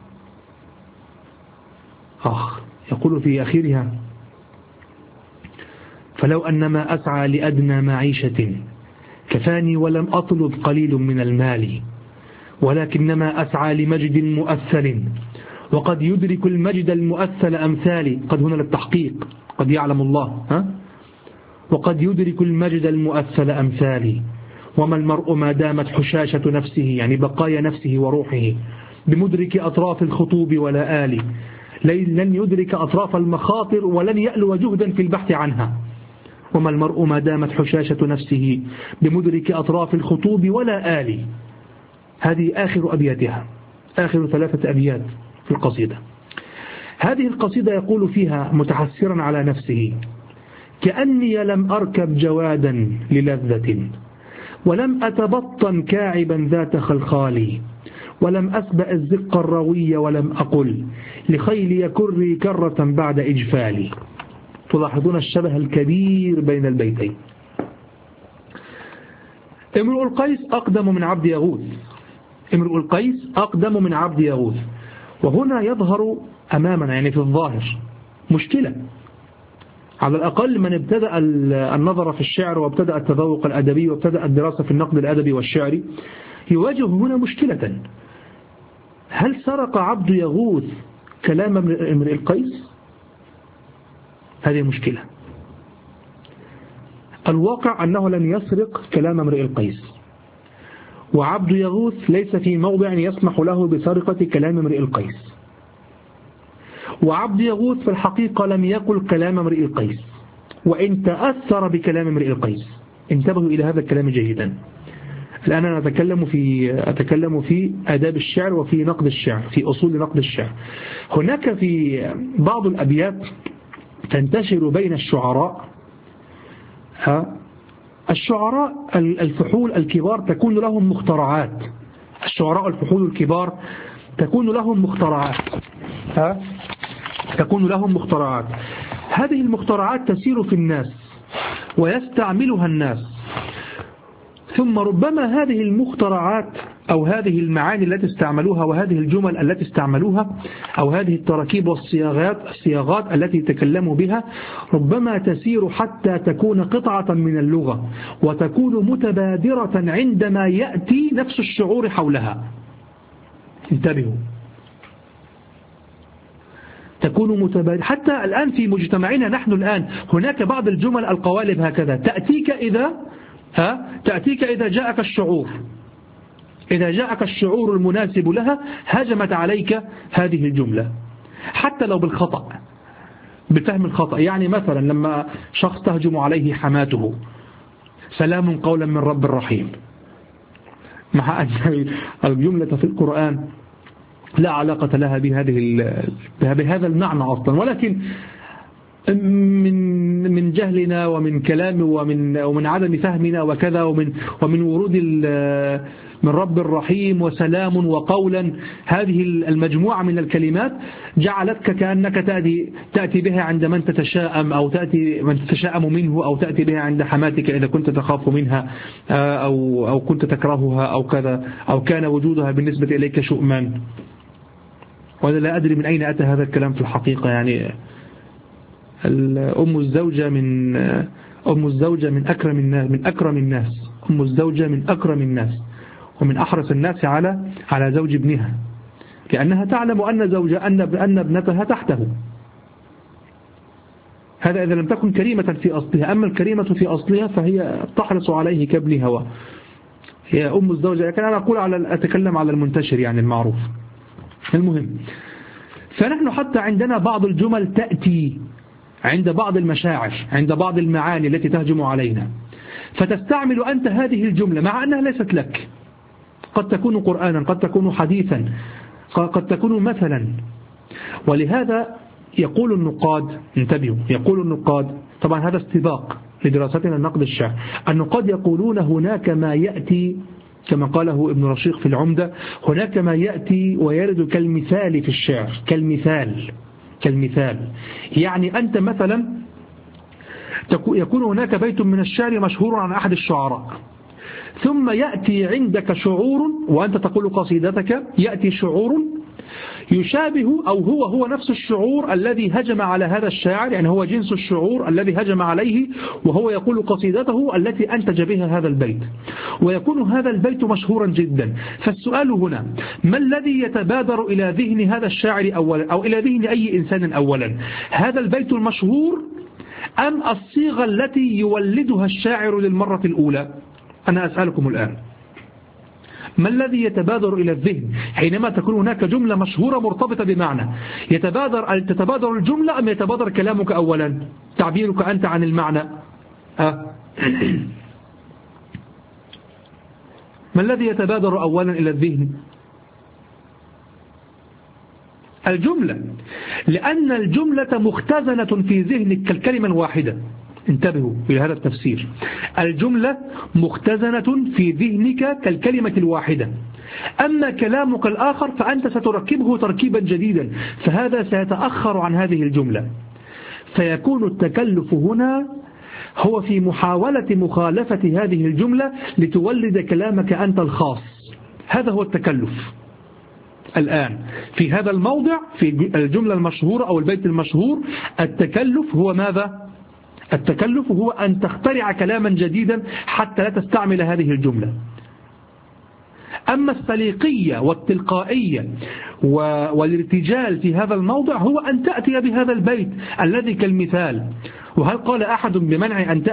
Speaker 1: يقول في آخرها: فلو أنما أسعى لأدنى معيشة كفاني ولم أطلب قليل من المال، ولكنما أسعى لمجد مؤثل وقد يدرك المجد المؤثل أمثالي. قد هنا للتحقيق، قد يعلم الله، وقد يدرك المجد المؤثل أمثالي. وما المرء ما دامت حشاشة نفسه، يعني بقايا نفسه وروحه، بمدرك أطراف الخطوب ولا آلي. لن يدرك أطراف المخاطر ولن يألو جهدا في البحث عنها. وما المرء ما دامت حشاشة نفسه بمدرك أطراف الخطوب ولا آلي. هذه آخر أبياتها، آخر 3 أبيات في القصيدة. هذه القصيدة يقول فيها متحسرا على نفسه: كأني لم أركب جوادا للذة، ولم أتبطن كاعبا ذات خلخالي، ولم أسبأ الزق الروي، ولم أقل لخيلي كري كرة بعد إجفالي. تلاحظون الشبه الكبير بين البيتين. امرؤ القيس أقدم من عبد يغوث، امرؤ القيس أقدم من عبد يغوث. وهنا يظهر أمامنا، يعني في الظاهر، مشكلة. على الأقل من ابتدأ النظر في الشعر وابتدأ التذوق الأدبي وابتدأ الدراسة في النقد الأدبي والشعري يواجه هنا مشكلة. هل سرق عبد يغوث كلام امرئ القيس؟ هذه مشكلة. الواقع أنه لم يسرق كلام امرئ القيس، وعبد يغوث ليس في موضع يسمح له بسرقة كلام امرئ القيس، وعبد يغوث في الحقيقة لم يقل كلام امرئ القيس، وإن تأثر بكلام امرئ القيس. انتبهوا إلى هذا الكلام جيدا. الآن أنا أتكلم في آداب الشعر وفي نقد الشعر، في أصول نقد الشعر. هناك في بعض الأبيات تنتشر بين الشعراء، الشعراء الفحول الكبار تكون لهم مخترعات. الشعراء الفحول الكبار تكون لهم مخترعات، تكون لهم مخترعات. هذه المخترعات تسير في الناس ويستعملها الناس، ثم ربما هذه المخترعات أو هذه المعاني التي استعملوها وهذه الجمل التي استعملوها أو هذه التراكيب والصياغات التي تكلموا بها ربما تسير حتى تكون قطعة من اللغة وتكون متبادرة عندما يأتي نفس الشعور حولها. انتبهوا، تكون متبادرة. حتى الآن في مجتمعنا نحن الآن هناك بعض الجمل القوالب هكذا تأتيك إذا جاءك الشعور، إذا جاءك الشعور المناسب لها هجمت عليك هذه الجملة، حتى لو بالخطأ، بفهم الخطأ. يعني مثلا لما شخص تهجم عليه حماته: سلام قولا من رب الرحيم، مع أن الجملة في القرآن لا علاقة لها بهذا المعنى أصلا، ولكن من جهلنا ومن كلام ومن عدم فهمنا وكذا ومن ورود من رب الرحيم وسلام وقولا، هذه المجموعة من الكلمات جعلتك كأنك تأتي بها عند من تتشائم أو تأتي من تتشائم منه، أو تأتي بها عند حماتك إذا كنت تخاف منها أو كنت تكرهها أو كذا، أو كان وجودها بالنسبة إليك شؤما. وأنا لا أدري من أين أتى هذا الكلام في الحقيقة. يعني أم الزوجة من أكرم الناس، أم الزوجة من أكرم الناس ومن أحرص الناس على زوج ابنها، لأنها تعلم أن ابنتها تحته. هذا إذا لم تكن كريمة في أصلها. أما الكريمة في أصلها فهي تحرص عليه كابنها، هي أم الزوجة. لكن أنا أتكلم على المنتشر، يعني المعروف. المهم، فنحن حتى عندنا بعض الجمل تأتي عند بعض المشاعر، عند بعض المعاني التي تهجم علينا، فتستعمل أنت هذه الجملة مع أنها ليست لك. قد تكون قرآنا، قد تكون حديثا، قد تكون مثلا. ولهذا يقول النقاد، انتبهوا، يقول النقاد، طبعا هذا استباق لدراستنا النقد الشعر، النقاد يقولون هناك ما يأتي كما قاله ابن رشيق في العمدة، هناك ما يأتي ويرد كالمثال في الشعر، كالمثال. يعني أنت مثلا يكون هناك بيت من الشعر مشهور عن أحد الشعراء، ثم يأتي عندك شعور وأنت تقول قصيدتك، يأتي شعور يشابه أو هو نفس الشعور الذي هجم على هذا الشاعر، يعني هو جنس الشعور الذي هجم عليه وهو يقول قصيدته التي أنتج بها هذا البيت، ويكون هذا البيت مشهورا جدا. فالسؤال هنا: ما الذي يتبادر إلى ذهن هذا الشاعر أولا، أو إلى ذهن أي إنسان أولا؟ هذا البيت المشهور أم الصيغة التي يولدها الشاعر للمرة الأولى؟ أنا أسألكم الآن، ما الذي يتبادر إلى الذهن حينما تكون هناك جملة مشهورة مرتبطة بمعنى؟ تتبادر الجملة أم يتبادر كلامك أولا، تعبيرك أنت عن المعنى؟ ما الذي يتبادر أولا إلى الذهن؟ الجملة، لأن الجملة مختزنة في ذهنك كالكلمة الواحدة. انتبهوا إلى هذا التفسير، الجملة مختزنة في ذهنك كالكلمة الواحدة، أما كلامك الآخر فأنت ستركبه تركيبا جديدا، فهذا سيتأخر عن هذه الجملة. فيكون التكلف هنا هو في محاولة مخالفة هذه الجملة لتولد كلامك أنت الخاص. هذا هو التكلف. الآن في هذا الموضع، في الجملة المشهورة أو البيت المشهور، التكلف هو ماذا؟ التكلف هو أن تخترع كلاما جديدا حتى لا تستعمل هذه الجملة. أما السليقية والتلقائية والارتجال في هذا الموضع هو أن تأتي بهذا البيت الذي كالمثال. وهل قال أحد بمنع أن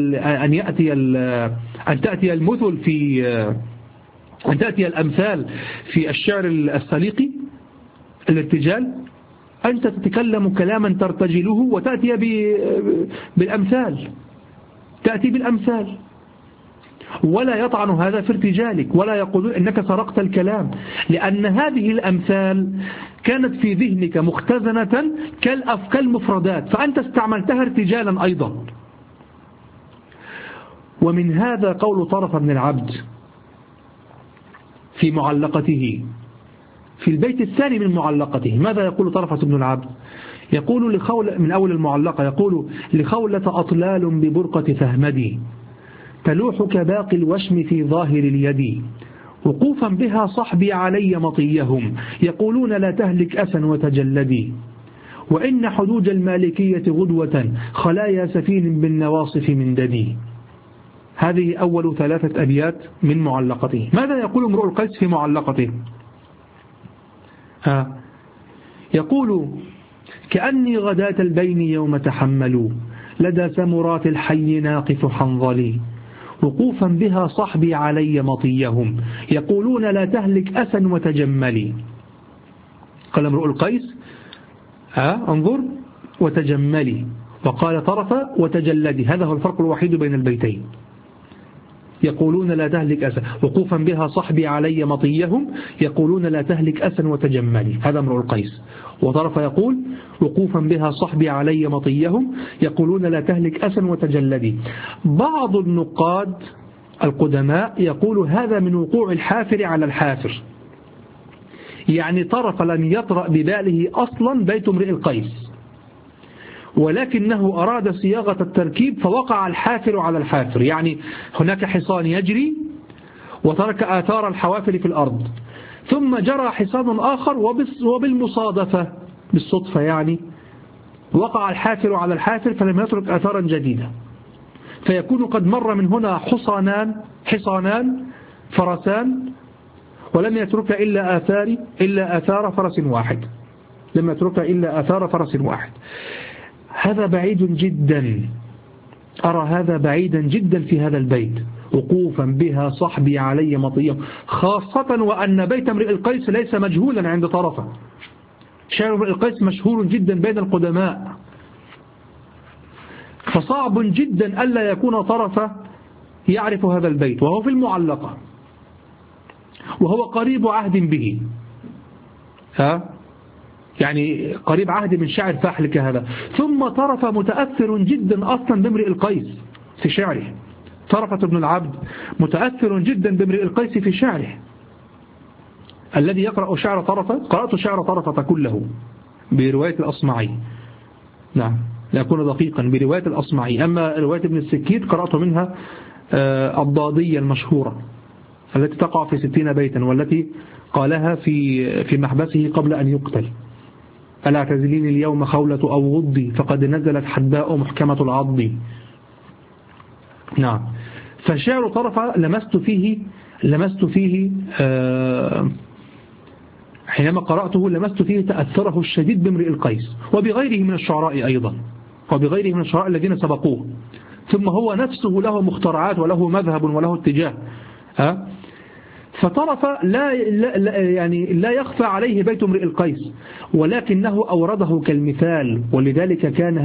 Speaker 1: تأتي المثل أن تأتي الأمثال في الشعر السليقي الارتجال؟ أنت تتكلم كلاما ترتجله وتأتي بالأمثال، تأتي بالأمثال، ولا يطعن هذا في ارتجالك، ولا يقولون إنك سرقت الكلام، لأن هذه الأمثال كانت في ذهنك مختزنة كالمفردات، فأنت استعملتها ارتجالا أيضا. ومن هذا قول طرف بن العبد في معلقته في البيت الثاني من معلقته. ماذا يقول طرفة بن العبد؟ يقول من أول المعلقة، يقول: لخولة أطلال ببرقة فهمدي تلوح كباقي الوشم في ظاهر اليد، وقوفا بها صحبي علي مطيهم يقولون لا تهلك أسا وتجلدي، وإن حدود المالكية غدوة خلايا سفين بالنواصف من ددي. هذه أول 3 أبيات من معلقته. ماذا يقول امرؤ القيس في معلقته؟ يقول: كأني غداة البين يوم تحملوا لدى سمرات الحي ناقف حنظلي، وقوفا بها صحبي علي مطيهم يقولون لا تهلك أسا وتجملي. قال امرؤ القيس انظر وتجملي، وقال طرف وتجلدي. هذا هو الفرق الوحيد بين البيتين. يقولون لا تهلك أسا، وقوفا بها صحبي علي مطيهم يقولون لا تهلك أسا وتجملي. هذا امرؤ القيس. وطرف يقول: وقوفا بها صحبي علي مطيهم يقولون لا تهلك أسا وتجلدي. بعض النقاد القدماء يقول هذا من وقوع الحافر على الحافر، يعني طرف لم يطرأ بباله أصلا بيت امرئ القيس، ولكنه أراد صياغة التركيب فوقع الحافر على الحافر. يعني هناك حصان يجري وترك آثار الحوافر في الأرض، ثم جرى حصان آخر وبالمصادفة بالصدفة يعني وقع الحافر على الحافر فلم يترك آثارا جديدة، فيكون قد مر من هنا حصانان فرسان ولم يترك إلا آثار فرس واحد، لم يترك إلا آثار فرس واحد. هذا بعيد جدا، أرى هذا بعيدا جدا في هذا البيت. وقوفا بها صحبي علي مطيهم، خاصة وأن بيت امرئ القيس ليس مجهولا عند طرفه. شعر امرئ القيس مشهور جدا بين القدماء، فصعب جدا ألا يكون طرفه يعرف هذا البيت، وهو في المعلقة وهو قريب عهد به، يعني قريب عهد من شاعر فاحل كهذا. ثم طرف متأثر جدا أصلا بامرئ القيس في شعره. طرفة بن العبد متأثر جدا بامرئ القيس في شعره. الذي يقرأ شعر طرفة، قرأت شعر طرفة كله برواية الأصمعي، نعم لأكون دقيقا، برواية الأصمعي. أما رواية ابن السكيت قرأت منها الضادية المشهورة التي تقع في 60 بيتا، والتي قالها في محبسه قبل أن يقتل: ألا اعتزليني اليوم خولة أو غضي فقد نزلت حداء محكمة العض. نعم. فالشعر طرف لمست فيه حينما قرأته لمست فيه تأثره الشديد بامرئ القيس وبغيره من الشعراء أيضا، وبغيره من الشعراء الذين سبقوه. ثم هو نفسه له مخترعات وله مذهب وله اتجاه. فطرف لا يخفى عليه بيت امرئ القيس، ولكنه أورده كالمثال، ولذلك كان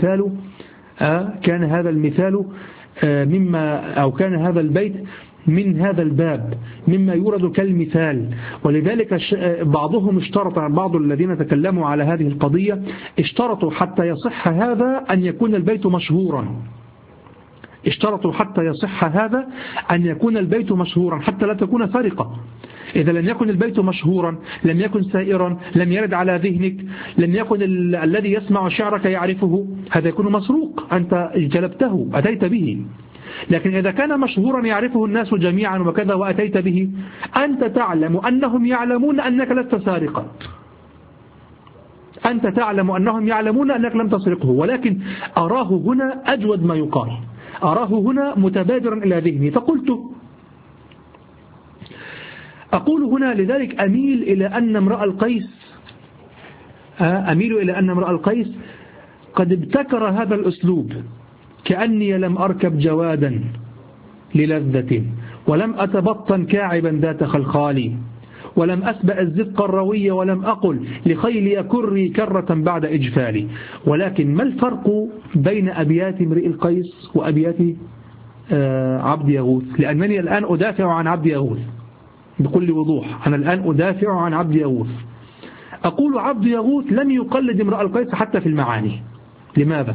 Speaker 1: هذا المثال مما، أو كان هذا البيت من هذا الباب مما يورد كالمثال. ولذلك بعض الذين تكلموا على هذه القضية اشترطوا حتى يصح هذا أن يكون البيت مشهورا، حتى لا تكون سرقة. إذا لم يكن البيت مشهورا، لم يكن سائرا، لم يرد على ذهنك، لم يكن الذي يسمع شعرك يعرفه، هذا يكون مسروق، أنت جلبته أتيت به. لكن إذا كان مشهورا يعرفه الناس جميعا وكذا وأتيت به، أنت تعلم أنهم يعلمون أنك لست سارقا، أنت تعلم أنهم يعلمون أنك لم تسرقه، ولكن أراه هنا أجود ما يقال، أراه هنا متبادرا إلى ذهني فقلت. أقول هنا لذلك أميل إلى أن امرأ القيس قد ابتكر هذا الأسلوب: كأني لم أركب جوادا للذة، ولم أتبطن كاعبا ذات خلخالي، ولم أسبأ الزق الروي، ولم أقل لخيلي كري كرة بعد إجفالي. ولكن ما الفرق بين أبيات امرئ القيس وأبيات عبد يغوث؟ لأنني الآن أدافع عن عبد يغوث بكل وضوح، أنا الآن أدافع عن عبد يغوث. أقول عبد يغوث لم يقلد امرئ القيس حتى في المعاني. لماذا؟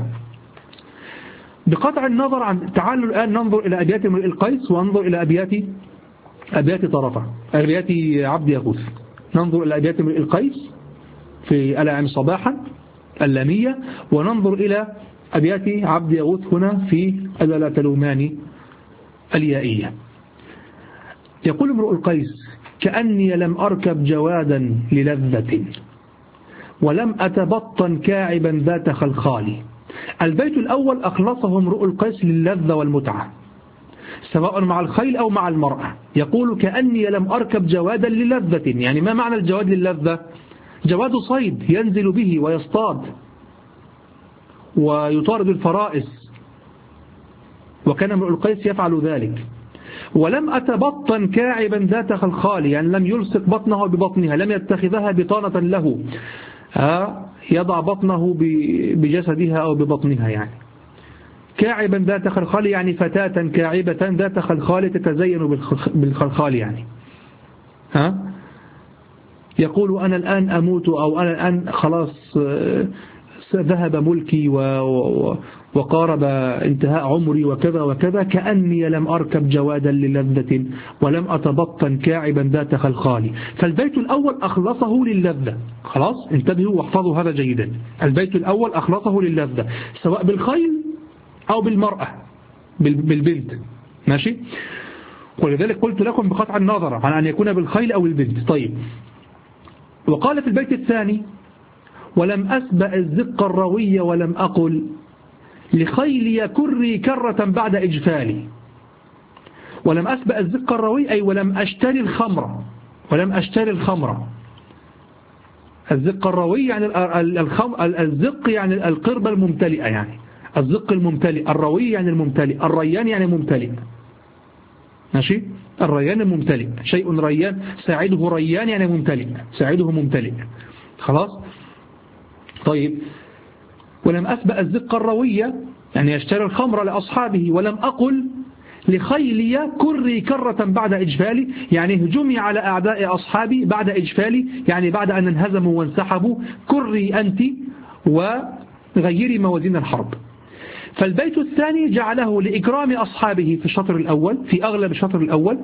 Speaker 1: بقطع النظر عن، تعالوا الآن ننظر إلى أبيات امرئ القيس وانظر إلى أبيات طرفة، أبيات عبد يغوث. ننظر إلى أبيات امرئ القيس في ألعم صباحا اللامية، وننظر إلى أبيات عبد يغوث هنا في ألا تلوماني اليائية. يقول امرؤ القيس: كأني لم أركب جوادا للذة، ولم أتبطن كاعبا ذات خلخالي. البيت الأول أخلصه امرؤ القيس للذة والمتعة، سواء مع الخيل أو مع المرأة. يقول: كأني لم أركب جوادا للذة، يعني ما معنى الجواد للذة؟ جواد صيد ينزل به ويصطاد ويطارد الفرائس، وكان امرؤ القيس يفعل ذلك. ولم أتبطن كاعبا ذات خلخال، يعني لم يلصق بطنه ببطنها، لم يتخذها بطانة له يضع بطنه بجسدها أو ببطنها. يعني كاعبا ذات خلخال يعني فتاة كاعبة ذات خلخال تتزين بالخلخال يعني. يقول: أنا الآن أموت، أو أنا الآن خلاص ذهب ملكي وقارب انتهاء عمري وكذا وكذا، كأني لم أركب جوادا للذة ولم أتبطن كاعبا ذات خلخالي. فالبيت الأول أخلصه للذة. خلاص انتبهوا واحفظوا هذا جيدا. البيت الأول أخلصه للذة، سواء بالخيل أو بالمرأة، بالبنت. ماشي؟ ولذلك قلت لكم بقطع النظر عن أن يكون بالخيل أو البنت. طيب، وقال في البيت الثاني: ولم أسبأ الزق الروي ولم أقل لخيلي كري كرة بعد إجفالي. ولم أسبأ الزق الروي أي ولم أشتري الخمر. الزق الروي يعني الزق يعني القربة الممتلئة، يعني الزق الممتلئ. الروي يعني الممتلئ. الريان يعني ممتلئ. ماشي؟ الريان الممتلئ، شيء ريان، ساعده ريان يعني ممتلئ، ساعده ممتلئ. خلاص؟ طيب، ولم أسبأ الزق الروية يعني يشتري الخمر لأصحابه. ولم أقل لخيلي كري كرة بعد إجفالي، يعني هجومي على أعداء أصحابي بعد إجفالي، يعني بعد أن انهزموا وانسحبوا. كري أنت وغيري موازين الحرب. فالبيت الثاني جعله لإكرام أصحابه في الشطر الأول، في أغلب الشطر الأول،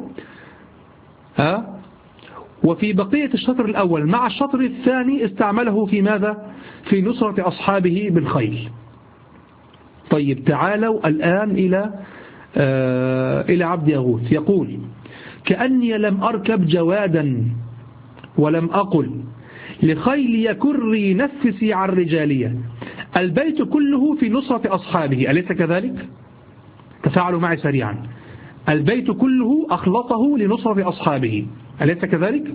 Speaker 1: وفي بقية الشطر الأول مع الشطر الثاني استعمله في ماذا؟ في نصرة أصحابه بالخيل. طيب، تعالوا الآن إلى إلى عبد يغوث يقول: كأني لم أركب جوادا ولم أقل لخيلي كري نفسي عن رجالية. البيت كله في نصرة أصحابه، أليس كذلك؟ تفاعلوا معي سريعا. البيت كله أخلصه لنصرة أصحابه، أليس كذلك؟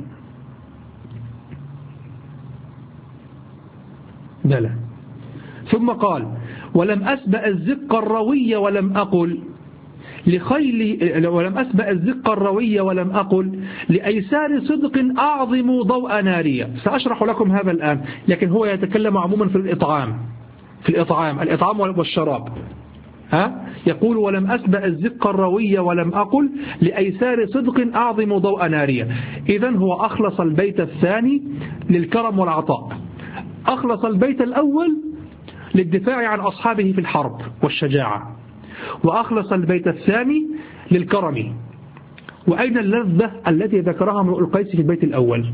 Speaker 1: بلى. ثم قال: ولم أسبأ الزق الروي ولم أقل لخيلي، ولم أسبأ الزق الروي ولم أقل لأيسار صدق أعظم ضوء نارية. سأشرح لكم هذا الآن، لكن هو يتكلم عموما في الإطعام والشراب. يقول: ولم أسبأ الزق الروي ولم أقل لأيسار صدق أعظم ضوء نارية. إذن هو أخلص البيت الثاني للكرم والعطاء، أخلص البيت الأول للدفاع عن أصحابه في الحرب والشجاعة، وأخلص البيت الثاني للكرم. وأين اللذة التي ذكرها امرؤ القيس في البيت الأول؟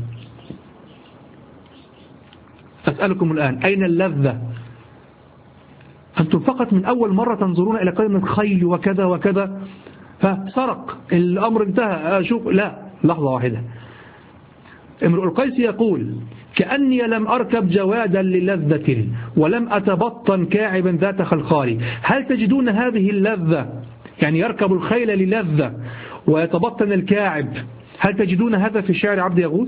Speaker 1: أسألكم الآن، أين اللذة؟ أنتم فقط من أول مرة تنظرون إلى كلمة خيل وكذا وكذا فسرق الأمر انتهى. شوف، لا، لحظة واحدة. امرؤ القيس يقول: كأني لم أركب جوادا للذة ولم أتبطن كاعبا ذات خلخال. هل تجدون هذه اللذة، يعني يركب الخيل للذة ويتبطن الكاعب، هل تجدون هذا في شعر عبد يغوث؟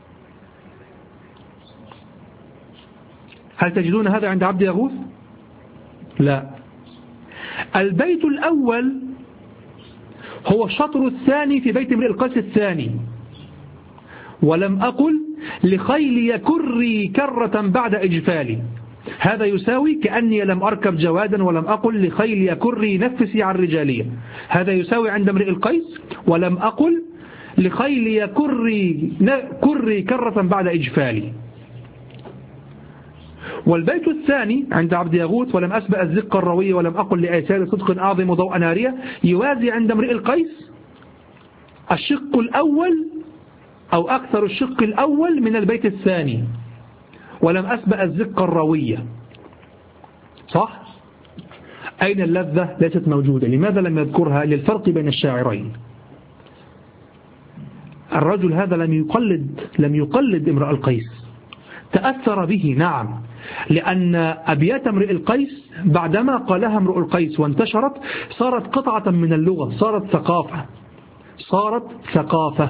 Speaker 1: هل تجدون هذا عند عبد يغوث؟ لا. البيت الأول هو الشطر الثاني في بيت امرئ القيس الثاني: ولم أقل لخيلي كري كرة بعد إجفالي. هذا يساوي كأني لم أركب جوادا ولم أقل لخيلي كري نفسي عن رجالية. هذا يساوي عند امرئ القيس: ولم أقل لخيلي كري كرة بعد إجفالي. والبيت الثاني عند عبد يغوث: ولم أسبأ الزق الروي ولم أقل لآثار صدق أعظم ضوء نارية، يوازي عند امرئ القيس الشق الأول أو أكثر الشق الأول من البيت الثاني: ولم أسبأ الزق الروية. صح؟ أين اللذة؟ ليست موجودة. لماذا لم يذكرها؟ للفرق بين الشاعرين. الرجل هذا لم يقلد امرؤ القيس، تأثر به، نعم، لأن أبيات امرئ القيس بعدما قالها امرؤ القيس وانتشرت صارت قطعة من اللغة، صارت ثقافة.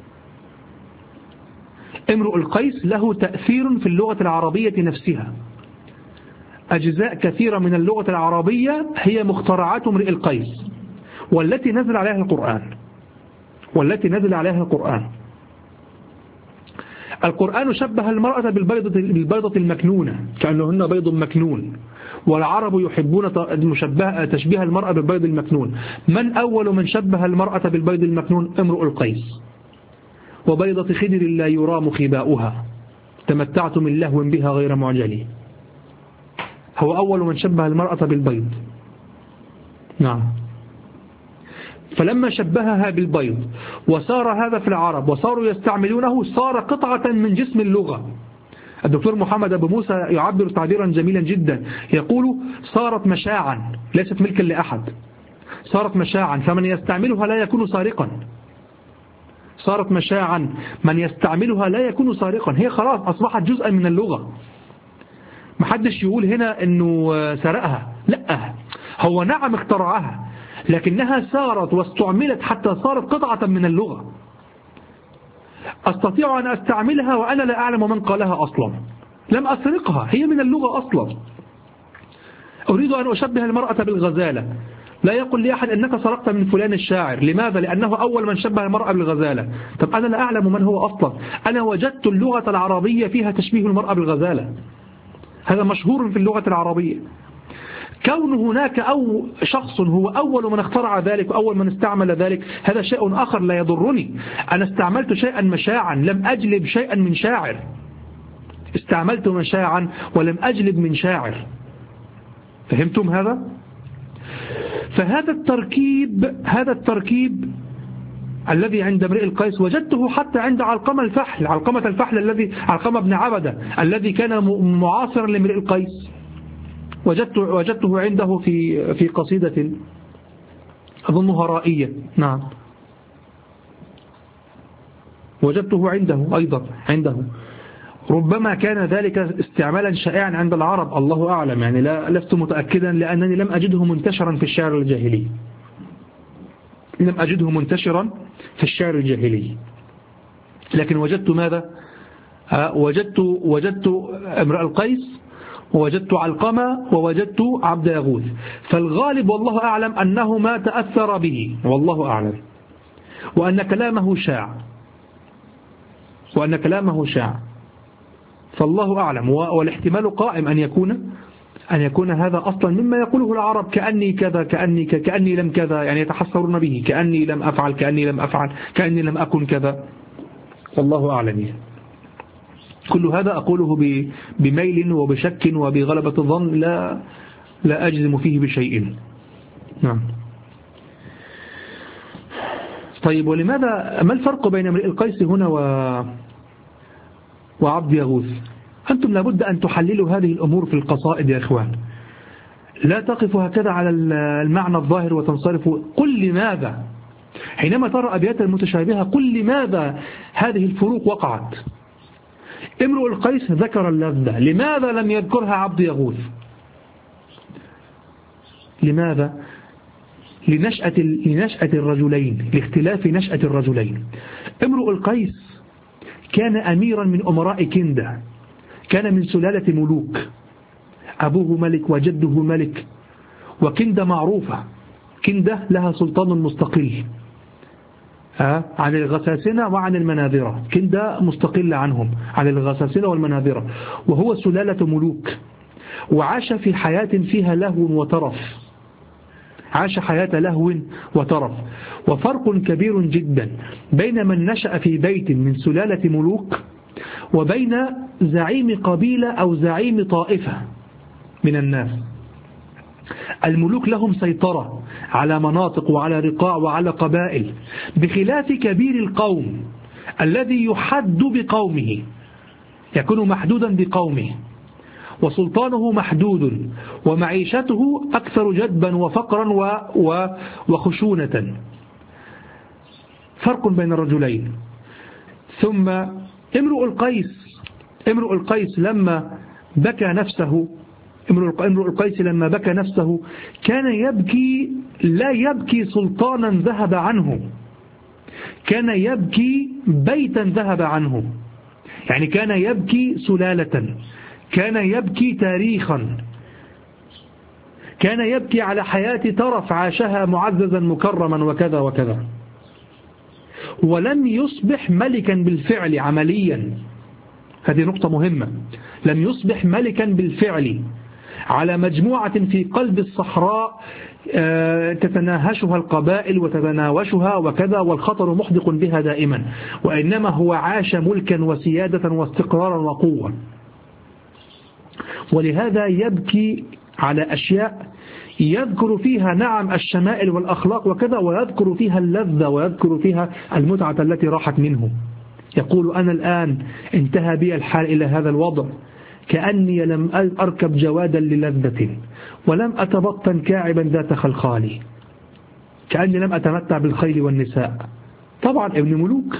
Speaker 1: امرؤ القيس له تأثير في اللغة العربية نفسها. أجزاء كثيرة من اللغة العربية هي مخترعات امرئ القيس، والتي نزل عليها القرآن. القرآن شبه المرأة بالبيضة المكنونة، كأنهن بيض مكنون، والعرب يحبون تشبيه المرأة بالبيض المكنون. من أول من شبه المرأة بالبيض المكنون؟ امرؤ القيس: وبيضة خدر لا يرام خباؤها تمتعت من لهو بها غير معجلي. هو أول من شبه المرأة بالبيض. نعم. فلما شبهها بالبيض وصار هذا في العرب وصاروا يستعملونه، صار قطعة من جسم اللغة. الدكتور محمد أبو موسى يعبر تعبيرا جميلا جدا، يقول: صارت مشاعا ليست ملكا لأحد، صارت مشاعا فمن يستعملها لا يكون سارقا. صارت مشاعا، من يستعملها لا يكون سارقا، هي خلاص أصبحت جزءا من اللغة. محدش يقول هنا أنه سرقها، لا، هو نعم اخترعها، لكنها سارت واستعملت حتى صارت قطعة من اللغة. أستطيع أن أستعملها وأنا لا أعلم من قالها أصلا، لم أسرقها، هي من اللغة أصلا. أريد أن أشبه المرأة بالغزالة، لا يقول لي أحد أنك سرقت من فلان الشاعر. لماذا؟ لأنه أول من شبه المرأة بالغزالة. طب أنا لا أعلم من هو أصلا، أنا وجدت اللغة العربية فيها تشبيه المرأة بالغزالة، هذا مشهور في اللغة العربية. كون هناك أو شخص هو أول من اخترع ذلك وأول من استعمل ذلك، هذا شيء آخر لا يضرني. أنا استعملت شيئا مشاعا، لم أجلب شيئا من شاعر. استعملت مشاعا ولم أجلب من شاعر. فهمتم هذا؟ فهذا التركيب الذي عند امرئ القيس وجدته حتى عند علقمة الفحل الذي علقمة بن عبدة الذي كان معاصرا لامرئ القيس، وجدته عنده في قصيدة أظنها رائية. نعم، وجدته عنده أيضا، عنده. ربما كان ذلك استعمالا شائعا عند العرب، الله أعلم، يعني لست متأكدا لأنني لم أجده منتشرا في الشعر الجاهلي، لم أجده منتشرا في الشعر الجاهلي. لكن وجدت ماذا؟ وجدت امرأ القيس، ووجدت علقمة، ووجدت عبد يغوث. فالغالب والله أعلم أنه ما تأثر به، والله أعلم، وأن كلامه شاع، وأن كلامه شاع، فالله أعلم. والاحتمال قائم أن يكون هذا أصلا مما يقوله العرب، كأني كذا، كأني لم كذا، يعني يتحسرون به، كأني لم أفعل، كأني لم أفعل، كأني لم أكن كذا، والله أعلم. كل هذا أقوله بميل وبشك وبغلبة الظن، لا أجزم فيه بشيء. نعم. طيب، ولماذا، ما الفرق بين امرئ القيس هنا وعبد يغوث؟ أنتم لابد أن تحللوا هذه الأمور في القصائد يا إخوان، لا تقفوا هكذا على المعنى الظاهر وتنصرفوا. قل لماذا حينما ترى أبياتا متشابهة، قل لماذا هذه الفروق وقعت. امرؤ القيس ذكر اللذة، لماذا لم يذكرها عبد يغوث؟ لماذا؟ لنشأة الرجلين، لاختلاف نشأة الرجلين. امرؤ القيس كان أميرا من أمراء كندة، كان من سلالة ملوك، أبوه ملك وجده ملك، وكندة معروفة، كندة لها سلطان مستقل عن الغساسنة وعن المناذرة، كندة مستقلة عنهم، عن الغساسنة والمناذرة، وهو سلالة ملوك، وعاش في حياة فيها لهو وترف، عاش حياة لهو وترف. وفرق كبير جدا بين من نشأ في بيت من سلالة ملوك وبين زعيم قبيلة أو زعيم طائفة من الناس. الملوك لهم سيطرة على مناطق وعلى رقاع وعلى قبائل، بخلاف كبير القوم الذي يحد بقومه، يكون محدودا بقومه، وسلطانه محدود، ومعيشته أكثر جدبا وفقرا وخشونة. فرق بين الرجلين. ثم امرؤ القيس لما بكى نفسه، امرؤ القيس لما بكى نفسه كان يبكي، لا يبكي سلطانا ذهب عنه، كان يبكي بيتا ذهب عنه، يعني كان يبكي سلالة، كان يبكي تاريخا، كان يبكي على حياة ترف عاشها معززا مكرما وكذا وكذا. ولم يصبح ملكا بالفعل عمليا، هذه نقطة مهمة، لم يصبح ملكا بالفعل على مجموعة في قلب الصحراء تتناهشها القبائل وتتناوشها وكذا، والخطر محدق بها دائما، وإنما هو عاش ملكا وسيادة واستقرارا وقوة. ولهذا يبكي على أشياء يذكر فيها نعم الشمائل والأخلاق وكذا، ويذكر فيها اللذة ويذكر فيها المتعة التي راحت منه. يقول أنا الآن انتهى بي الحال إلى هذا الوضع، كأني لم أركب جوادا للذة ولم أتبطن كاعبا ذات خلخالي، كأني لم أتمتع بالخيل والنساء. طبعا ابن ملوك.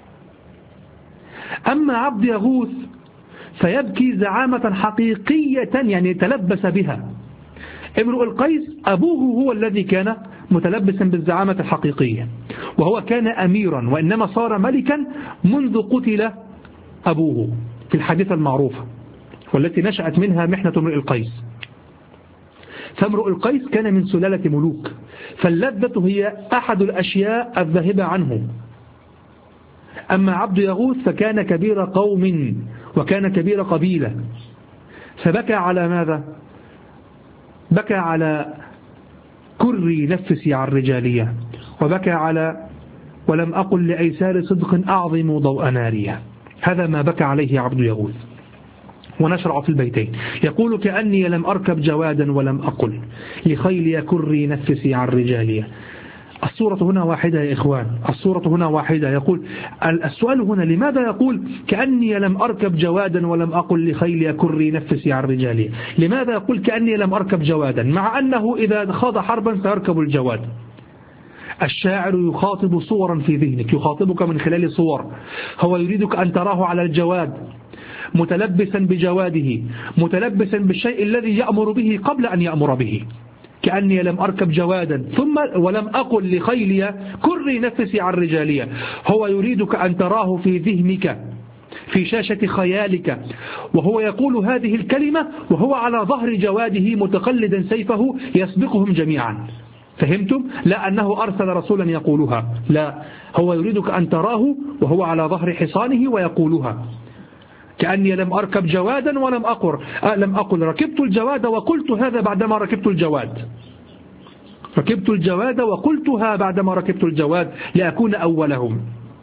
Speaker 1: أما عبد يغوث فيبكي زعامة حقيقية، يعني تلبس بها. امرؤ القيس أبوه هو الذي كان متلبسا بالزعامة الحقيقية، وهو كان أميرا، وإنما صار ملكا منذ قتل أبوه في الحادثة المعروفة والتي نشأت منها محنة امرؤ القيس. فامرؤ القيس كان من سلالة ملوك، فاللذة هي أحد الأشياء الذاهبة عنه. أما عبد يغوث فكان كبير قوم وكان كبير قبيلة، فبكى على ماذا؟ بكى على كري نفسي عن رجالية، وبكى على ولم أقل لأيسار صدق أعظم ضوء نارية. هذا ما بكى عليه عبد يغوث. ونشرع في البيتين، يقول كأني لم أركب جوادا ولم أقل لخيلي كري نفسي عن رجالية. الصورة هنا واحدة يا إخوان، الصورة هنا واحدة. يقول السؤال هنا لماذا يقول كأني لم أركب جوادا ولم أقل لخيلي كري نفسي عن رجالي؟ لماذا يقول كأني لم أركب جوادا مع أنه إذا خاض حربا سيركب الجواد؟ الشاعر يخاطب صورا في ذهنك، يخاطبك من خلال صور. هو يريدك أن تراه على الجواد متلبسا بجواده، متلبسا بالشيء الذي يأمر به قبل أن يأمر به. كأني لم أركب جوادا ثم ولم أقل لخيلي كري نفسي عن رجالية. هو يريدك أن تراه في ذهنك في شاشة خيالك وهو يقول هذه الكلمة وهو على ظهر جواده متقلدا سيفه يسبقهم جميعا. فهمتم؟ لا أنه أرسل رسولا يقولها، لا، هو يريدك أن تراه وهو على ظهر حصانه ويقولها. كأني لم أركب جوادا ولم أقل ركبت الجواد وقلت هذا بعدما ركبت الجواد. ركبت الجواد وقلتها بعدما ركبت الجواد لأكون أولهم.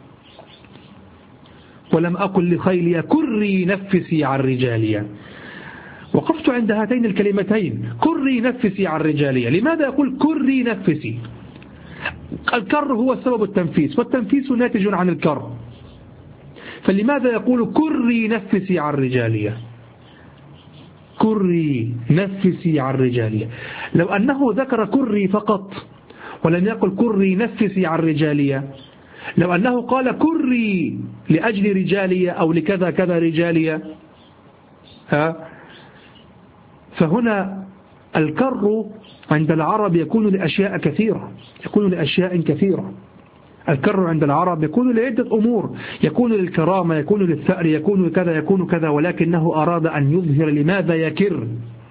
Speaker 1: ولم أقل لخيلي كري نفسي عن رجالية. وقفت عند هاتين الكلمتين، كري نفسي عن رجالية. لماذا يقول كري نفسي؟ الكر هو سبب التنفيس، والتنفيس ناتج عن الكر، فلماذا يقول كري نفسي عن رجالية؟ كري نفسي عن رجالية. لو أنه ذكر كري فقط ولم يقل كري نفسي عن رجالية، لو أنه قال كري لأجل رجالية أو لكذا كذا رجالية، فهنا الكر عند العرب يكون لأشياء كثيرة، يكون لأشياء كثيرة. الكر عند العرب يكون لعدة أمور، يكون للكرامة، يكون للثأر، يكون كذا يكون كذا، ولكنه أراد أن يظهر لماذا يكر.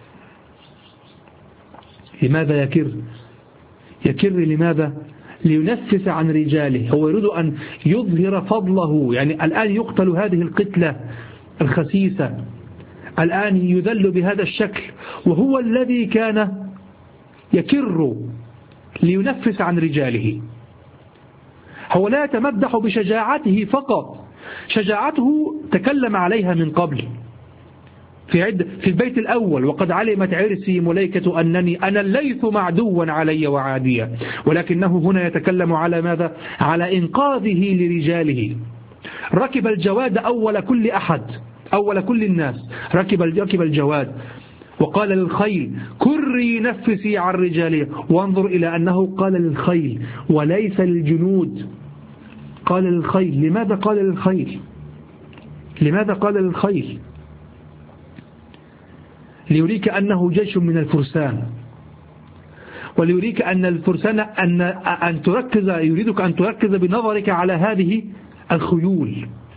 Speaker 1: لماذا يكر؟ يكر لماذا؟ لينفس عن رجاله. هو يريد أن يظهر فضله. يعني الآن يقتل هذه القتلة الخسيسة، الآن يذل بهذا الشكل، وهو الذي كان يكر لينفس عن رجاله. هو لا يتمدح بشجاعته فقط، شجاعته تكلم عليها من قبل في البيت الأول: وقد علمت عرسي مليكة أنني أنا الليث معدوا علي وعادية. ولكنه هنا يتكلم على ماذا؟ على إنقاذه لرجاله. ركب الجواد أول كل أحد، أول كل الناس ركب الجواد، وقال للخيل كري نفسي عن رجالي. وانظر إلى أنه قال للخيل وليس للجنود، قال للخيل. لماذا قال للخيل؟ لماذا قال للخيل؟ ليريك أنه جيش من الفرسان، وليريك أن الفرسان أن تركز، يريدك أن تركز بنظرك على هذه الخيول.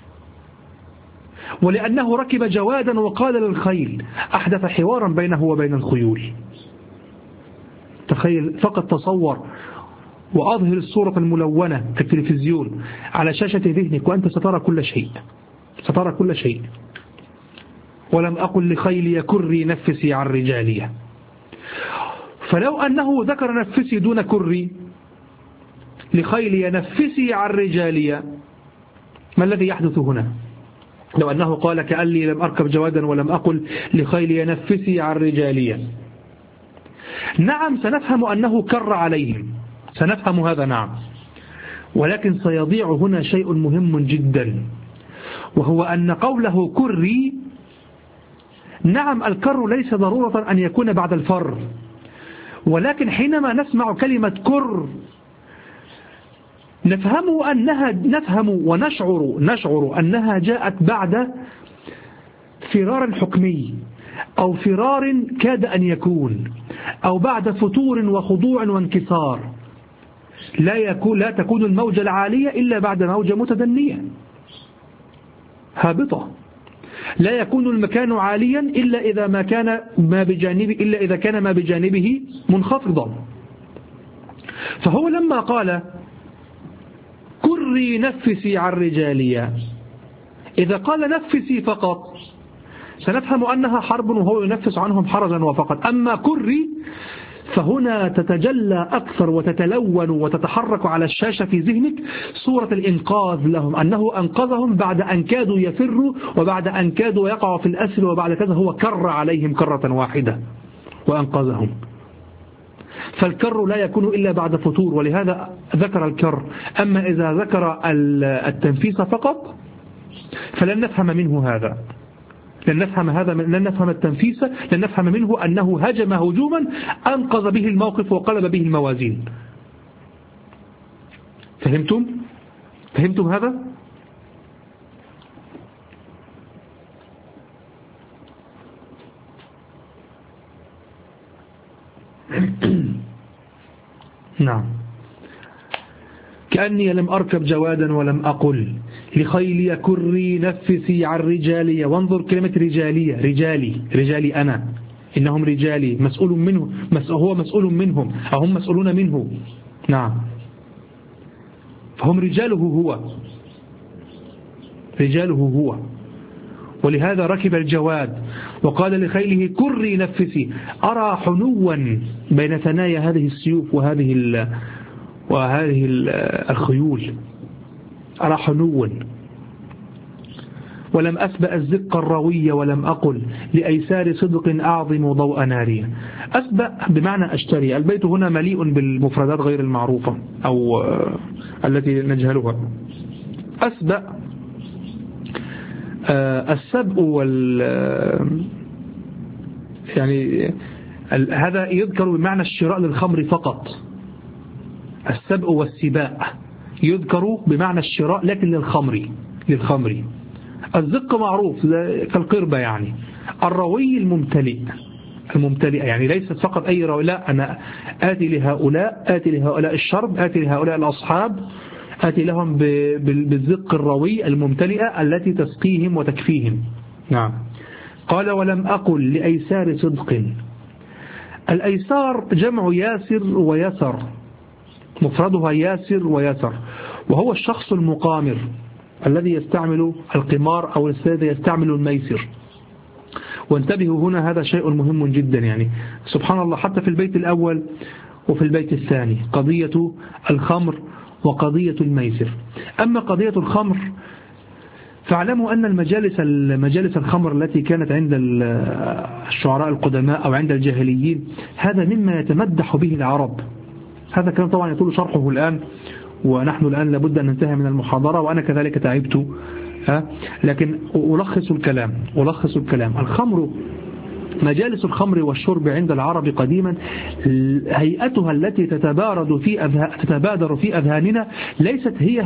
Speaker 1: ولأنه ركب جوادا وقال للخيل أحدث حوارا بينه وبين الخيول. تخيل، فقط تصور وأظهر الصورة الملونة في التلفزيون على شاشة ذهنك وأنت سترى كل شيء، سترى كل شيء. ولم أقل لخيلي كري نفسي عن رجالية. فلو أنه ذكر نفسي دون كري لخيلي نفسي عن رجالية، ما الذي يحدث هنا؟ لو أنه قال كأني لم أركب جوادا ولم أقل لخيلي نفسي عن رجالية، نعم سنفهم أنه كر عليهم، سنفهم هذا نعم، ولكن سيضيع هنا شيء مهم جدا، وهو أن قوله كري، نعم الكر ليس ضرورة أن يكون بعد الفر، ولكن حينما نسمع كلمة كر نفهم ونشعر أنها جاءت بعد فرار حكمي أو فرار كاد أن يكون، أو بعد فتور وخضوع وانكسار. لا تكون الموجة العالية إلا بعد موجة متدنية هابطة. لا يكون المكان عاليا إلا إذا كان ما بجانبه منخفضا. فهو لما قال كري نفسي عن رجالية، إذا قال نفسي فقط سنفهم أنها حرب وهو ينفس عنهم حرجا وفقط. أما كري فهنا تتجلى أكثر وتتلون وتتحرك على الشاشة في ذهنك صورة الإنقاذ لهم، أنه أنقذهم بعد أن كادوا يفروا وبعد أن كادوا يقعوا في الأسر وبعد كذا هو كر عليهم كرة واحدة وأنقذهم. فالكر لا يكون إلا بعد فتور، ولهذا ذكر الكر. أما إذا ذكر التنفيس فقط فلن نفهم منه هذا، لن نفهم التنفيس، لن نفهم منه أنه هجم هجوما أنقذ به الموقف وقلب به الموازين. فهمتم هذا؟ نعم. كأني لم أركب جوادا ولم أقل لخيلي كري نفسي عن رجالي. وانظر كلمة رجالية، رجالي أنا، إنهم رجالي، مسؤول منه، هو مسؤول منهم أو هم مسؤولون منه. نعم، فهم رجاله هو، ولهذا ركب الجواد وقال لخيله كري نفسي. أرى حنوا بين ثنايا هذه السيوف وهذه الخيول، أرى حنوا. ولم أسبأ الزق الروي ولم أقل لأيسار صدق أعظم ضوء ناري. أسبأ بمعنى أشتري. البيت هنا مليء بالمفردات غير المعروفة أو التي نجهلها. أسبأ، السبء يعني هذا يذكر بمعنى الشراء للخمر فقط. السبء والسباء يذكر بمعنى الشراء لكن للخمر. الزق معروف كالقربة يعني. الروي الممتلئ يعني ليست فقط أي روي، لا، أنا آتي لهؤلاء الشرب، آتي لهؤلاء الأصحاب، آتي لهم بالزق الروي الممتلئة التي تسقيهم وتكفيهم. نعم. قال ولم أقل لأيسار صدق. الأيسار جمع ياسر ويسر، مفردها ياسر ويسر، وهو الشخص المقامر الذي يستعمل القمار أو الذي يستعمل الميسر. وانتبهوا هنا، هذا شيء مهم جدا يعني. سبحان الله، حتى في البيت الأول وفي البيت الثاني قضية الخمر وقضية الميسر. أما قضية الخمر فاعلموا أن المجالس الخمر التي كانت عند الشعراء القدماء أو عند الجاهليين، هذا مما يتمدح به العرب. هذا كان طبعا يطول شرحه الآن، ونحن الآن لابد أن ننتهي من المحاضرة، وأنا كذلك تعبت، لكن ألخص الكلام. الخمر، مجالس الخمر والشرب عند العرب قديما، هيئتها التي تتبادر في أذهاننا ليست هي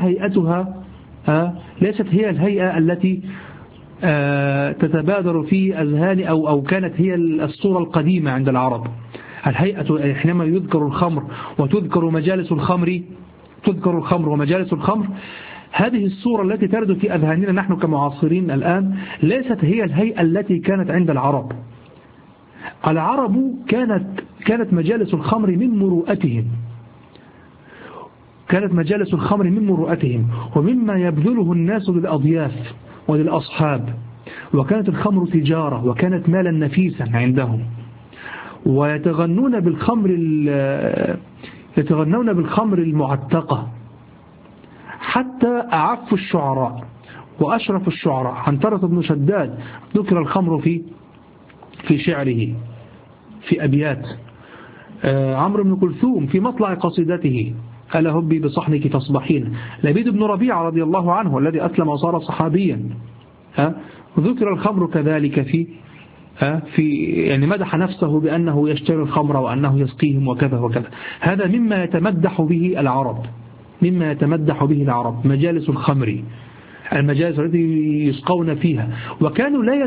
Speaker 1: الهيئة التي تتبادر في أذهان أو كانت هي الصورة القديمة عند العرب. الهيئة حينما يذكر الخمر وتذكر مجالس الخمر، ومجالس الخمر، هذه الصورة التي ترد في أذهاننا نحن كمعاصرين الآن ليست هي الهيئة التي كانت عند العرب. العرب كانت مجالس الخمر من مروءتهم، ومما يبذله الناس للأضياف وللأصحاب. وكانت الخمر تجارة، وكانت مالا نفيسا عندهم، ويتغنون بالخمر المعتقة. حتى أعف الشعراء وأشرف الشعراء عنترة بن شداد ذكر الخمر في شعره في أبيات. عمرو بن كلثوم في مطلع قصيدته ألا هبي بصحنك تصبحين. لبيد بن ربيعة رضي الله عنه الذي أسلم وصار صحابيا ذكر الخمر كذلك في يعني مدح نفسه بأنه يشتري الخمر وأنه يسقيهم وكذا وكذا. هذا مما يتمدح به العرب، مجالس الخمر، المجالس التي يسقون فيها. وكانوا لا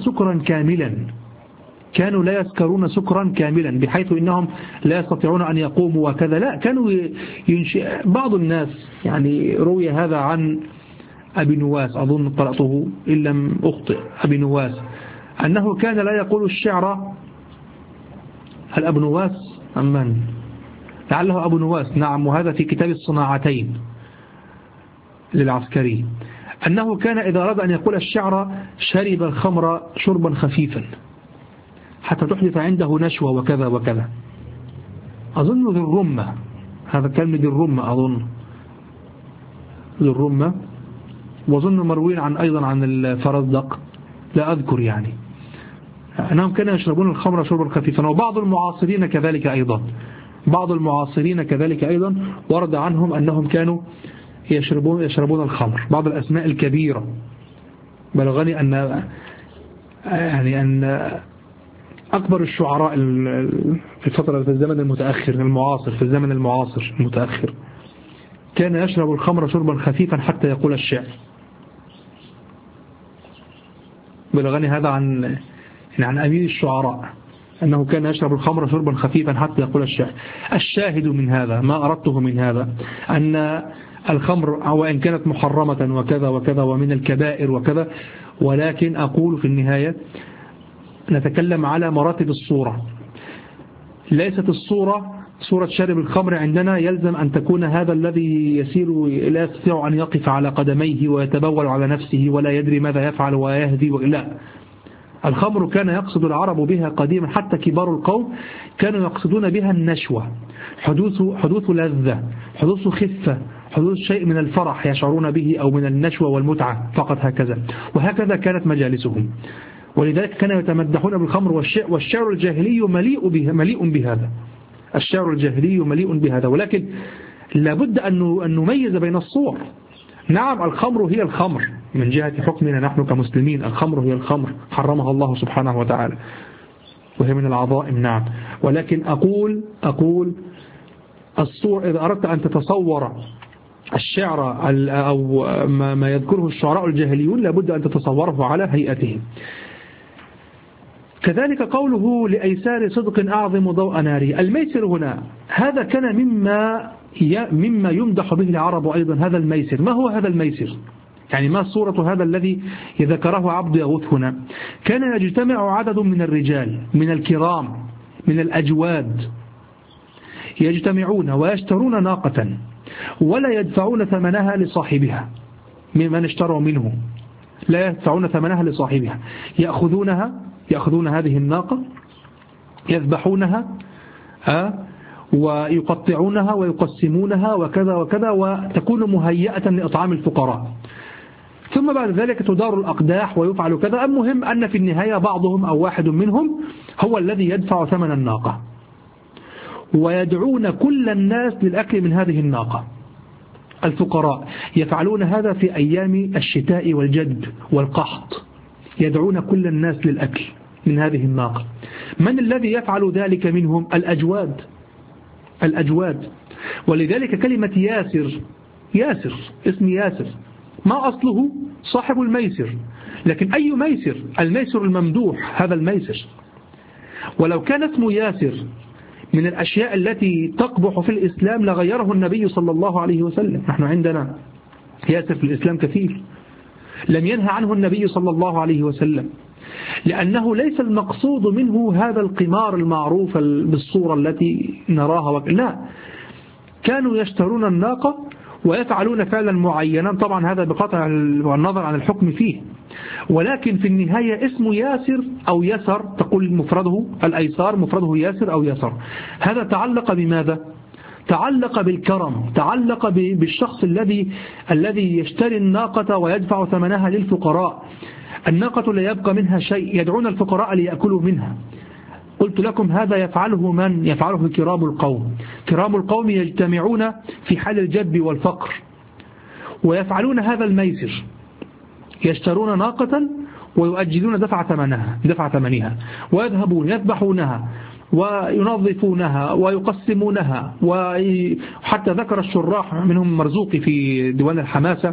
Speaker 1: يسكرون سكرا كاملا بحيث إنهم لا يستطيعون أن يقوموا وكذا، لا، كانوا بعض الناس يعني روي هذا عن أبي نواس، أظن قرأته إن لم أخطئ، أبي نواس، أنه كان لا يقول الشعر. هل أبو نواس أم من؟ لعله أبو نواس، نعم، وهذا في كتاب الصناعتين للعسكري، أنه كان إذا أراد أن يقول الشعر شرب الخمر شربا خفيفا حتى تحدث عنده نشوة وكذا وكذا. أظن ذي الرمة، هذا كلمة ذي الرمة، أظن ذي الرمة، وظن مروين أيضا عن الفرزدق، لا أذكر يعني، أنهم كانوا يشربون الخمر شربا خفيفا. وبعض المعاصرين كذلك أيضا ورد عنهم أنهم كانوا يشربون الخمر. بعض الأسماء الكبيرة بلغني أن أكبر الشعراء في الفترة، في الزمن المتأخر المعاصر، كان يشرب الخمر شربا خفيفا حتى يقول الشعر. بلغني هذا عن أمير الشعراء أنه كان يشرب الخمر شربا خفيفا حتى يقول الشعر. الشاهد من هذا، ما أردته من هذا، أن الخمر وإن كانت محرمة وكذا وكذا ومن الكبائر وكذا، ولكن أقول في النهاية نتكلم على مراتب الصورة. ليست صورة شارب الخمر عندنا يلزم أن تكون هذا الذي يسير لا يستطيع أن يقف على قدميه ويتبول على نفسه ولا يدري ماذا يفعل ويهدي، لا. الخمر كان يقصد العرب بها قديما، حتى كبار القوم كانوا يقصدون بها النشوة، حدوث لذة، حدوث خفة، حدوث شيء من الفرح يشعرون به أو من النشوة والمتعة فقط، هكذا. وهكذا كانت مجالسهم، ولذلك كانوا يتمدحون بالخمر والشعر الجاهلي مليء بهذا. الشعر الجاهلي مليء بهذا، ولكن لابد أن نميز بين الصور. نعم الخمر هي الخمر من جهة حكمنا نحن كمسلمين، الخمر هي الخمر حرمها الله سبحانه وتعالى وهي من العظائم، نعم. ولكن أقول الصور، إذا أردت أن تتصور الشعر أو ما يذكره الشعراء الجاهليون لابد أن تتصوره على هيئته. كذلك قوله لأيسار صدق أعظم ضوء ناري. الميسر هنا هذا كان مما يمدح به العرب أيضا، هذا الميسر. ما هو هذا الميسر؟ يعني ما صورة هذا الذي ذكره عبد يغوث هنا؟ كان يجتمع عدد من الرجال من الكرام من الأجواد، يجتمعون ويشترون ناقة ولا يدفعون ثمنها لصاحبها، ممن اشتروا منه لا يدفعون ثمنها لصاحبها، يأخذون هذه الناقة يذبحونها ويقطعونها ويقسمونها وكذا وكذا، وتكون مهيئة لإطعام الفقراء. ثم بعد ذلك تدار الأقداح ويفعل كذا. المهم أن في النهاية بعضهم أو واحد منهم هو الذي يدفع ثمن الناقة، ويدعون كل الناس للأكل من هذه الناقة. الفقراء يفعلون هذا في أيام الشتاء والجد والقحط، يدعون كل الناس للأكل من هذه الناقة. من الذي يفعل ذلك منهم؟ الأجواد. ولذلك كلمة ياسر اسم ياسر ما أصله صاحب الميسر، لكن أي ميسر؟ الميسر الممدوح، هذا الميسر. ولو كان اسم ياسر من الأشياء التي تقبح في الإسلام لغيره النبي صلى الله عليه وسلم. نحن عندنا ياسر في الإسلام كثير لم ينهى عنه النبي صلى الله عليه وسلم، لأنه ليس المقصود منه هذا القمار المعروف بالصورة التي نراها لا، كانوا يشترون الناقة ويفعلون فعلا معينا، طبعا هذا بقطع النظر عن الحكم فيه، ولكن في النهاية اسمه ياسر أو يسر، تقول مفرده الأيسار مفرده ياسر أو يسر. هذا تعلق بماذا؟ تعلق بالكرم، تعلق بالشخص الذي يشتري الناقة ويدفع ثمنها للفقراء. الناقة لا يبقى منها شيء، يدعون الفقراء ليأكلوا منها. قلت لكم هذا يفعله من؟ يفعله كرام القوم. كرام القوم يجتمعون في حال الجدب والفقر ويفعلون هذا الميسر، يشترون ناقة ويؤجلون دفع ثمنها ويذهبون يذبحونها وينظفونها ويقسمونها. وحتى ذكر الشراح منهم مرزوقي في ديوان الحماسة،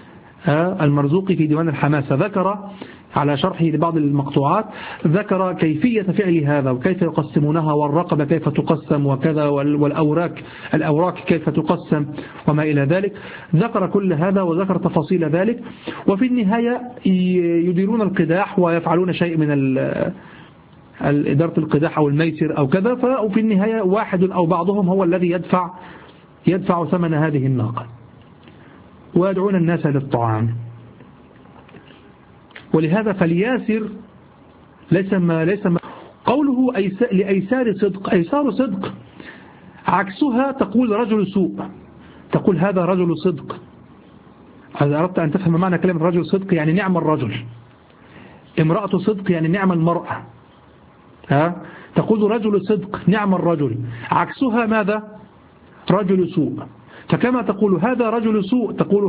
Speaker 1: ذكر على شرحه لبعض المقطوعات، ذكر كيفية فعل هذا وكيف يقسمونها، والرقبة كيف تقسم وكذا، الأوراق كيف تقسم وما إلى ذلك. ذكر كل هذا وذكر تفاصيل ذلك. وفي النهاية يديرون القداح ويفعلون شيء من إدارة القداح أو الميسر أو كذا. وفي النهاية واحد أو بعضهم هو الذي يدفع ثمن هذه الناقة ويدعون الناس للطعام. ولهذا فالياسر ليس ما قوله لأيسار صدق. أيسار صدق عكسها تقول رجل سوء، تقول هذا رجل صدق. إذا أردت أن تفهم معنى كلمة رجل صدق يعني نعم الرجل، امرأة صدق يعني نعم المرأة. تقول رجل صدق نعم الرجل، عكسها ماذا؟ رجل سوء. فكما تقول هذا رجل سوء تقول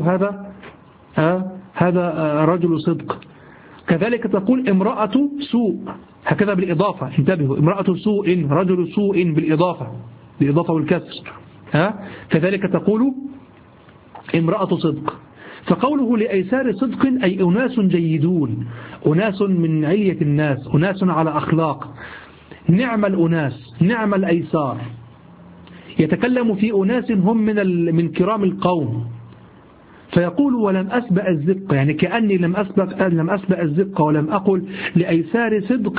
Speaker 1: هذا رجل صدق. كذلك تقول امرأة سوء، هكذا بالإضافة، انتبهوا، امرأة سوء رجل سوء بالإضافة والكسر. كذلك تقول امرأة صدق. فقوله لأيسار صدق أي أناس جيدون، أناس من علية الناس، أناس على أخلاق، نعم الأناس، نعم الأيسار. يتكلم في أناس هم من كرام القوم، فيقول ولم أسبأ الزق، يعني كأني لم أسبأ الزق ولم أقل لأيسار صدق،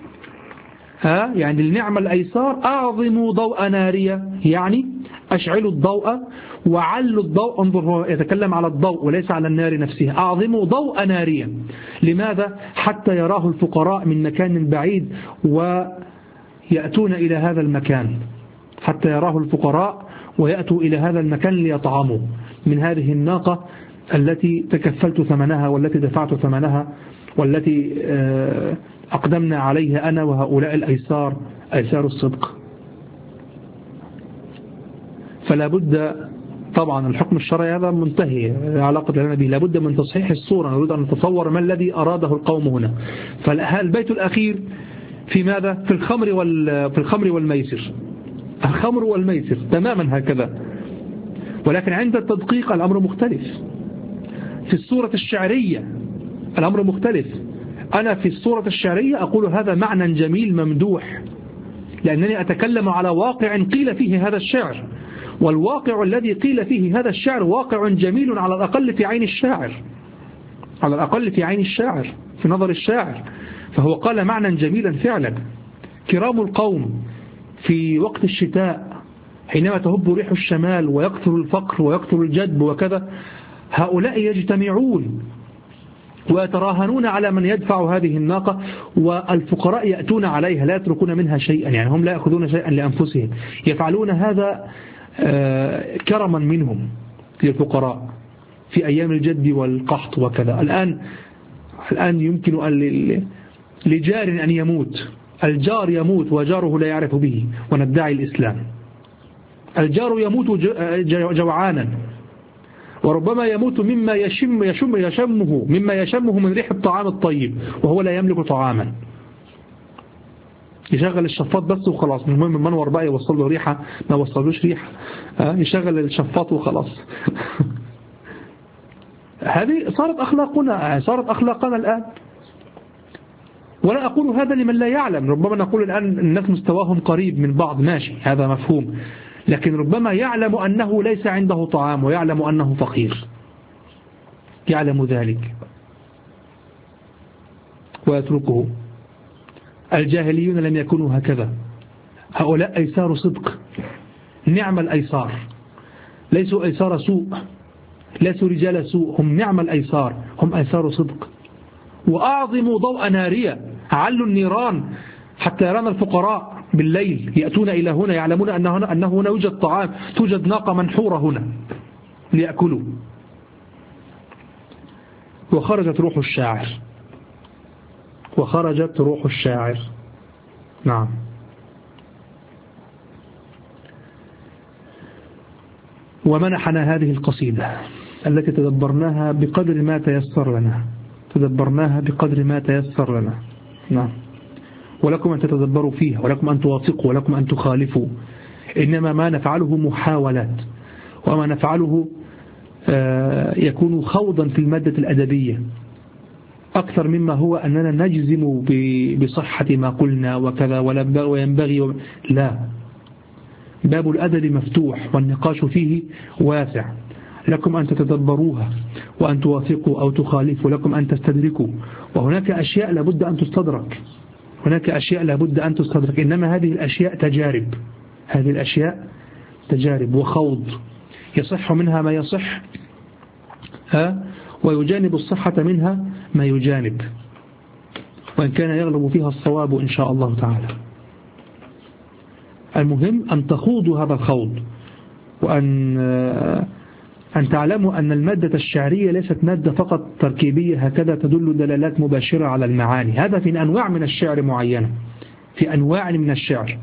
Speaker 1: يعني النعم الأيسار أعظموا ضوء نارية، يعني أشعلوا الضوء وعلوا الضوء. انظر، هو يتكلم على الضوء وليس على النار نفسها. أعظموا ضوء ناريا. لماذا؟ حتى يراه الفقراء من مكان بعيد ويأتون إلى هذا المكان، حتى يراه الفقراء ويأتوا إلى هذا المكان ليطعموا من هذه الناقة التي تكفلت ثمنها والتي دفعت ثمنها والتي أقدمنا عليها أنا وهؤلاء الأيسار، أيسار الصدق. فلا بد طبعا الحكم الشرعي هذا منتهي علاقة لنا به، لا بد من تصحيح الصورة، نريد أن نتصور ما الذي أراده القوم هنا. فالبيت الأخير في ماذا؟ في الخمر والميسر. الخمر والميسر تماما هكذا، ولكن عند التدقيق الأمر مختلف. في الصورة الشعرية الأمر مختلف. أنا في الصورة الشعرية أقول هذا معنى جميل ممدوح، لأنني أتكلم على واقع قيل فيه هذا الشعر، والواقع الذي قيل فيه هذا الشعر واقع جميل على الأقل في عين الشاعر، على الأقل في عين الشاعر، في نظر الشاعر. فهو قال معنى جميلا فعلا. كرام القوم في وقت الشتاء حينما تهب ريح الشمال ويكثر الفقر ويكثر الجدب وكذا، هؤلاء يجتمعون ويتراهنون على من يدفع هذه الناقة، والفقراء يأتون عليها لا يتركون منها شيئا، يعني هم لا يأخذون شيئا لأنفسهم، يفعلون هذا كرما منهم للفقراء في أيام الجد والقحط وكذا. الآن يمكن لجار أن يموت، الجار يموت وجاره لا يعرف به وندعي الإسلام. الجار يموت جوعانا، وربما يموت مما يشمه من ريح الطعام الطيب وهو لا يملك طعاما. يشغل الشفاط بس وخلاص، المهم المنور بقى يوصل له ريحة، ما وصلوش ريحة، يشغل الشفاط وخلاص. هذه صارت أخلاقنا الآن. ولا أقول هذا لمن لا يعلم، ربما نقول الآن الناس مستواهم قريب من بعض، ماشي، هذا مفهوم، لكن ربما يعلم أنه ليس عنده طعام ويعلم أنه فقير، يعلم ذلك ويتركه. الجاهليون لم يكونوا هكذا، هؤلاء أيسار صدق، نعم الأيسار، ليسوا أيسار سوء، ليسوا رجال سوء، هم نعم الأيسار، هم أيسار صدق. وأعظموا ضوء نارية، علوا النيران حتى يرانا الفقراء بالليل يأتون إلى هنا، يعلمون أنه هنا يوجد طعام، توجد ناقة منحورة هنا ليأكلوا. وخرجت روح الشاعر، وخرجت روح الشاعر. نعم. ومنحنا هذه القصيدة التي تدبرناها بقدر ما تيسر لنا، تدبرناها بقدر ما تيسر لنا. نعم. ولكم أن تتدبروا فيها، ولكم أن توافقوا، ولكم أن تخالفوا. إنما ما نفعله محاولات، وما نفعله يكون خوضا في المادة الأدبية أكثر مما هو أننا نجزم بصحة ما قلنا وكذا وينبغي لا، باب الأدب مفتوح والنقاش فيه واسع. لكم أن تتدبروها وأن توافقوا أو تخالفوا، لكم أن تستدركوا. وهناك أشياء لابد أن تستدرك، هناك أشياء لابد أن تستدرك. إنما هذه الأشياء تجارب، هذه الأشياء تجارب وخوض، يصح منها ما يصح ويجانب الصحة منها ما يجانب، وإن كان يغلب فيها الصواب إن شاء الله تعالى. المهم أن تخوضوا هذا الخوض، وأن تعلموا أن المادة الشعرية ليست مادة فقط تركيبية هكذا تدل دلالات مباشرة على المعاني. هذا في أنواع من الشعر معينة، في أنواع من الشعر،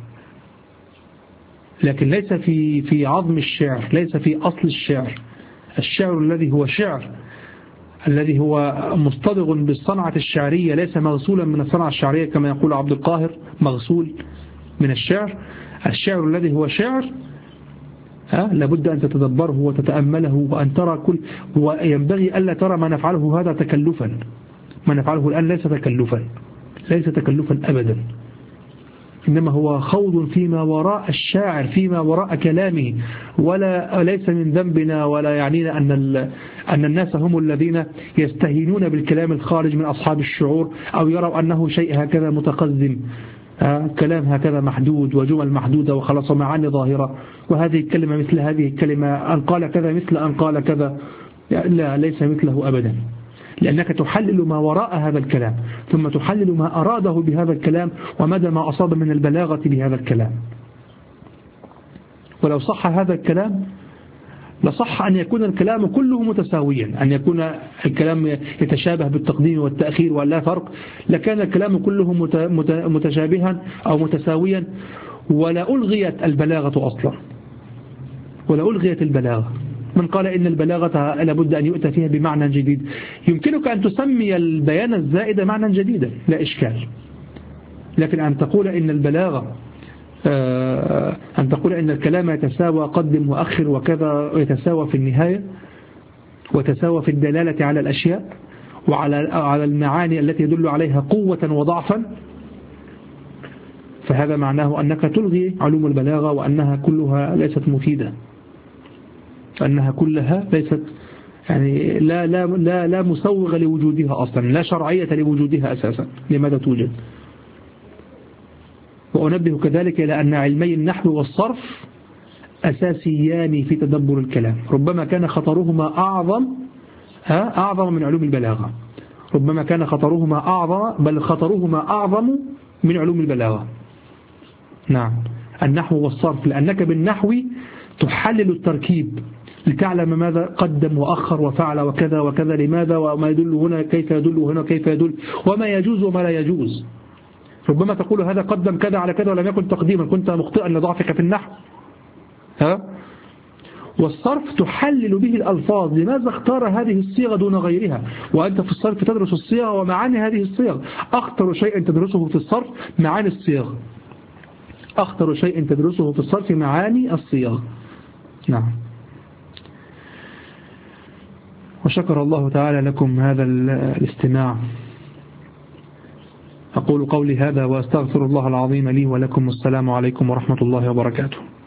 Speaker 1: لكن ليس في عظم الشعر، ليس في أصل الشعر. الشعر الذي هو شعر، الذي هو مصطبغ بالصنعة الشعرية، ليس مغسولا من الصنعة الشعرية كما يقول عبد القاهر، مغسول من الشعر. الشعر الذي هو شعر لابد أن تتدبره وتتأمله وأن ترى وينبغي ألا ترى ما نفعله هذا تكلفا. ما نفعله الآن ليس تكلفا أبدا، إنما هو خوض فيما وراء الشاعر، فيما وراء كلامه، وليس من ذنبنا ولا يعنينا أن الناس هم الذين يستهينون بالكلام الخارج من أصحاب الشعور أو يروا أنه شيء هكذا متقزم، كلام هكذا محدود وجمل محدودة وخلاص معاني ظاهرة، وهذه الكلمة مثل هذه الكلمة، أن قال كذا مثل أن قال كذا. لا، ليس مثله أبدا، لأنك تحلل ما وراء هذا الكلام، ثم تحلل ما أراده بهذا الكلام ومدى ما أصاب من البلاغة بهذا الكلام. ولو صح هذا الكلام لصح أن يكون الكلام كله متساويا، أن يكون الكلام يتشابه بالتقديم والتأخير ولا فرق، لكان الكلام كله متشابها أو متساويا، ولا ألغيت البلاغة أصلا، ولا ألغيت البلاغة. من قال إن البلاغة لابد أن يؤتى فيها بمعنى جديد، يمكنك أن تسمي البيان الزائد معنى جديدا لا إشكال، لكن أن تقول إن البلاغة أن تقول إن الكلام يتساوى قدم وأخر وكذا، يتساوى في النهاية، وتساوى في الدلالة على الأشياء وعلى المعاني التي يدل عليها قوة وضعفا، فهذا معناه أنك تلغي علوم البلاغة وأنها كلها ليست مفيدة، أنها كلها ليست يعني لا مسوغ لوجودها أصلا، لا شرعية لوجودها أساسا، لماذا توجد؟ وأنبه كذلك إلى أن علمي النحو والصرف أساسيان في تدبر الكلام، ربما كان خطرهما أعظم من علوم البلاغة، ربما كان خطرهما أعظم، بل خطرهما أعظم من علوم البلاغة. نعم، النحو والصرف، لأنك بالنحو تحلل التركيب لتعلم ماذا قدم وأخر وفعل وكذا وكذا، لماذا وما يدل هنا كيف يدل هنا كيف يدل، وما يجوز وما لا يجوز. ربما تقول هذا قدم كذا على كذا ولم يكن تقديما، كنت مخطئا لضعفك في النحو. والصرف تحلل به الألفاظ، لماذا اختار هذه الصيغة دون غيرها، وأنت في الصرف تدرس الصيغة ومعاني هذه الصيغ. أخطر شيء تدرسه في الصرف معاني الصيغ، أخطر شيء تدرسه في الصرف معاني الصيغ. نعم. وشكر الله تعالى لكم هذا الاستماع. أقول قولي هذا وأستغفر الله العظيم لي ولكم، والسلام عليكم ورحمة الله وبركاته.